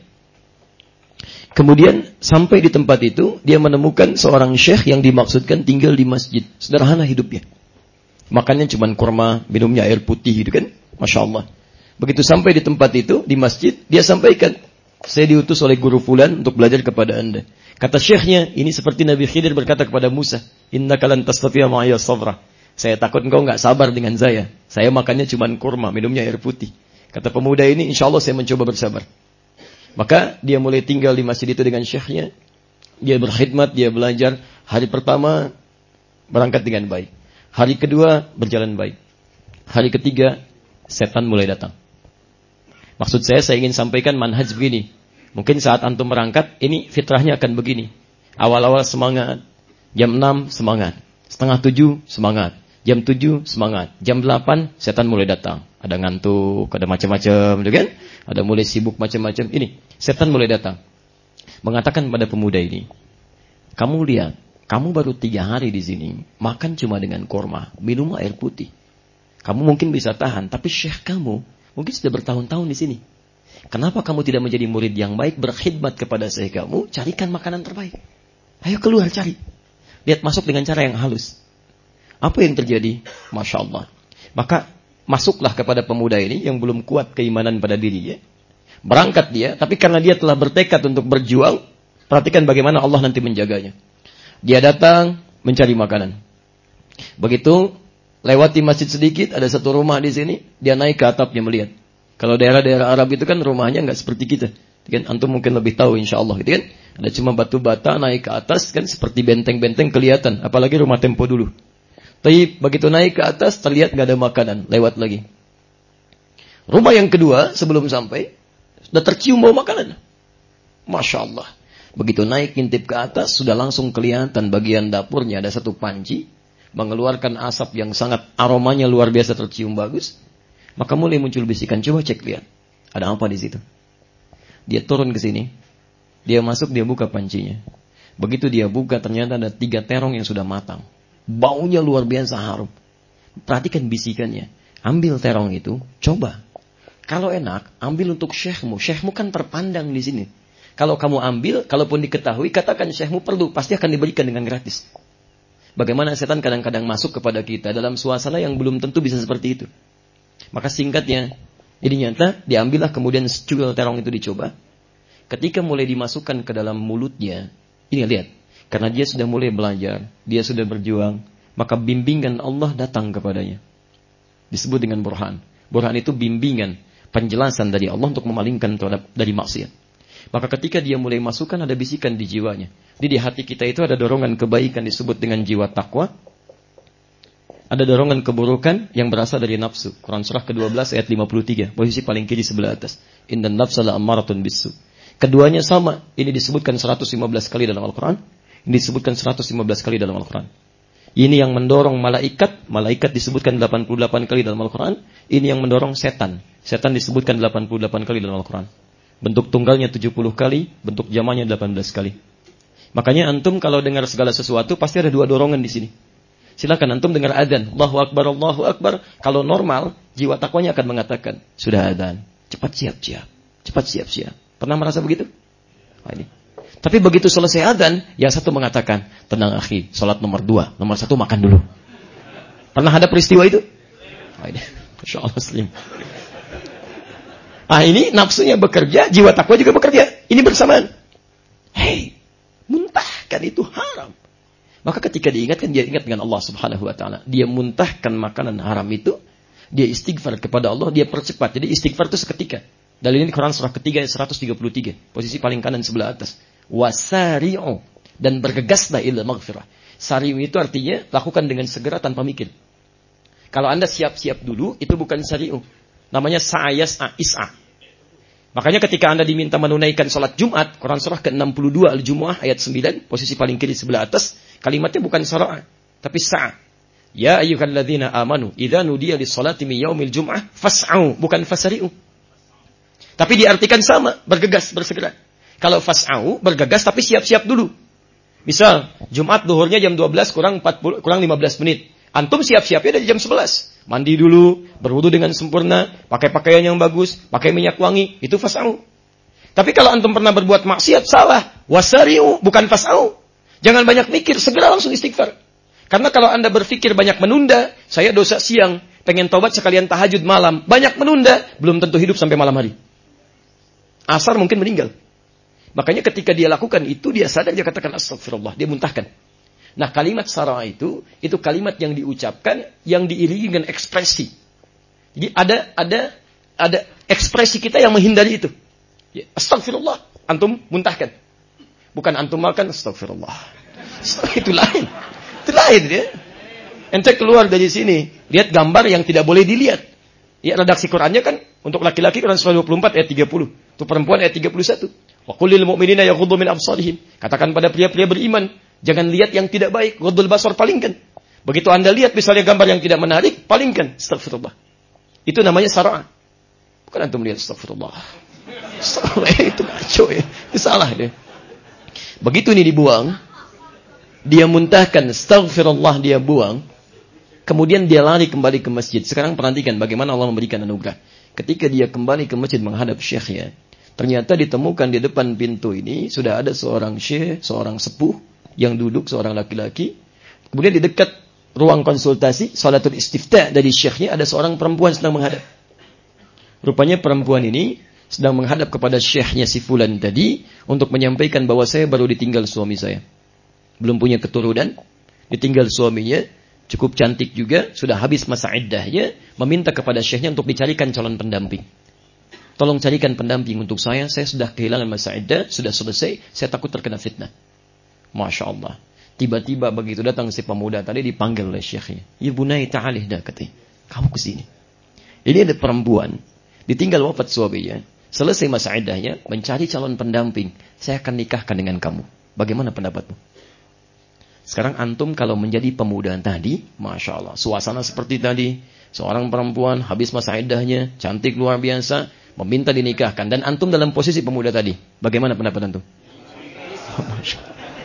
Kemudian sampai di tempat itu, dia menemukan seorang syekh yang dimaksudkan tinggal di masjid. Sederhana hidupnya. Makannya cuma kurma, minumnya air putih gitu kan. Masya Allah. Begitu sampai di tempat itu, di masjid, dia sampaikan, "Saya diutus oleh guru fulan untuk belajar kepada anda." Kata syekhnya, ini seperti Nabi Khidir berkata kepada Musa, "Innaka lan tastati'a ma'iya sabra." Saya takut engkau enggak sabar dengan saya. Saya makannya cuma kurma, minumnya air putih. Kata pemuda ini, insya Allah saya mencoba bersabar. Maka dia mulai tinggal di masjid itu dengan syekhnya. Dia berkhidmat, dia belajar. Hari pertama berangkat dengan baik. Hari kedua berjalan baik. Hari ketiga setan mulai datang. Maksud saya, saya ingin sampaikan manhaj begini. Mungkin saat antum berangkat, ini fitrahnya akan begini. Awal-awal semangat. Jam enam semangat. Setengah tujuh semangat. Jam tujuh semangat. Jam delapan setan mulai datang. Ada ngantuk, ada macam-macam, kan? Ada mulai sibuk macam-macam. Ini, setan mulai datang. Mengatakan pada pemuda ini, kamu lihat, kamu baru tiga hari di sini, makan cuma dengan korma, minum air putih. Kamu mungkin bisa tahan, tapi syekh kamu mungkin sudah bertahun-tahun di sini. Kenapa kamu tidak menjadi murid yang baik, berkhidmat kepada syekh kamu, carikan makanan terbaik. Ayo keluar cari. Lihat, masuk dengan cara yang halus. Apa yang terjadi? Masya Allah. Maka masuklah kepada pemuda ini yang belum kuat keimanan pada dirinya. Berangkat dia, tapi karena dia telah bertekad untuk berjuang, perhatikan bagaimana Allah nanti menjaganya. Dia datang mencari makanan. Begitu lewati masjid sedikit, ada satu rumah di sini, dia naik ke atapnya melihat. Kalau daerah-daerah Arab itu kan rumahnya nggak seperti kita. Kan antum mungkin lebih tahu insya Allah gitu kan. Ada cuma batu bata naik ke atas kan seperti benteng-benteng kelihatan, apalagi rumah tempo dulu. Tapi begitu naik ke atas terlihat nggak ada makanan, lewat lagi. Rumah yang kedua sebelum sampai sudah tercium bau makanan. Masya Allah. Begitu naik ngintip ke atas sudah langsung kelihatan bagian dapurnya ada satu panci mengeluarkan asap yang sangat aromanya luar biasa tercium bagus. Maka mulai muncul bisikan, coba cek lihat. Ada apa di situ? Dia turun ke sini. Dia masuk, dia buka pancinya. Begitu dia buka ternyata ada tiga terong yang sudah matang. Baunya luar biasa harum. Perhatikan bisikannya. Ambil terong itu, coba. Kalau enak, ambil untuk syekhmu. Syekhmu kan terpandang di sini. Kalau kamu ambil, kalaupun diketahui, katakan syekhmu perlu, pasti akan diberikan dengan gratis. Bagaimana setan kadang-kadang masuk kepada kita dalam suasana yang belum tentu bisa seperti itu. Maka singkatnya, ini nyata, diambillah kemudian secuil terong itu dicoba. Ketika mulai dimasukkan ke dalam mulutnya, ini lihat, karena dia sudah mulai belajar, dia sudah berjuang, maka bimbingan Allah datang kepadanya. Disebut dengan burhan. Burhan itu bimbingan, penjelasan dari Allah untuk memalingkan terhadap dari maksiat. Maka ketika dia mulai masukkan ada bisikan di jiwanya. Jadi di hati kita itu ada dorongan kebaikan disebut dengan jiwa takwa. Ada dorongan keburukan yang berasal dari nafsu. Quran surah kedua belas ayat lima puluh tiga. Posisi paling kiri sebelah atas. Innan nafsa la'ammaratun bisu. Keduanya sama. Ini disebutkan seratus lima belas kali dalam Al-Quran. Ini disebutkan seratus lima belas kali dalam Al-Quran. Ini yang mendorong malaikat. Malaikat disebutkan delapan puluh delapan kali dalam Al-Quran. Ini yang mendorong setan. Setan disebutkan delapan puluh delapan kali dalam Al-Quran. Bentuk tunggalnya tujuh puluh kali. Bentuk jamaknya delapan belas kali. Makanya antum kalau dengar segala sesuatu pasti ada dua dorongan di sini. Silakan antum dengar adzan, Allahu Akbar, Allahu Akbar. Kalau normal, jiwa takwanya akan mengatakan, sudah adzan, cepat siap-siap, cepat siap-siap. Pernah merasa begitu? Nah, ini. Tapi begitu selesai adzan, yang satu mengatakan, tenang akhi, salat nomor dua, nomor satu makan dulu. Pernah ada peristiwa itu? Nah, ini. Masya Allah muslim. Ah ini nafsunya bekerja, jiwa takwa juga bekerja. Ini bersamaan. Hei, muntahkan itu haram. Maka ketika diingatkan, dia ingat dengan Allah subhanahu wa ta'ala. Dia muntahkan makanan haram itu. Dia istighfar kepada Allah. Dia percepat. Jadi istighfar itu seketika. Dalil ini Quran surah ketiga seratus tiga puluh tiga. Posisi paling kanan sebelah atas. Wasari'u. Dan bergegaslah ila maghfirah. Sari'u itu artinya lakukan dengan segera tanpa mikir. Kalau anda siap-siap dulu, itu bukan sari'u. Namanya sa'ayas'a is'a. Makanya ketika anda diminta menunaikan sholat Jumat, Quran surah ke enam puluh dua Al-Jumu'ah ayat sembilan, posisi paling kiri sebelah atas, kalimatnya bukan sara'a, tapi sa'a. Ya ayyuhalladzina amanu, idza nudiya lis-sholati min yaumil jum'ah fas'au, bukan fasari'u. Tapi diartikan sama, bergegas, bersegera. Kalau fas'au, bergegas tapi siap-siap dulu. Misal, Jumat duhurnya jam dua belas kurang empat puluh kurang lima belas menit. Antum siap-siapnya dari jam sebelas. Mandi dulu, berwudu dengan sempurna, pakai pakaian yang bagus, pakai minyak wangi, itu fas'au. Tapi kalau antum pernah berbuat maksiat, salah. Wasari'u, bukan fas'au. Jangan banyak mikir, segera langsung istighfar. Karena kalau anda berpikir banyak menunda, saya dosa siang, pengen taubat sekalian tahajud malam, banyak menunda, belum tentu hidup sampai malam hari. Asar mungkin meninggal. Makanya ketika dia lakukan itu, dia sadar, dia katakan astagfirullah, dia muntahkan. Nah kalimat sara' itu, itu kalimat yang diucapkan, yang diiringi dengan ekspresi. Jadi ada ada ada ekspresi kita yang menghindari itu. Ya, astagfirullah. Antum muntahkan. Bukan antum makan, astagfirullah. Itu lain. Itu lain ya. Ente keluar dari sini, lihat gambar yang tidak boleh dilihat. Ya, redaksi Qur'annya kan untuk laki-laki Quran surah dua puluh empat ayat tiga puluh. Untuk perempuan ayat tiga puluh satu. Wa qul lil mu'minina yaghuddu min absarihim. Katakan pada pria-pria beriman, jangan lihat yang tidak baik, ghaddul basar, palingkan. Begitu Anda lihat misalnya gambar yang tidak menarik, palingkan. Astagfirullah. Itu namanya sara'ah. Bukan antum lihat astagfirullah. Astagfirullah itu ngaco ya. Itu salah dia. Begitu ini dibuang, dia muntahkan astagfirullah, dia buang. Kemudian dia lari kembali ke masjid. Sekarang perhatikan bagaimana Allah memberikan anugerah. Ketika dia kembali ke masjid menghadap syekhnya, ternyata ditemukan di depan pintu ini sudah ada seorang syekh, seorang sepuh yang duduk, seorang laki-laki. Kemudian di dekat ruang konsultasi, salatul istifta dari syekhnya, ada seorang perempuan sedang menghadap. Rupanya perempuan ini sedang menghadap kepada syekhnya si fulan tadi untuk menyampaikan bahwa saya baru ditinggal suami saya. Belum punya keturunan, ditinggal suaminya. Cukup cantik juga, sudah habis masa iddahnya, meminta kepada syekhnya untuk dicarikan calon pendamping. Tolong carikan pendamping untuk saya, saya sudah kehilangan masa iddah, sudah selesai, saya takut terkena fitnah. Masya Allah. Tiba-tiba begitu datang si pemuda tadi dipanggil oleh syekhnya. Ya bunai ta'alih dah katanya. Kamu kesini. Ini ada perempuan, ditinggal wafat suaminya, selesai masa iddahnya, mencari calon pendamping. Saya akan nikahkan dengan kamu. Bagaimana pendapatmu? Sekarang antum kalau menjadi pemuda tadi, Masya Allah, suasana seperti tadi, seorang perempuan habis masa iddahnya, cantik luar biasa, meminta dinikahkan, dan antum dalam posisi pemuda tadi, bagaimana pendapat antum? Masya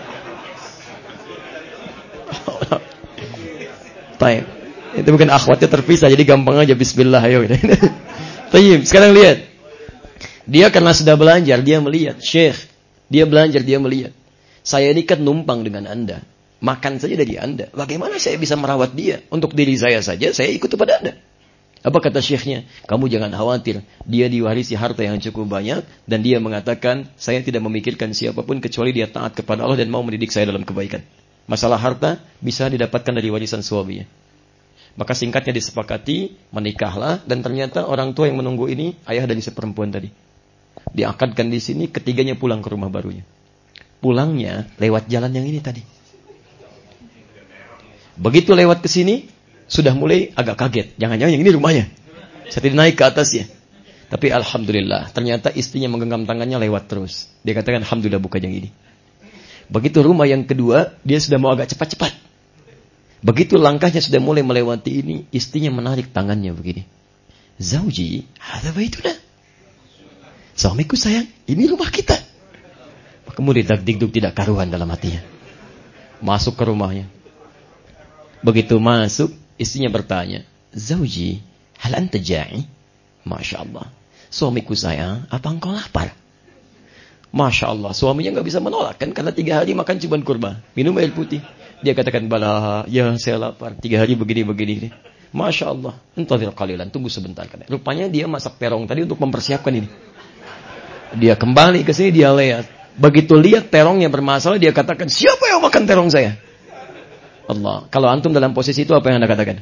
Allah. Baik, itu bukan akhwatnya terpisah, jadi gampang aja, bismillah, ayo. Tayyib, sekarang lihat, dia karena sudah belajar, dia melihat, syekh, dia belajar, dia melihat, saya ini kan numpang dengan anda. Makan saja dari anda. Bagaimana saya bisa merawat dia? Untuk diri saya saja, saya ikut kepada anda. Apa kata syekhnya? Kamu jangan khawatir. Dia diwarisi harta yang cukup banyak. Dan dia mengatakan, saya tidak memikirkan siapapun kecuali dia taat kepada Allah dan mau mendidik saya dalam kebaikan. Masalah harta bisa didapatkan dari warisan suaminya. Maka singkatnya disepakati, menikahlah. Dan ternyata orang tua yang menunggu ini, ayah dari si perempuan tadi. Diakadkan di sini, ketiganya pulang ke rumah barunya. Pulangnya lewat jalan yang ini tadi. Begitu lewat ke sini, sudah mulai agak kaget. Jangan-jangan yang ini rumahnya. Saya tidak naik ke atasnya. Tapi alhamdulillah, ternyata istrinya menggenggam tangannya lewat terus. Dia katakan, alhamdulillah bukan yang ini. Begitu rumah yang kedua, dia sudah mau agak cepat-cepat. Begitu langkahnya sudah mulai melewati ini, istrinya menarik tangannya begini. Zauji, hadza baituna. Suamiku sayang, ini rumah kita. Kemudian dak-dikduk tidak karuan dalam hatinya. Masuk ke rumahnya. Begitu masuk, istrinya bertanya, Zauji, hal anta ja'i? Masya Allah. Suamiku sayang, apa engkau lapar? Masya Allah, suaminya gak bisa menolak kan, karena tiga hari makan cuma kurma, minum air putih. Dia katakan, bala, ya saya lapar, tiga hari begini-begini. Masya Allah, entahir qalilan, tunggu sebentar. Rupanya dia masak terong tadi untuk mempersiapkan ini. Dia kembali ke sini, dia lihat. Begitu lihat terongnya bermasalah, dia katakan, siapa yang makan terong saya? Allah. Kalau antum dalam posisi itu, apa yang anda katakan?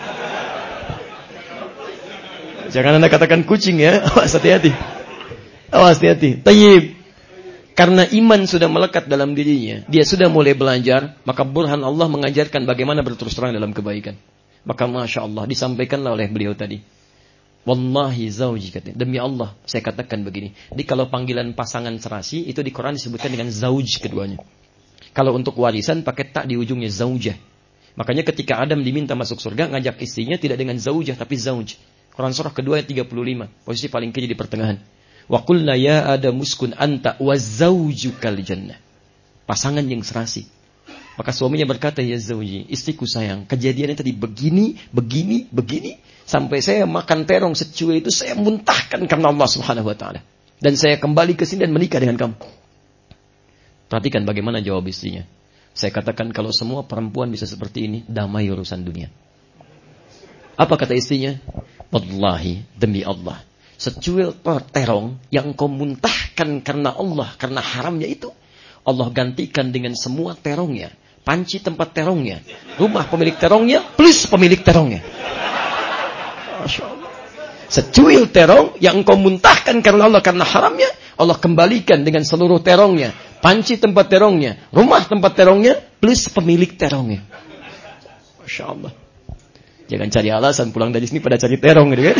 Jangan anda katakan kucing ya. Awas hati-hati. Awas hati-hati. Tayyib. Karena iman sudah melekat dalam dirinya. Dia sudah mulai belajar. Maka burhan Allah mengajarkan bagaimana berterus terang dalam kebaikan. Maka Masya Allah disampaikanlah oleh beliau tadi. Wallahi zauji katanya. Demi Allah saya katakan begini. Jadi kalau panggilan pasangan serasi itu di Quran disebutkan dengan zauj keduanya. Kalau untuk warisan pakai tak di ujungnya zaujah. Makanya ketika Adam diminta masuk surga ngajak istrinya tidak dengan zaujah tapi zauj. Quran surah kedua ayat tiga puluh lima. Posisi paling kiri di pertengahan. Wa qulna ya Adam uskun anta wa zaujukal jannah. Pasangan yang serasi. Maka suaminya berkata, ya zauji, istriku sayang, kejadiannya tadi begini, begini, begini. Sampai saya makan terong secuil itu saya muntahkan karena Allah Subhanahu wa taala. Dan saya kembali ke sini dan menikah dengan kamu. Perhatikan bagaimana jawab istrinya. Saya katakan kalau semua perempuan bisa seperti ini, damai urusan dunia. Apa kata istrinya? Wallahi, demi Allah, secuil terong yang kau muntahkan karena Allah, karena haramnya itu, Allah gantikan dengan semua terongnya. Panci tempat terongnya, rumah pemilik terongnya, plus pemilik terongnya. Masya Allah. Secuil terong yang engkau muntahkan karena Allah, karena haramnya, Allah kembalikan dengan seluruh terongnya, panci tempat terongnya, rumah tempat terongnya, plus pemilik terongnya. Masya Allah. Jangan cari alasan pulang dari sini pada cari terong gitu kan.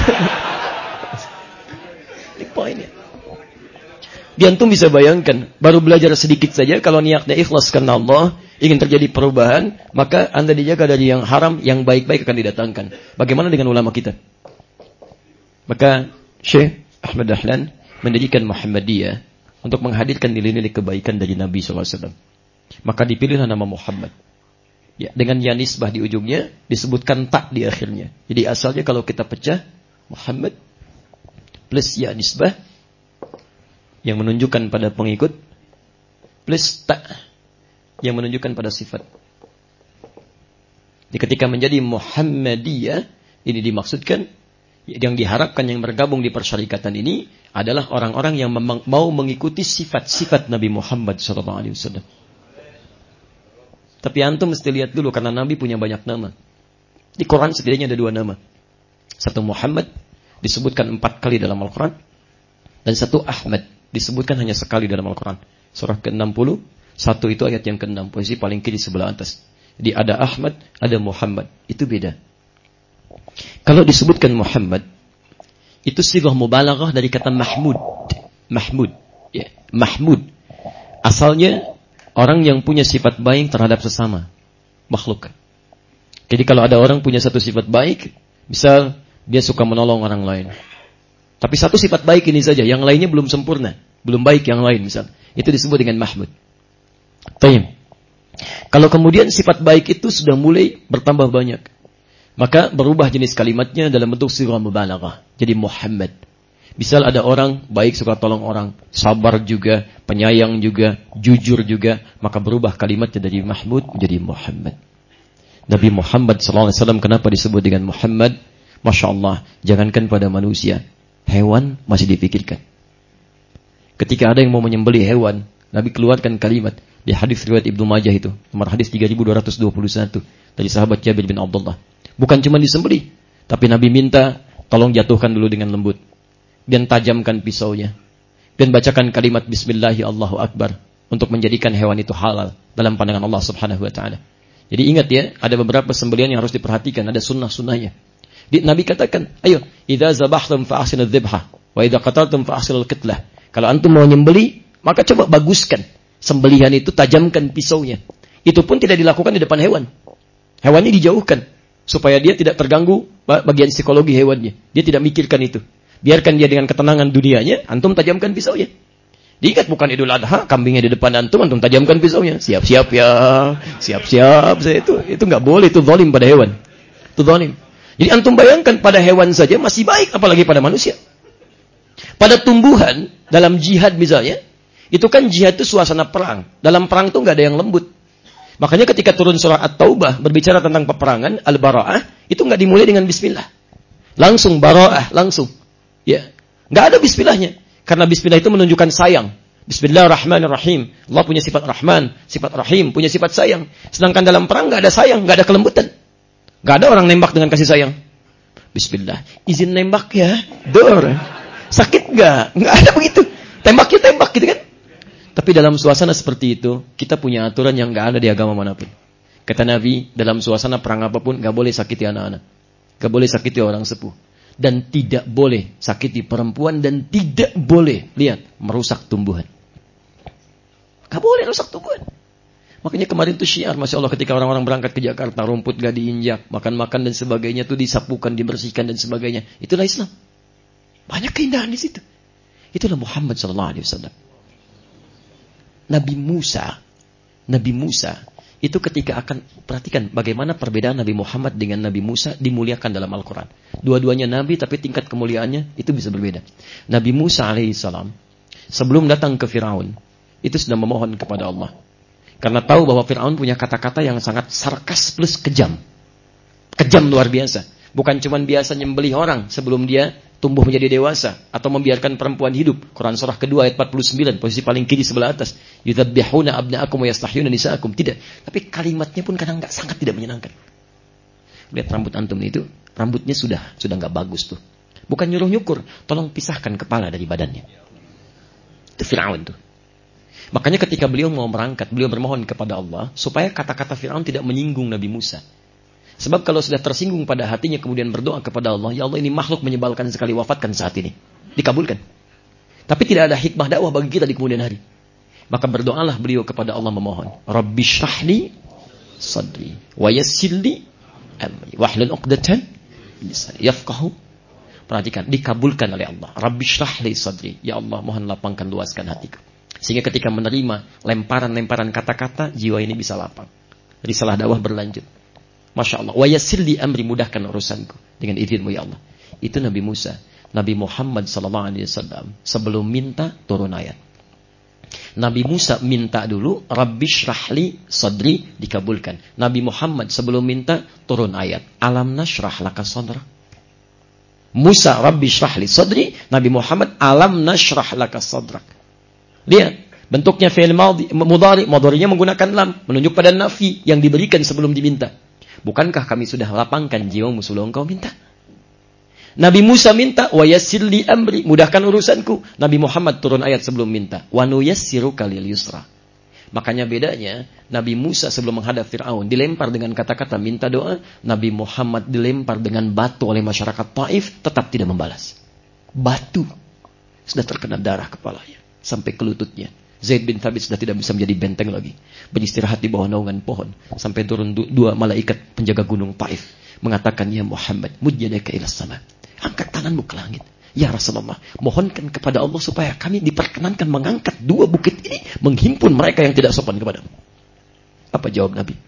Ini poinnya. Dia antum bisa bayangkan, baru belajar sedikit saja, kalau niatnya ikhlas karena Allah, ingin terjadi perubahan, maka Anda dijaga dari yang haram, yang baik-baik akan didatangkan. Bagaimana dengan ulama kita? Maka Syekh Ahmad Dahlan mendirikan Muhammadiyah untuk menghadirkan nilai-nilai kebaikan dari Nabi shallallahu alaihi wasallam. Maka dipilihlah nama Muhammad. Ya, dengan ya nisbah di ujungnya, disebutkan tak di akhirnya. Jadi asalnya kalau kita pecah, Muhammad plus ya nisbah, yang menunjukkan pada pengikut, plus tak, yang menunjukkan pada sifat. Jadi ketika menjadi Muhammadiyah, ini dimaksudkan, yang diharapkan yang bergabung di persyarikatan ini adalah orang-orang yang memang mau mengikuti sifat-sifat Nabi Muhammad shallallahu alaihi wasallam. Tapi antum mesti lihat dulu, karena Nabi punya banyak nama. Di Quran setidaknya ada dua nama. Satu Muhammad, disebutkan empat kali dalam Al-Quran. Dan satu Ahmad, disebutkan hanya sekali dalam Al-Quran. Surah ke enam puluh, satu itu ayat yang ke enam, posisi paling kiri sebelah atas. Jadi ada Ahmad, ada Muhammad. Itu beda. Kalau disebutkan Muhammad, itu sighah mubalaghah dari kata Mahmud. Mahmud. Ya, Mahmud. Asalnya, orang yang punya sifat baik terhadap sesama makhluk. Jadi kalau ada orang punya satu sifat baik, misal dia suka menolong orang lain. Tapi satu sifat baik ini saja, yang lainnya belum sempurna, belum baik yang lain misal. Itu disebut dengan Mahmud. Tayyib. Kalau kemudian sifat baik itu sudah mulai bertambah banyak, maka berubah jenis kalimatnya dalam bentuk sighah mubalaghah. Jadi Muhammad. Misal ada orang baik, suka tolong orang, sabar juga, penyayang juga, jujur juga, maka berubah kalimatnya dari Mahmud menjadi Muhammad. Nabi Muhammad shallallahu alaihi wasallam kenapa disebut dengan Muhammad? Masya Allah, jangankan pada manusia, hewan masih dipikirkan. Ketika ada yang mau menyembelih hewan, Nabi keluarkan kalimat di hadis riwayat Ibnu Majah itu, nomor hadis tiga ribu dua ratus dua puluh satu dari sahabat Jabir bin Abdullah. Bukan cuma disembelih, tapi Nabi minta tolong jatuhkan dulu dengan lembut. Dan tajamkan pisaunya. Dan bacakan kalimat Bismillahi Allahu Akbar. Untuk menjadikan hewan itu halal. Dalam pandangan Allah subhanahu wa ta'ala. Jadi ingat ya. Ada beberapa sembelihan yang harus diperhatikan. Ada sunnah-sunnahnya. Nabi katakan. Ayo. Idza zabahtum fa'ahsinul dzibhah. Wa idza qataltum fa'ahsinul qitlah. Kalau antum mau nyembeli, maka coba baguskan. Sembelihan itu tajamkan pisaunya. Itu pun tidak dilakukan di depan hewan. Hewannya dijauhkan. Supaya dia tidak terganggu bagian psikologi hewannya. Dia tidak mikirkan itu. Biarkan dia dengan ketenangan dunianya, antum tajamkan pisaunya. Diikat bukan Idul Adha, kambingnya di depan antum, antum tajamkan pisaunya. Siap-siap ya, siap-siap. Saya itu itu nggak boleh, itu zalim pada hewan. Itu zalim. Jadi antum bayangkan pada hewan saja masih baik, apalagi pada manusia. Pada tumbuhan, dalam jihad misalnya, itu kan jihad itu suasana perang. Dalam perang itu nggak ada yang lembut. Makanya ketika turun surah At-Taubah berbicara tentang peperangan, Al-Bara'ah, itu nggak dimulai dengan Bismillah. Langsung Bara'ah, langsung. Ya, nggak ada bismillahnya. Karena bismillah itu menunjukkan sayang. Bismillahirrahmanirrahim. Allah punya sifat Rahman, sifat Rahim, punya sifat sayang. Sedangkan dalam perang nggak ada sayang, nggak ada kelembutan. Nggak ada orang nembak dengan kasih sayang. Bismillah. Izin nembak ya, dor. Sakit nggak? Nggak ada begitu. Tembaknya tembak gitu kan. Tapi dalam suasana seperti itu, kita punya aturan yang nggak ada di agama manapun. Kata Nabi, dalam suasana perang apapun nggak boleh sakiti anak-anak, nggak boleh sakiti orang sepuh. Dan tidak boleh sakiti perempuan. Dan tidak boleh, lihat, merusak tumbuhan. Gak boleh rusak tumbuhan. Makanya kemarin itu syiar, Masya Allah, ketika orang-orang berangkat ke Jakarta, rumput gak diinjak, makan-makan dan sebagainya, itu disapukan, dibersihkan dan sebagainya. Itulah Islam. Banyak keindahan di situ. Itulah Muhammad shallallahu alaihi wasallam. Nabi Musa, Nabi Musa, itu ketika akan, perhatikan bagaimana perbedaan Nabi Muhammad dengan Nabi Musa dimuliakan dalam Al-Quran. Dua-duanya Nabi, tapi tingkat kemuliaannya itu bisa berbeda. Nabi Musa alaihissalam, sebelum datang ke Fir'aun, itu sudah memohon kepada Allah. Karena tahu bahwa Fir'aun punya kata-kata yang sangat sarkas plus kejam. Kejam luar biasa. Bukan cuma biasa nyembelih orang sebelum dia tumbuh menjadi dewasa, atau membiarkan perempuan hidup. Quran surah kedua ayat empat puluh sembilan, posisi paling kiri sebelah atas. Yudzabbihuna abna'akum wa yastahyuna nisa'akum. Tidak. Tapi kalimatnya pun kadang enggak, sangat tidak menyenangkan. Lihat rambut antum itu, rambutnya sudah sudah enggak bagus tuh. Bukan nyuruh nyukur, tolong pisahkan kepala dari badannya. Itu Fir'aun tuh. Makanya ketika beliau mau berangkat, beliau bermohon kepada Allah supaya kata-kata Fir'aun tidak menyinggung Nabi Musa. Sebab kalau sudah tersinggung pada hatinya kemudian berdoa kepada Allah, ya Allah ini makhluk menyebalkan sekali, wafatkan saat ini. Dikabulkan. Tapi tidak ada hikmah dakwah bagi kita di kemudian hari. Maka berdoalah beliau kepada Allah memohon. Rabbi shrahli sadri wa yassirli amri wahlul 'uqdatan min lisani yafqahu. Perhatikan, dikabulkan oleh Allah. Rabbi shrahli sadri. Ya Allah, mohon lapangkan, luaskan hatiku. Sehingga ketika menerima lemparan-lemparan kata-kata, jiwa ini bisa lapang. Risalah dakwah berlanjut. Masya Allah. Wa yassirli amri, mudahkan urusanku dengan izinmu ya Allah. Itu Nabi Musa. Nabi Muhammad sallallahu alaihi wasallam sebelum minta turun ayat. Nabi Musa minta dulu, Rabbi shrahli sadri, dikabulkan. Nabi Muhammad sebelum minta turun ayat. Alam nashrah laka sadrak. Musa Rabbi shrahli sadri, Nabi Muhammad alam nashrah laka sadrak. Lihat, bentuknya fi'il madhi, mudhari, mudharinya menggunakan lam, menunjuk pada nafi yang diberikan sebelum diminta. Bukankah kami sudah lapangkan jiwamu sebelum engkau minta? Nabi Musa minta, wa yassirli amri, mudahkan urusanku. Nabi Muhammad turun ayat sebelum minta, wa nuyassiruka lil yusra. Makanya bedanya, Nabi Musa sebelum menghadap Fir'aun dilempar dengan kata-kata minta doa, Nabi Muhammad dilempar dengan batu oleh masyarakat Taif, tetap tidak membalas. Batu sudah terkena darah kepalanya sampai ke lututnya. Zaid bin Thabit sudah tidak bisa menjadi benteng lagi, beristirahat di bawah naungan pohon sampai turun dua malaikat penjaga gunung Taif mengatakan, ya Muhammad, mudjadaka ila sama, angkat tanganmu ke langit. Ya Rasulullah, mohonkan kepada Allah supaya kami diperkenankan mengangkat dua bukit ini, menghimpun mereka yang tidak sopan kepadamu. Apa jawab Nabi?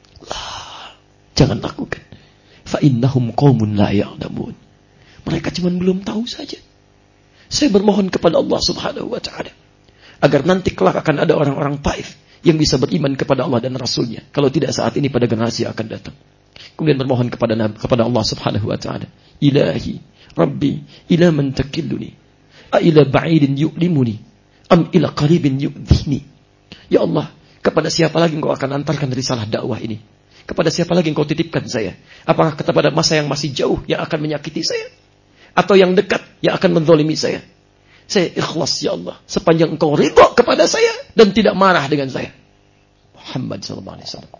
Lah, jangan lakukan. Fa innahum qaumun la ya'lamun. Mereka cuma belum tahu saja. Saya bermohon kepada Allah Subhanahu wa taala agar nanti kelak akan ada orang-orang Taif yang bisa beriman kepada Allah dan Rasulnya. Kalau tidak saat ini, pada generasi yang akan datang. Kemudian bermohon kepada kepada Allah Subhanahu wa taala, Ilahi, Rabbi, ila man takilluni, a ila ba'idin yu'limuni, am ila qaribin yu'dhini. Ya Allah, kepada siapa lagi engkau akan antarkan risalah dakwah ini? Kepada siapa lagi engkau titipkan saya? Apakah kepada masa yang masih jauh yang akan menyakiti saya? Atau yang dekat yang akan menzalimi saya? Saya ikhlas ya Allah, sepanjang engkau ridha kepada saya dan tidak marah dengan saya. Muhammad sallallahu alaihi wasallam.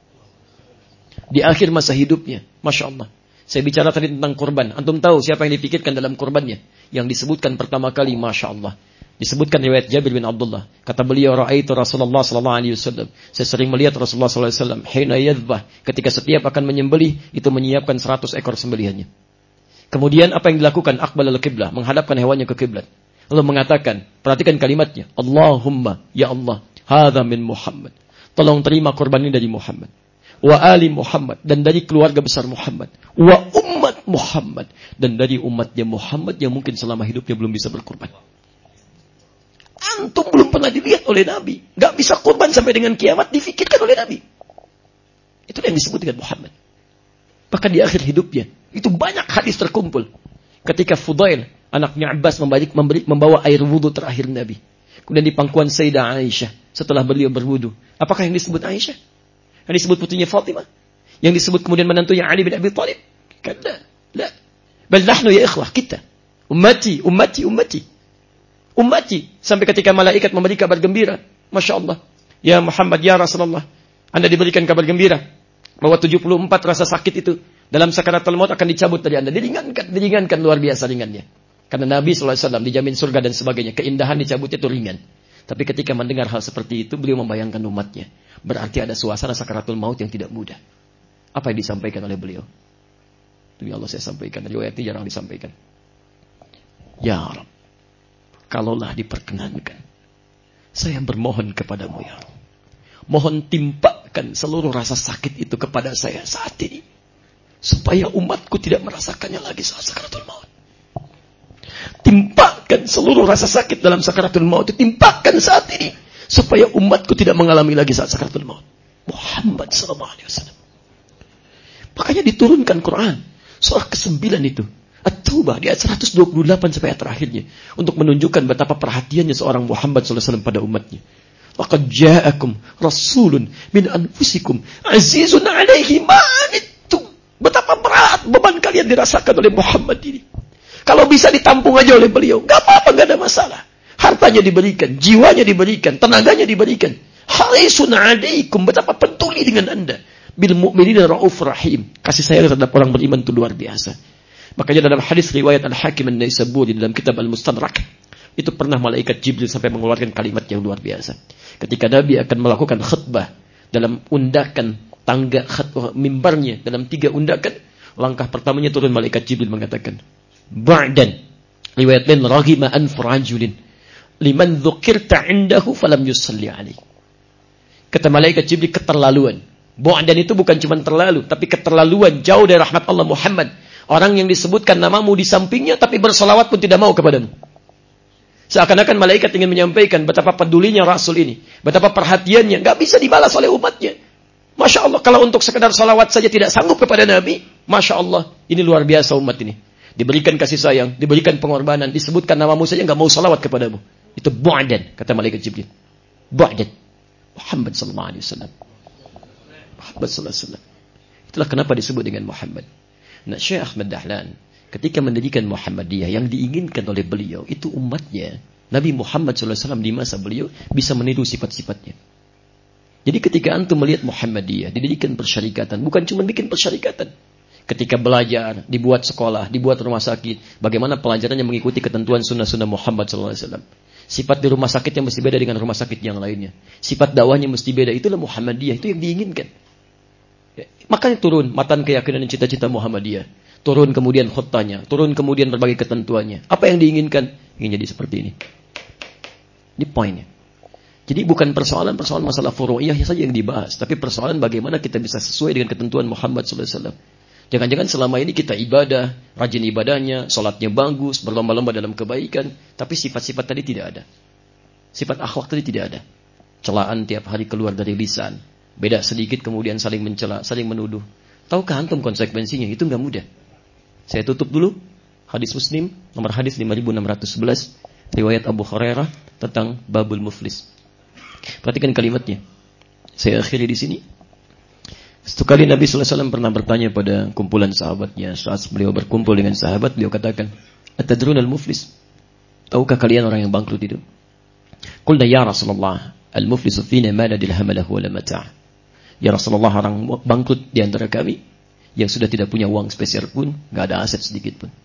Di akhir masa hidupnya, Masya Allah. Saya bicara tadi tentang kurban. Antum tahu siapa yang dipikirkan dalam kurbannya? Yang disebutkan pertama kali, Masya Allah. Disebutkan riwayat Jabir bin Abdullah. Kata beliau, Ra'aitu Rasulullah sallallahu alaihi wasallam. Saya sering melihat Rasulullah sallallahu alaihi wasallam. Hina yadhbah. Ketika setiap akan menyembelih, itu menyiapkan seratus ekor sembelihannya. Kemudian apa yang dilakukan? Aqbal al-qiblah. Menghadapkan hewannya ke kiblat. Lalu mengatakan, perhatikan kalimatnya, Allahumma, ya Allah, hadha min Muhammad. Tolong terima kurban ini dari Muhammad. Wa ali Muhammad, dan dari keluarga besar Muhammad. Wa umat Muhammad, dan dari umatnya Muhammad yang mungkin selama hidupnya belum bisa berkurban. Antum belum pernah dilihat oleh Nabi. Gak bisa kurban sampai dengan kiamat, difikirkan oleh Nabi. Itu yang disebut dengan Muhammad. Bahkan di akhir hidupnya, itu banyak hadis terkumpul. Ketika Fudail, anaknya Abbas, membalik, memberi, membawa air wudhu terakhir Nabi. Kemudian di pangkuan Sayyidah Aisyah, setelah beliau berwudhu. Apakah yang disebut Aisyah? Yang disebut putrinya Fatimah? Yang disebut kemudian menantunya Ali bin Abi Thalib? Kada, la. Bal nahnu ya ikhwah, kita. Ummati, ummati, ummati. Ummati. Sampai ketika malaikat memberi kabar gembira. Masya Allah. Ya Muhammad, ya Rasulullah. Anda diberikan kabar gembira. Bahwa tujuh puluh empat rasa sakit itu dalam sakaratul maut akan dicabut dari Anda. Diringankan, diringankan luar biasa ringannya. Karena Nabi shallallahu alaihi wasallam dijamin surga dan sebagainya. Keindahan dicabutnya itu ringan. Tapi ketika mendengar hal seperti itu, beliau membayangkan umatnya. Berarti ada suasana sakaratul maut yang tidak mudah. Apa yang disampaikan oleh beliau? Demi Allah saya sampaikan. Riwayat ini jarang disampaikan. Ya Rabb, kalaulah diperkenankan, saya bermohon kepadamu ya Rabb. Mohon timpakan seluruh rasa sakit itu kepada saya saat ini. Supaya umatku tidak merasakannya lagi saat sakaratul maut. Timpakan seluruh rasa sakit dalam sakaratul maut. Timpakan saat ini. Supaya umatku tidak mengalami lagi saat sakaratul maut. Muhammad sallallahu alaihi wasallam. Makanya diturunkan Quran. Surah kesembilan itu. At-Taubah di ayat seratus dua puluh delapan sampai ayat terakhirnya. Untuk menunjukkan betapa perhatiannya seorang Muhammad sallallahu alaihi wasallam pada umatnya. Laqad ja'akum rasulun min anfusikum azizun 'alaihi ma anittum. Betapa berat beban kalian dirasakan oleh Muhammad ini. Kalau bisa ditampung aja oleh beliau, gak apa-apa, gak ada masalah. Hartanya diberikan, jiwanya diberikan, tenaganya diberikan. Harisun alaikum, betapa peduli dengan Anda. Bil mu'minina rauf rahim. Kasih sayang terhadap orang beriman itu luar biasa. Makanya dalam hadis riwayat Al-Hakim An-Naisaburi dalam kitab Al-Mustadrak, itu pernah malaikat Jibril sampai mengeluarkan kalimat yang luar biasa. Ketika Nabi akan melakukan khutbah dalam undakan tangga khutbah mimbarnya, dalam tiga undakan, langkah pertamanya turun malaikat Jibril mengatakan, Ba'dan, riwayat lain, raghima anfu rajulin liman dzukirta indahu falam yusalli alaih. Kata malaikat Jibril, keterlaluan. Ba'dan itu bukan cuma terlalu, tapi keterlaluan, jauh dari rahmat Allah Muhammad. Orang yang disebutkan namamu di sampingnya, tapi bersalawat pun tidak mau kepadamu. Seakan-akan malaikat ingin menyampaikan betapa pedulinya Rasul ini, betapa perhatiannya, gak bisa dibalas oleh umatnya. Masya Allah, kalau untuk sekedar salawat saja tidak sanggup kepada Nabi, Masya Allah, ini luar biasa umat ini. Diberikan kasih sayang, diberikan pengorbanan, disebutkan namamu saja gak mau salawat kepadamu. Itu Ba'dan, kata malaikat Jibril. Ba'dan. Muhammad sallallahu alaihi wasallam. Muhammad sallallahu alaihi wasallam. Itulah kenapa disebut dengan Muhammad. Nah, Syekh Ahmad Dahlan ketika mendirikan Muhammadiyah, yang diinginkan oleh beliau itu umatnya, Nabi Muhammad sallallahu alaihi wasallam di masa beliau bisa meniru sifat-sifatnya. Jadi ketika antum melihat Muhammadiyah didirikan persyarikatan, bukan cuma bikin persyarikatan. Ketika belajar, dibuat sekolah, dibuat rumah sakit, bagaimana pelajarannya mengikuti ketentuan sunnah-sunnah Muhammad sallallahu alaihi wasallam. Sifat di rumah sakitnya mesti beda dengan rumah sakit yang lainnya. Sifat dakwahnya mesti beda. Itulah Muhammadiyah, itu yang diinginkan. Ya, makanya turun matan keyakinan dan cita-cita Muhammadiyah. Turun kemudian khutbahnya, turun kemudian berbagai ketentuannya. Apa yang diinginkan? Ingin jadi seperti ini. Ini poinnya. Jadi bukan persoalan-persoalan masalah furu'iyah saja yang dibahas, tapi persoalan bagaimana kita bisa sesuai dengan ketentuan Muhammad sallallahu alaihi wasallam. Jangan-jangan selama ini kita ibadah, rajin ibadahnya, sholatnya bagus, berlomba-lomba dalam kebaikan, tapi sifat-sifat tadi tidak ada. Sifat akhlak tadi tidak ada. Celaan tiap hari keluar dari lisan. Beda sedikit kemudian saling mencela, saling menuduh. Tahukah antum konsekuensinya? Itu enggak mudah. Saya tutup dulu. Hadis Muslim, nomor hadis lima ribu enam ratus sebelas. Riwayat Abu Hurairah tentang Babul Muflis. Perhatikan kalimatnya. Saya akhiri di sini. Satu kali Nabi sallallahu alaihi wasallam pernah bertanya pada kumpulan sahabatnya. Saat beliau berkumpul dengan sahabat, beliau katakan, Atadrun al-muflis? Tahukah kalian orang yang bangkrut itu? Qulna ya Rasulullah, al-muflisu fina ma la dirham lahu wa la mata'. Ya Rasulullah, orang bangkrut di antara kami yang sudah tidak punya uang spesial pun, enggak ada aset sedikit pun.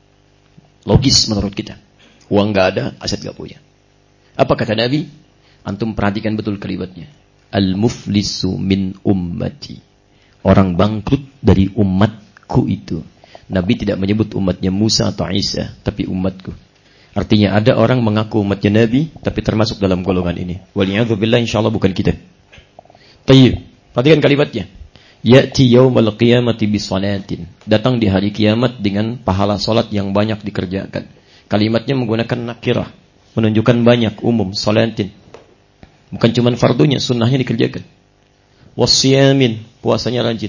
Logis menurut kita. Uang enggak ada, aset enggak punya. Apa kata Nabi? Antum perhatikan betul kalimatnya. Al-muflisu min ummati. Orang bangkrut dari umatku itu. Nabi tidak menyebut umatnya Musa atau Isa, tapi umatku. Artinya ada orang mengaku umatnya Nabi, tapi termasuk dalam golongan ini. Waliyadzubillah, insyaAllah bukan kita. Tayyib. Perhatikan kalimatnya. Ya'ti yawmal qiyamati bisalatin. Datang di hari kiamat dengan pahala salat yang banyak dikerjakan. Kalimatnya menggunakan nakirah. Menunjukkan banyak, umum, salatin. Bukan cuma fardunya, sunnahnya dikerjakan. Wasiyamin, puasanya rajin.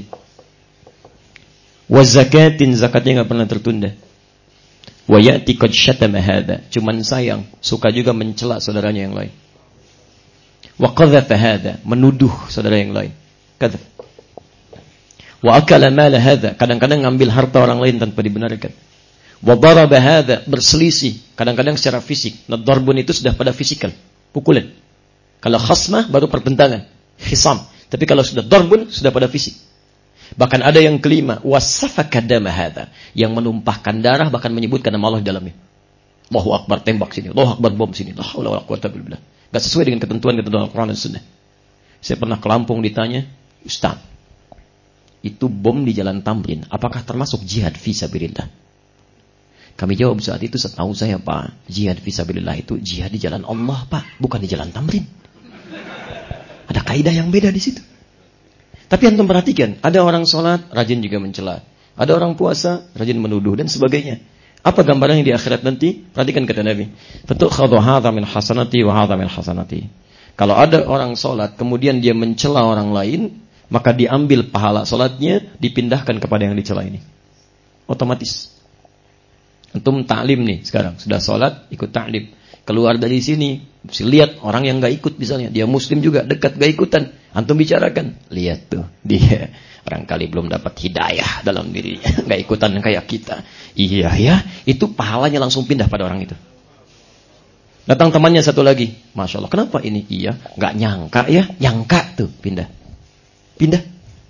Wazakatin, zakatnya enggak pernah tertunda. Wa ya'ti qad syatama hadza, cuman sayang, suka juga mencela saudaranya yang lain. Wa qadhafa hadza, menuduh saudara yang lain. Kadzab. Wa akala mal hadza, kadang-kadang ngambil harta orang lain tanpa dibenarkan. Wa daraba hadza, berselisih, kadang-kadang secara fisik. Nah, darbun itu sudah pada fisikal, pukulan. Kalau khasmah baru pertentangan, khisam. Tapi kalau sudah darbun sudah pada fisik. Bahkan ada yang kelima, wasafaka dama hadza, yang menumpahkan darah, bahkan menyebutkan nama Allah di dalamnya. Allahu akbar, tembak sini, Allahu akbar, bom sini. La haula wala quwwata illa billah. Enggak sesuai dengan ketentuan-ketentuan Al-Qur'an dan Sunnah. Saya pernah ke Lampung ditanya, "Ustaz, itu bom di Jalan Tamrin, apakah termasuk jihad fisabilillah?" Kami jawab saat itu, setahu saya Pak, jihad fisabilillah itu jihad di jalan Allah Pak, bukan di Jalan Tamrin. Ada kaidah yang beda di situ. Tapi antum perhatikan, ada orang sholat, rajin juga mencela. Ada orang puasa, rajin menuduh dan sebagainya. Apa gambarannya di akhirat nanti? Perhatikan kata Nabi. Fatukhadhu hadza min hasanati wa hadza min hasanati. Kalau ada orang sholat, kemudian dia mencela orang lain, maka diambil pahala sholatnya, dipindahkan kepada yang dicela ini. Otomatis. Antum ta'lim nih sekarang, sudah sholat, ikut ta'lim. Keluar dari sini, mesti lihat orang yang gak ikut misalnya. Dia muslim juga, dekat gak ikutan. Antum bicarakan, lihat tuh, dia barangkali belum dapat hidayah dalam dirinya. Gak ikutan kayak kita. Iya ya, itu pahalanya langsung pindah pada orang itu. Datang temannya satu lagi. Masya Allah, kenapa ini? Iya, nggak nyangka ya. Nyangka tuh, pindah. Pindah.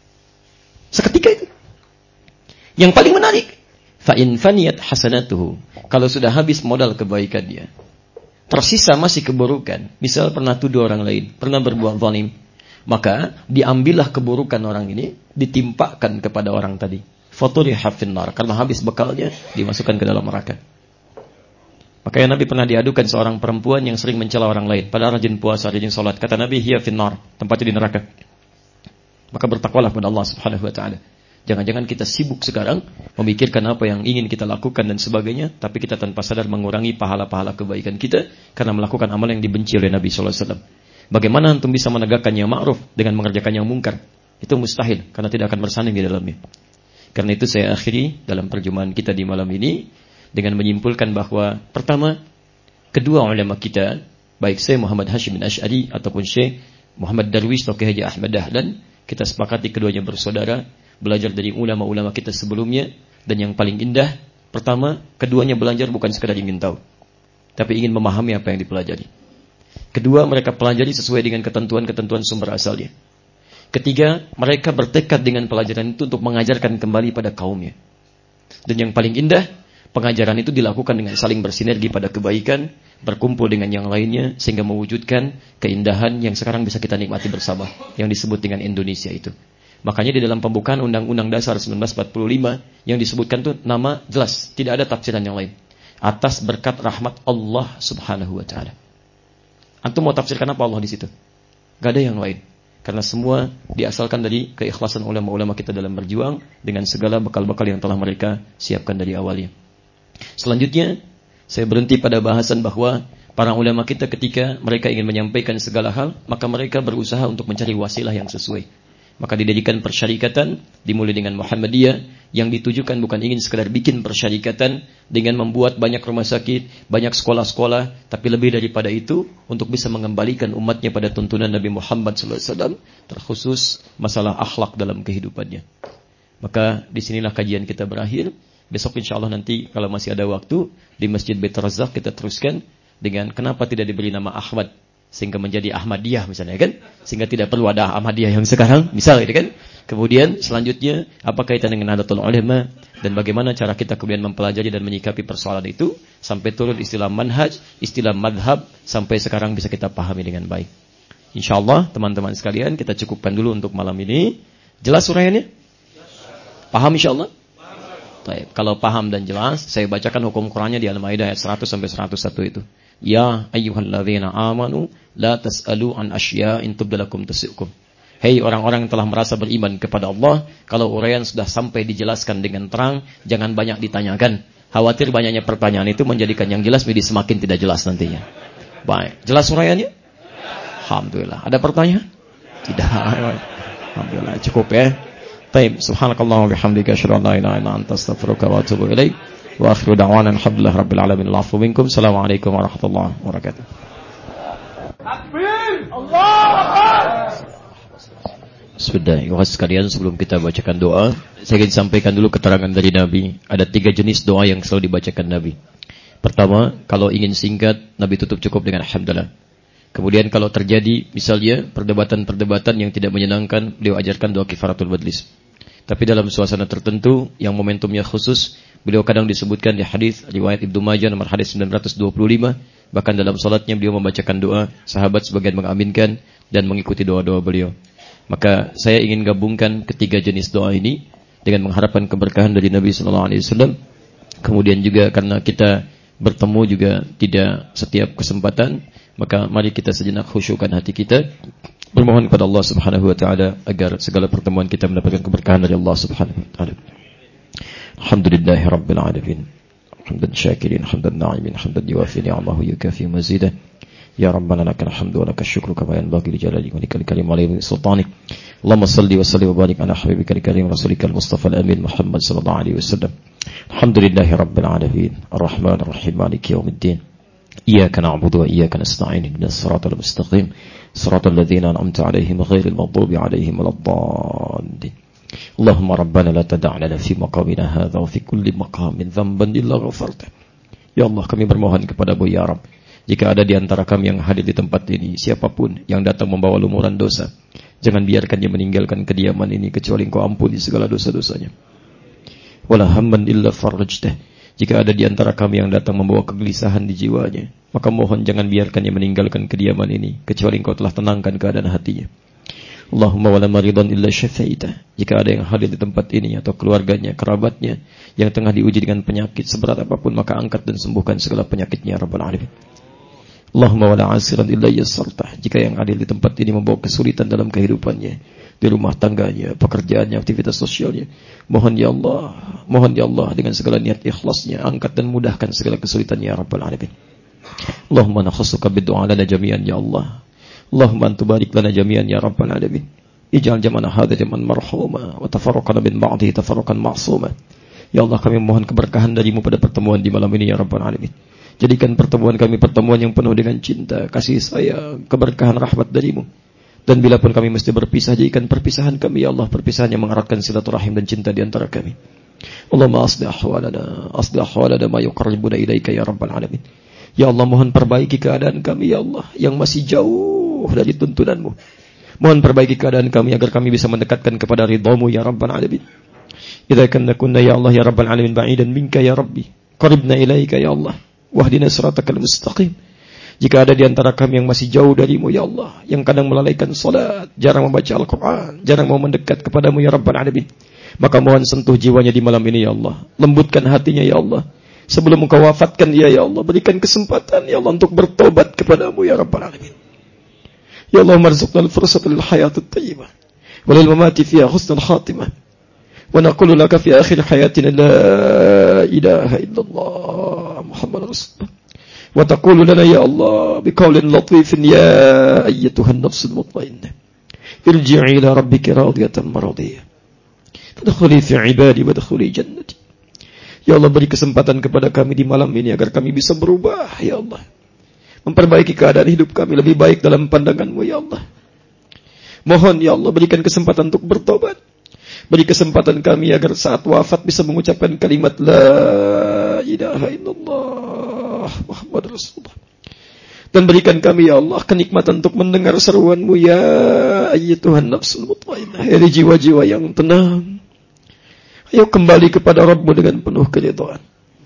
Seketika itu. Yang paling menarik. Fa'in faniyat hasanatuhu. Kalau sudah habis modal kebaikan dia. Tersisa masih keburukan. Misal pernah tuduh orang lain. Pernah berbuat zalim. Maka diambillah keburukan orang ini. Ditimpakan kepada orang tadi. Faturiha finnar. Karena habis bekalnya. Dimasukkan ke dalam neraka. Makanya Nabi pernah diadukan seorang perempuan yang sering mencela orang lain. Padahal rajin puasa, rajin sholat. Kata Nabi, hiya finnar. Tempatnya di neraka. Maka bertakwalah kepada Allah subhanahu wa ta'ala. Jangan-jangan kita sibuk sekarang memikirkan apa yang ingin kita lakukan dan sebagainya. Tapi kita tanpa sadar mengurangi pahala-pahala kebaikan kita. Karena melakukan amal yang dibenci oleh Nabi shallallahu alaihi wasallam. Bagaimana antum bisa menegakkan yang ma'ruf dengan mengerjakan yang mungkar? Itu mustahil. Karena tidak akan bersanding di dalamnya. Karena itu saya akhiri dalam perjumpaan kita di malam ini. Dengan menyimpulkan bahwa pertama, kedua ulama kita, baik Syekh Muhammad Hashim bin Asy'ari ataupun Syekh Muhammad Darwish atau Kiai Haji Ahmad Dahlan, kita sepakati keduanya bersaudara, belajar dari ulama-ulama kita sebelumnya, dan yang paling indah, pertama, keduanya belajar bukan sekadar ingin tahu, tapi ingin memahami apa yang dipelajari. Kedua, mereka pelajari sesuai dengan ketentuan-ketentuan sumber asalnya. Ketiga, mereka bertekad dengan pelajaran itu untuk mengajarkan kembali pada kaumnya. Dan yang paling indah, pengajaran itu dilakukan dengan saling bersinergi pada kebaikan, berkumpul dengan yang lainnya, sehingga mewujudkan keindahan yang sekarang bisa kita nikmati bersama, yang disebut dengan Indonesia itu. Makanya di dalam pembukaan Undang-Undang Dasar seribu sembilan ratus empat puluh lima, yang disebutkan itu nama jelas, tidak ada tafsiran yang lain. Atas berkat rahmat Allah subhanahu wa ta'ala. Antum mau tafsirkan apa Allah di situ? Gak ada yang lain. Karena semua diasalkan dari keikhlasan ulama-ulama kita dalam berjuang, dengan segala bekal-bekal yang telah mereka siapkan dari awalnya. Selanjutnya, saya berhenti pada bahasan bahwa para ulama kita ketika mereka ingin menyampaikan segala hal, maka mereka berusaha untuk mencari wasilah yang sesuai. Maka didirikan persyarikatan, dimulai dengan Muhammadiyah, yang ditujukan bukan ingin sekedar bikin persyarikatan dengan membuat banyak rumah sakit, banyak sekolah-sekolah, tapi lebih daripada itu, untuk bisa mengembalikan umatnya pada tuntunan Nabi Muhammad shallallahu alaihi wasallam, terkhusus masalah akhlak dalam kehidupannya. Maka disinilah kajian kita berakhir. Besok insya Allah nanti kalau masih ada waktu di Masjid Bait Razak kita teruskan dengan kenapa tidak diberi nama Ahmad sehingga menjadi Ahmadiyah misalnya kan, sehingga tidak perlu ada Ahmadiyah yang sekarang misal gitu kan. Kemudian selanjutnya apa kaitan dengan Nahdlatul Ulama dan bagaimana cara kita kemudian mempelajari dan menyikapi persoalan itu sampai turun istilah manhaj, istilah madhab sampai sekarang bisa kita pahami dengan baik. Insya Allah teman-teman sekalian kita cukupkan dulu untuk malam ini. Jelas uraiannya? Paham insya Allah? Baik. Kalau paham dan jelas, saya bacakan hukum Qur'annya di Al-Maidah ayat seratus sampai seratus satu itu. Ya ayyuhalladzina amanu la tas'alu an asya'in tubdalakum tasu'kum. Hei orang-orang yang telah merasa beriman kepada Allah, kalau uraian sudah sampai dijelaskan dengan terang, jangan banyak ditanyakan. Khawatir banyaknya pertanyaan itu menjadikan yang jelas menjadi semakin tidak jelas nantinya. Baik, jelas uraiannya? Alhamdulillah. Ada pertanyaan? Tidak. Alhamdulillah, cukup ya. Baik, subhanakallah wa bihamdika asyhadu an la ilaha illa anta astaghfiruka wa atubu ilaik. Wa akhiru da'wana alhamdulillah rabbil alamin. Allahu minkum. Assalamualaikum warahmatullahi wabarakatuh. Takbir! Allahu Akbar. Sudah, ikhwas sekalian, sebelum kita bacakan doa, saya ingin sampaikan dulu keterangan dari Nabi. Ada tiga jenis doa yang selalu dibacakan Nabi. Pertama, kalau ingin singkat, Nabi tutup cukup dengan alhamdulillah. Kemudian kalau terjadi misalnya perdebatan-perdebatan yang tidak menyenangkan, beliau ajarkan doa kifaratul majlis. Tapi dalam suasana tertentu yang momentumnya khusus, beliau kadang disebutkan di hadis riwayat Ibnu Majah nomor hadis sembilan ratus dua puluh lima, bahkan dalam salatnya beliau membacakan doa, sahabat sebagian mengaminkan dan mengikuti doa-doa beliau. Maka saya ingin gabungkan ketiga jenis doa ini dengan mengharapkan keberkahan dari Nabi sallallahu alaihi wasallam. Kemudian juga karena kita bertemu juga tidak setiap kesempatan, maka mari kita sejenak khusyukkan hati kita, bermohon kepada Allah Subhanahu wa taala agar segala pertemuan kita mendapatkan keberkahan dari Allah Subhanahu wa taala. Alhamdulillahirabbil alamin. Hamdan syakirin, hamdan na'imin, hamdan yuwafi ni'amahu yukafi mazidah. Ya Rabbana lakal hamdu wa lakal syukru kama yanbaghi li jalali walikal karim wa li sultanik. Allahumma salli wa sallim wa barik ala habibikal karim rasulikal mustafa al-amin Muhammad sallallahu alaihi wasallam. Alhamdulillahirabbil alamin. Arrahmanir rahim, maliki yaumiddin. إياك نعبد وإياك نستعين اهدنا الصراط المستقيم صراط الذين أنعمت عليهم غير المغضوب عليهم ولا الضالين اللهم ربنا لا تدع لنا في مقامنا هذا وفي كل مقام ذنبا إلا غفرته. Ya Allah, kami bermohon kepadamu ya Rabb, Jika ada di antara kami yang hadir di tempat ini, siapapun yang datang membawa lumuran dosa, jangan biarkan dia meninggalkan kediaman ini kecuali Engkau ampuni segala dosa-dosanya. Wala hamman illa farajtah. Jika ada di antara kami yang datang membawa kegelisahan di jiwanya, maka mohon jangan biarkan dia meninggalkan kediaman ini kecuali Engkau telah tenangkan keadaan hatinya. Allahumma wala maridan illa syafaitah. Jika ada yang hadir di tempat ini atau keluarganya, kerabatnya yang tengah diuji dengan penyakit seberat apapun, maka angkat dan sembuhkan segala penyakitnya ya Rabbal Alamin. Allahumma wala asiran illa yassartah. Jika yang hadir di tempat ini membawa kesulitan dalam kehidupannya, di rumah tangganya, pekerjaannya, aktivitas sosialnya, mohon ya Allah, mohon ya Allah dengan segala niat ikhlasnya, angkat dan mudahkan segala kesulitannya ya Rabbal Alamin. Allahumma nakhussuka bid-du'a lana jami'an ya Allah. Allahumma antu barik lana jami'an ya Rabbal Alamin. Ij'al jam'ana hadha jam'an marhuma wa tafarraqana min ba'dihi tafarruqan ma'suma. Ya Allah, kami mohon keberkahan darimu pada pertemuan di malam ini ya Rabbal Alamin. Jadikan pertemuan kami pertemuan yang penuh dengan cinta, kasih sayang, keberkahan rahmat darimu. Dan bila pun kami mesti berpisah, jadikan perpisahan kami ya Allah perpisahan yang mengeratkan silaturahim dan cinta di antara kami. Allahumma aslih ahwalana, aslih ahwalana ma yuqarribuna ilaika ya Rabbal Alamin. Ya Allah, mohon perbaiki keadaan kami ya Allah yang masih jauh dari tuntunanmu. Mohon perbaiki keadaan kami agar kami bisa mendekatkan kepada ridhamu ya Rabbal Alamin. Idza kunna kunna ya Allah ya Rabbal Alamin ba'idan minka ya Rabbi, qaribna ilaika ya Allah. Wahdina siratakal mustaqim. Jika ada di antara kami yang masih jauh darimu ya Allah, yang kadang melalaikan salat, jarang membaca Al-Quran, jarang mau mendekat kepadamu ya Rabbal Alamin, maka mohon sentuh jiwanya di malam ini ya Allah. Lembutkan hatinya ya Allah. Sebelum Engkau wafatkan dia ya Allah, berikan kesempatan ya Allah untuk bertobat kepadamu ya Rabbal Alamin. Ya Allah, marzuqna al-fursata lil hayatut thayyibah wa lil mamati fiha husnul khatimah. Wa naqulu laka fi akhir hayatina la ilaha illallah Muhammad Rasulullah. Wa taqulu lana ya Allah biqaulin latifin ya ayyatuhan nafsul mutmainnah irji'i ila rabbika radiyatan maradiyah fadkhuli fi ibadi wadkhuli jannati. Ya Allah, beri kesempatan kepada kami di malam ini agar kami bisa berubah ya Allah, memperbaiki keadaan hidup kami lebih baik dalam pandangan-Mu ya Allah. Mohon ya Allah berikan kesempatan untuk bertobat. Beri kesempatan kami agar saat wafat bisa mengucapkan kalimat La ilaha illallah Muhammad Rasulullah. Dan berikan kami ya Allah kenikmatan untuk mendengar seruan-Mu ya ayyatuhan nafsul mutmainnah, ya jiwa-jiwa yang tenang. Ayo kembali kepada Rabb-Mu dengan penuh keridhaan.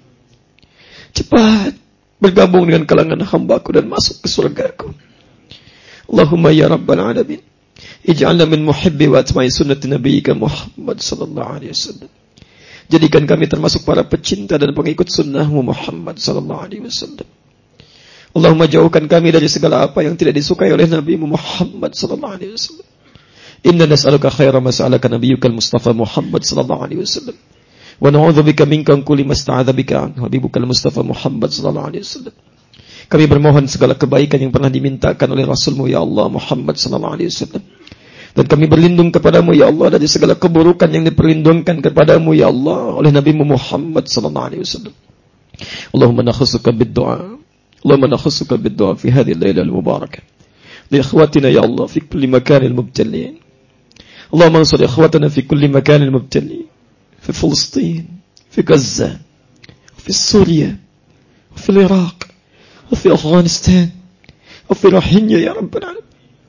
Cepat bergabung dengan kalangan hamba-Ku dan masuk ke surga-Ku. Allahumma ya Rabbal Alamin, ij'alna min muhibbi wa atma'i sunnati nabiyyika Muhammad sallallahu alaihi wasallam. Jadikan kami termasuk para pecinta dan pengikut sunnah-Mu Muhammad sallallahu alaihi wasallam. Allahumma jauhkan kami dari segala apa yang tidak disukai oleh Nabi-Mu Muhammad sallallahu alaihi wasallam. Inna nas'aluka khaira ma sa'alaka nabiyyukal Mustafa Muhammad sallallahu alaihi wasallam. Wa na'udzubika minka min kulli ma sta'adza bika an habibukal Mustafa Muhammad sallallahu alaihi wasallam. Kami bermohon segala kebaikan yang pernah dimintakan oleh Rasul-Mu ya Allah Muhammad sallallahu alaihi wasallam. Dan kami berlindung kepadamu ya Allah dari segala keburukan yang diperlindungkan kepadamu ya Allah oleh Nabi-Mu Muhammad sallallahu alaihi wasallam. Allahumma nakhussuka bid-du'a. Allahumma nakhussuka bid-du'a fi hadhihi al-lailah al-mubarakah. Li ikhwatina ya Allah fi kulli makan al-mubtalin. Allahumma ansur ikhwatana fi kulli makan al-mubtalin. Fi Palestin, fi Gaza, fi Syria, fi Iraq, fi Afghanistan, fi Rohingya ya Rabbal Alamin.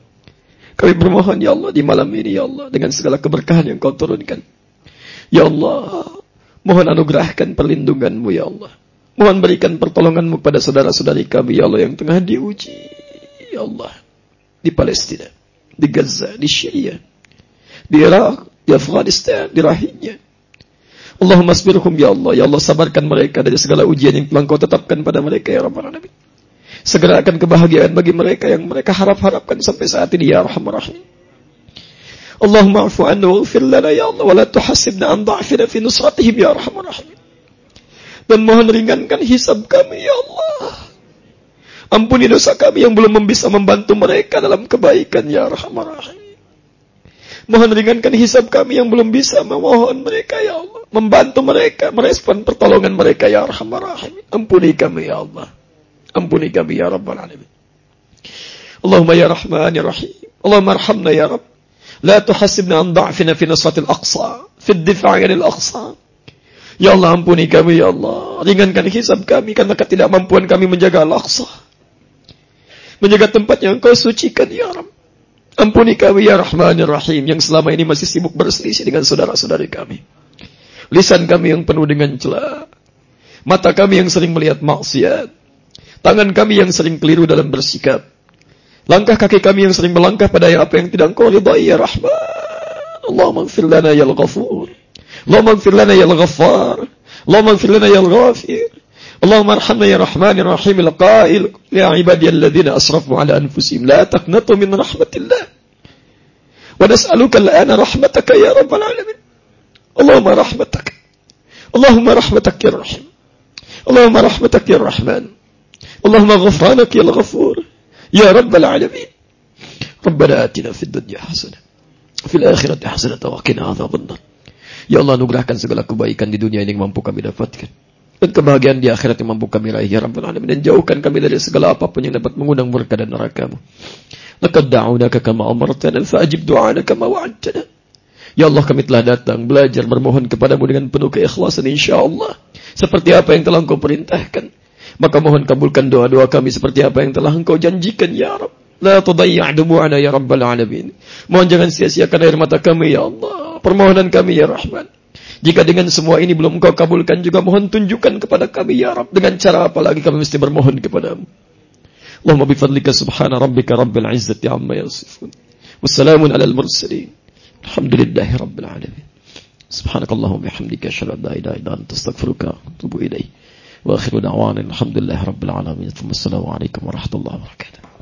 Kami bermohon ya Allah di malam ini ya Allah dengan segala keberkahan yang Kau turunkan. Ya Allah, mohon anugerahkan perlindungan-Mu ya Allah. Mohon berikan pertolongan-Mu kepada saudara-saudari kami ya Allah yang tengah diuji ya Allah, di Palestina, di Gaza, di Syria, di Irak, di Afghanistan, di Rohingya. Allahumma asbirhum ya Allah. Ya Allah, sabarkan mereka dari segala ujian yang telah Kau tetapkan pada mereka ya Rabbal Alamin. Segerakan kebahagiaan bagi mereka yang mereka harap-harapkan sampai saat ini ya Arhamar Rahim. Allahumma afu anna waghfir lana ya Allah wa la tuhasibna an dha'fina fi nusratihim ya Arhamar Rahim. Dan mohon ringankan hisab kami ya Allah. Ampuni dosa kami yang belum bisa membantu mereka dalam kebaikan ya Arhamar Rahim. Mohon ringankan hisab kami yang belum bisa memohon mereka ya Allah, membantu mereka, merespon pertolongan mereka ya Arhamar Rahim. Ampuni kami ya Allah. Ampuni kami ya Rabbal Alamin. Allahumma ya Rahman ya Rahim. Allahumma arhamna ya Rabb. La tuhasibna an da'fina fi nusratil aqsa, fi ad-difa'i 'anil aqsa. Ya Allah, ampuni kami ya Allah. Ringankan hisab kami karena ketidakmampuan kami menjaga al-aqsa. menjaga tempat yang Engkau sucikan ya Rabb. Ampuni kami ya Rahmanir Rahim yang selama ini masih sibuk berselisih dengan saudara-saudari kami. Lisan kami yang penuh dengan celah, mata kami yang sering melihat maksiat, tangan kami yang sering keliru dalam bersikap, langkah kaki kami yang sering melangkah pada apa yang tidak Engkau ridai ya Rahman. Allahumma ighfir lana ya Al-Ghafur, Allahumma ighfir lana ya Al-Ghaffar, Allahumma ighfir lana ya Al-Ghafir. Allahumma arhamna ya Rahmanir Rahim al-qail ya ibadiyalladzina asrafu ala anfusihim la taqnatu min rahmatillah wa nas'aluka al-ana rahmataka ya rabbal alamin. Allahumma rahmatak, Allahumma rahmatak ya Rahim, Allahumma rahmatak ya Rahman, Allahumma ghufranak ya Al-Ghafur ya rabbal alamin. Rabbana atina fid dunya hasanah fil akhirati hasanah wa qina adzabannar. Ya Allah, anugerahkan segala kebaikan di dunia ini yang mampu kami dapatkan, dan kebahagiaan di akhirat yang mampu kami raih ya Rabbal Alamin, dan jauhkan kami dari segala apapun yang dapat mengundang murka dan neraka-Mu. Laqad da'unaka kama amartana fa'ajib du'ana kama wa'adtana. Ya Allah, kami telah datang belajar bermohon kepadamu dengan penuh keikhlasan insyaallah, seperti apa yang telah Engkau perintahkan. Maka mohon kabulkan doa-doa kami seperti apa yang telah Engkau janjikan ya Rabb. La tudayyi' dumu'ana ya Rabbal Alamin. Mohon jangan sia-siakan air mata kami ya Allah, permohonan kami ya Rahman. Jika dengan semua ini belum Engkau kabulkan juga, mohon tunjukkan kepada kami ya Rabb, dengan cara apa lagi kami mesti bermohon kepadamu. Allahumma bifadlika subhana rabbika rabbil izzati amma yasifun, wassalamun alal mursalin, alhamdulillahi rabbil alamin. Subhanakallahumma bihamdika asyhadu an la ilaha illa anta astaghfiruka wa atubu ilaik. Wa akhiru da'wana alhamdulillahi rabbil alamin. Assalamu alaikum warahmatullahi wabarakatuh.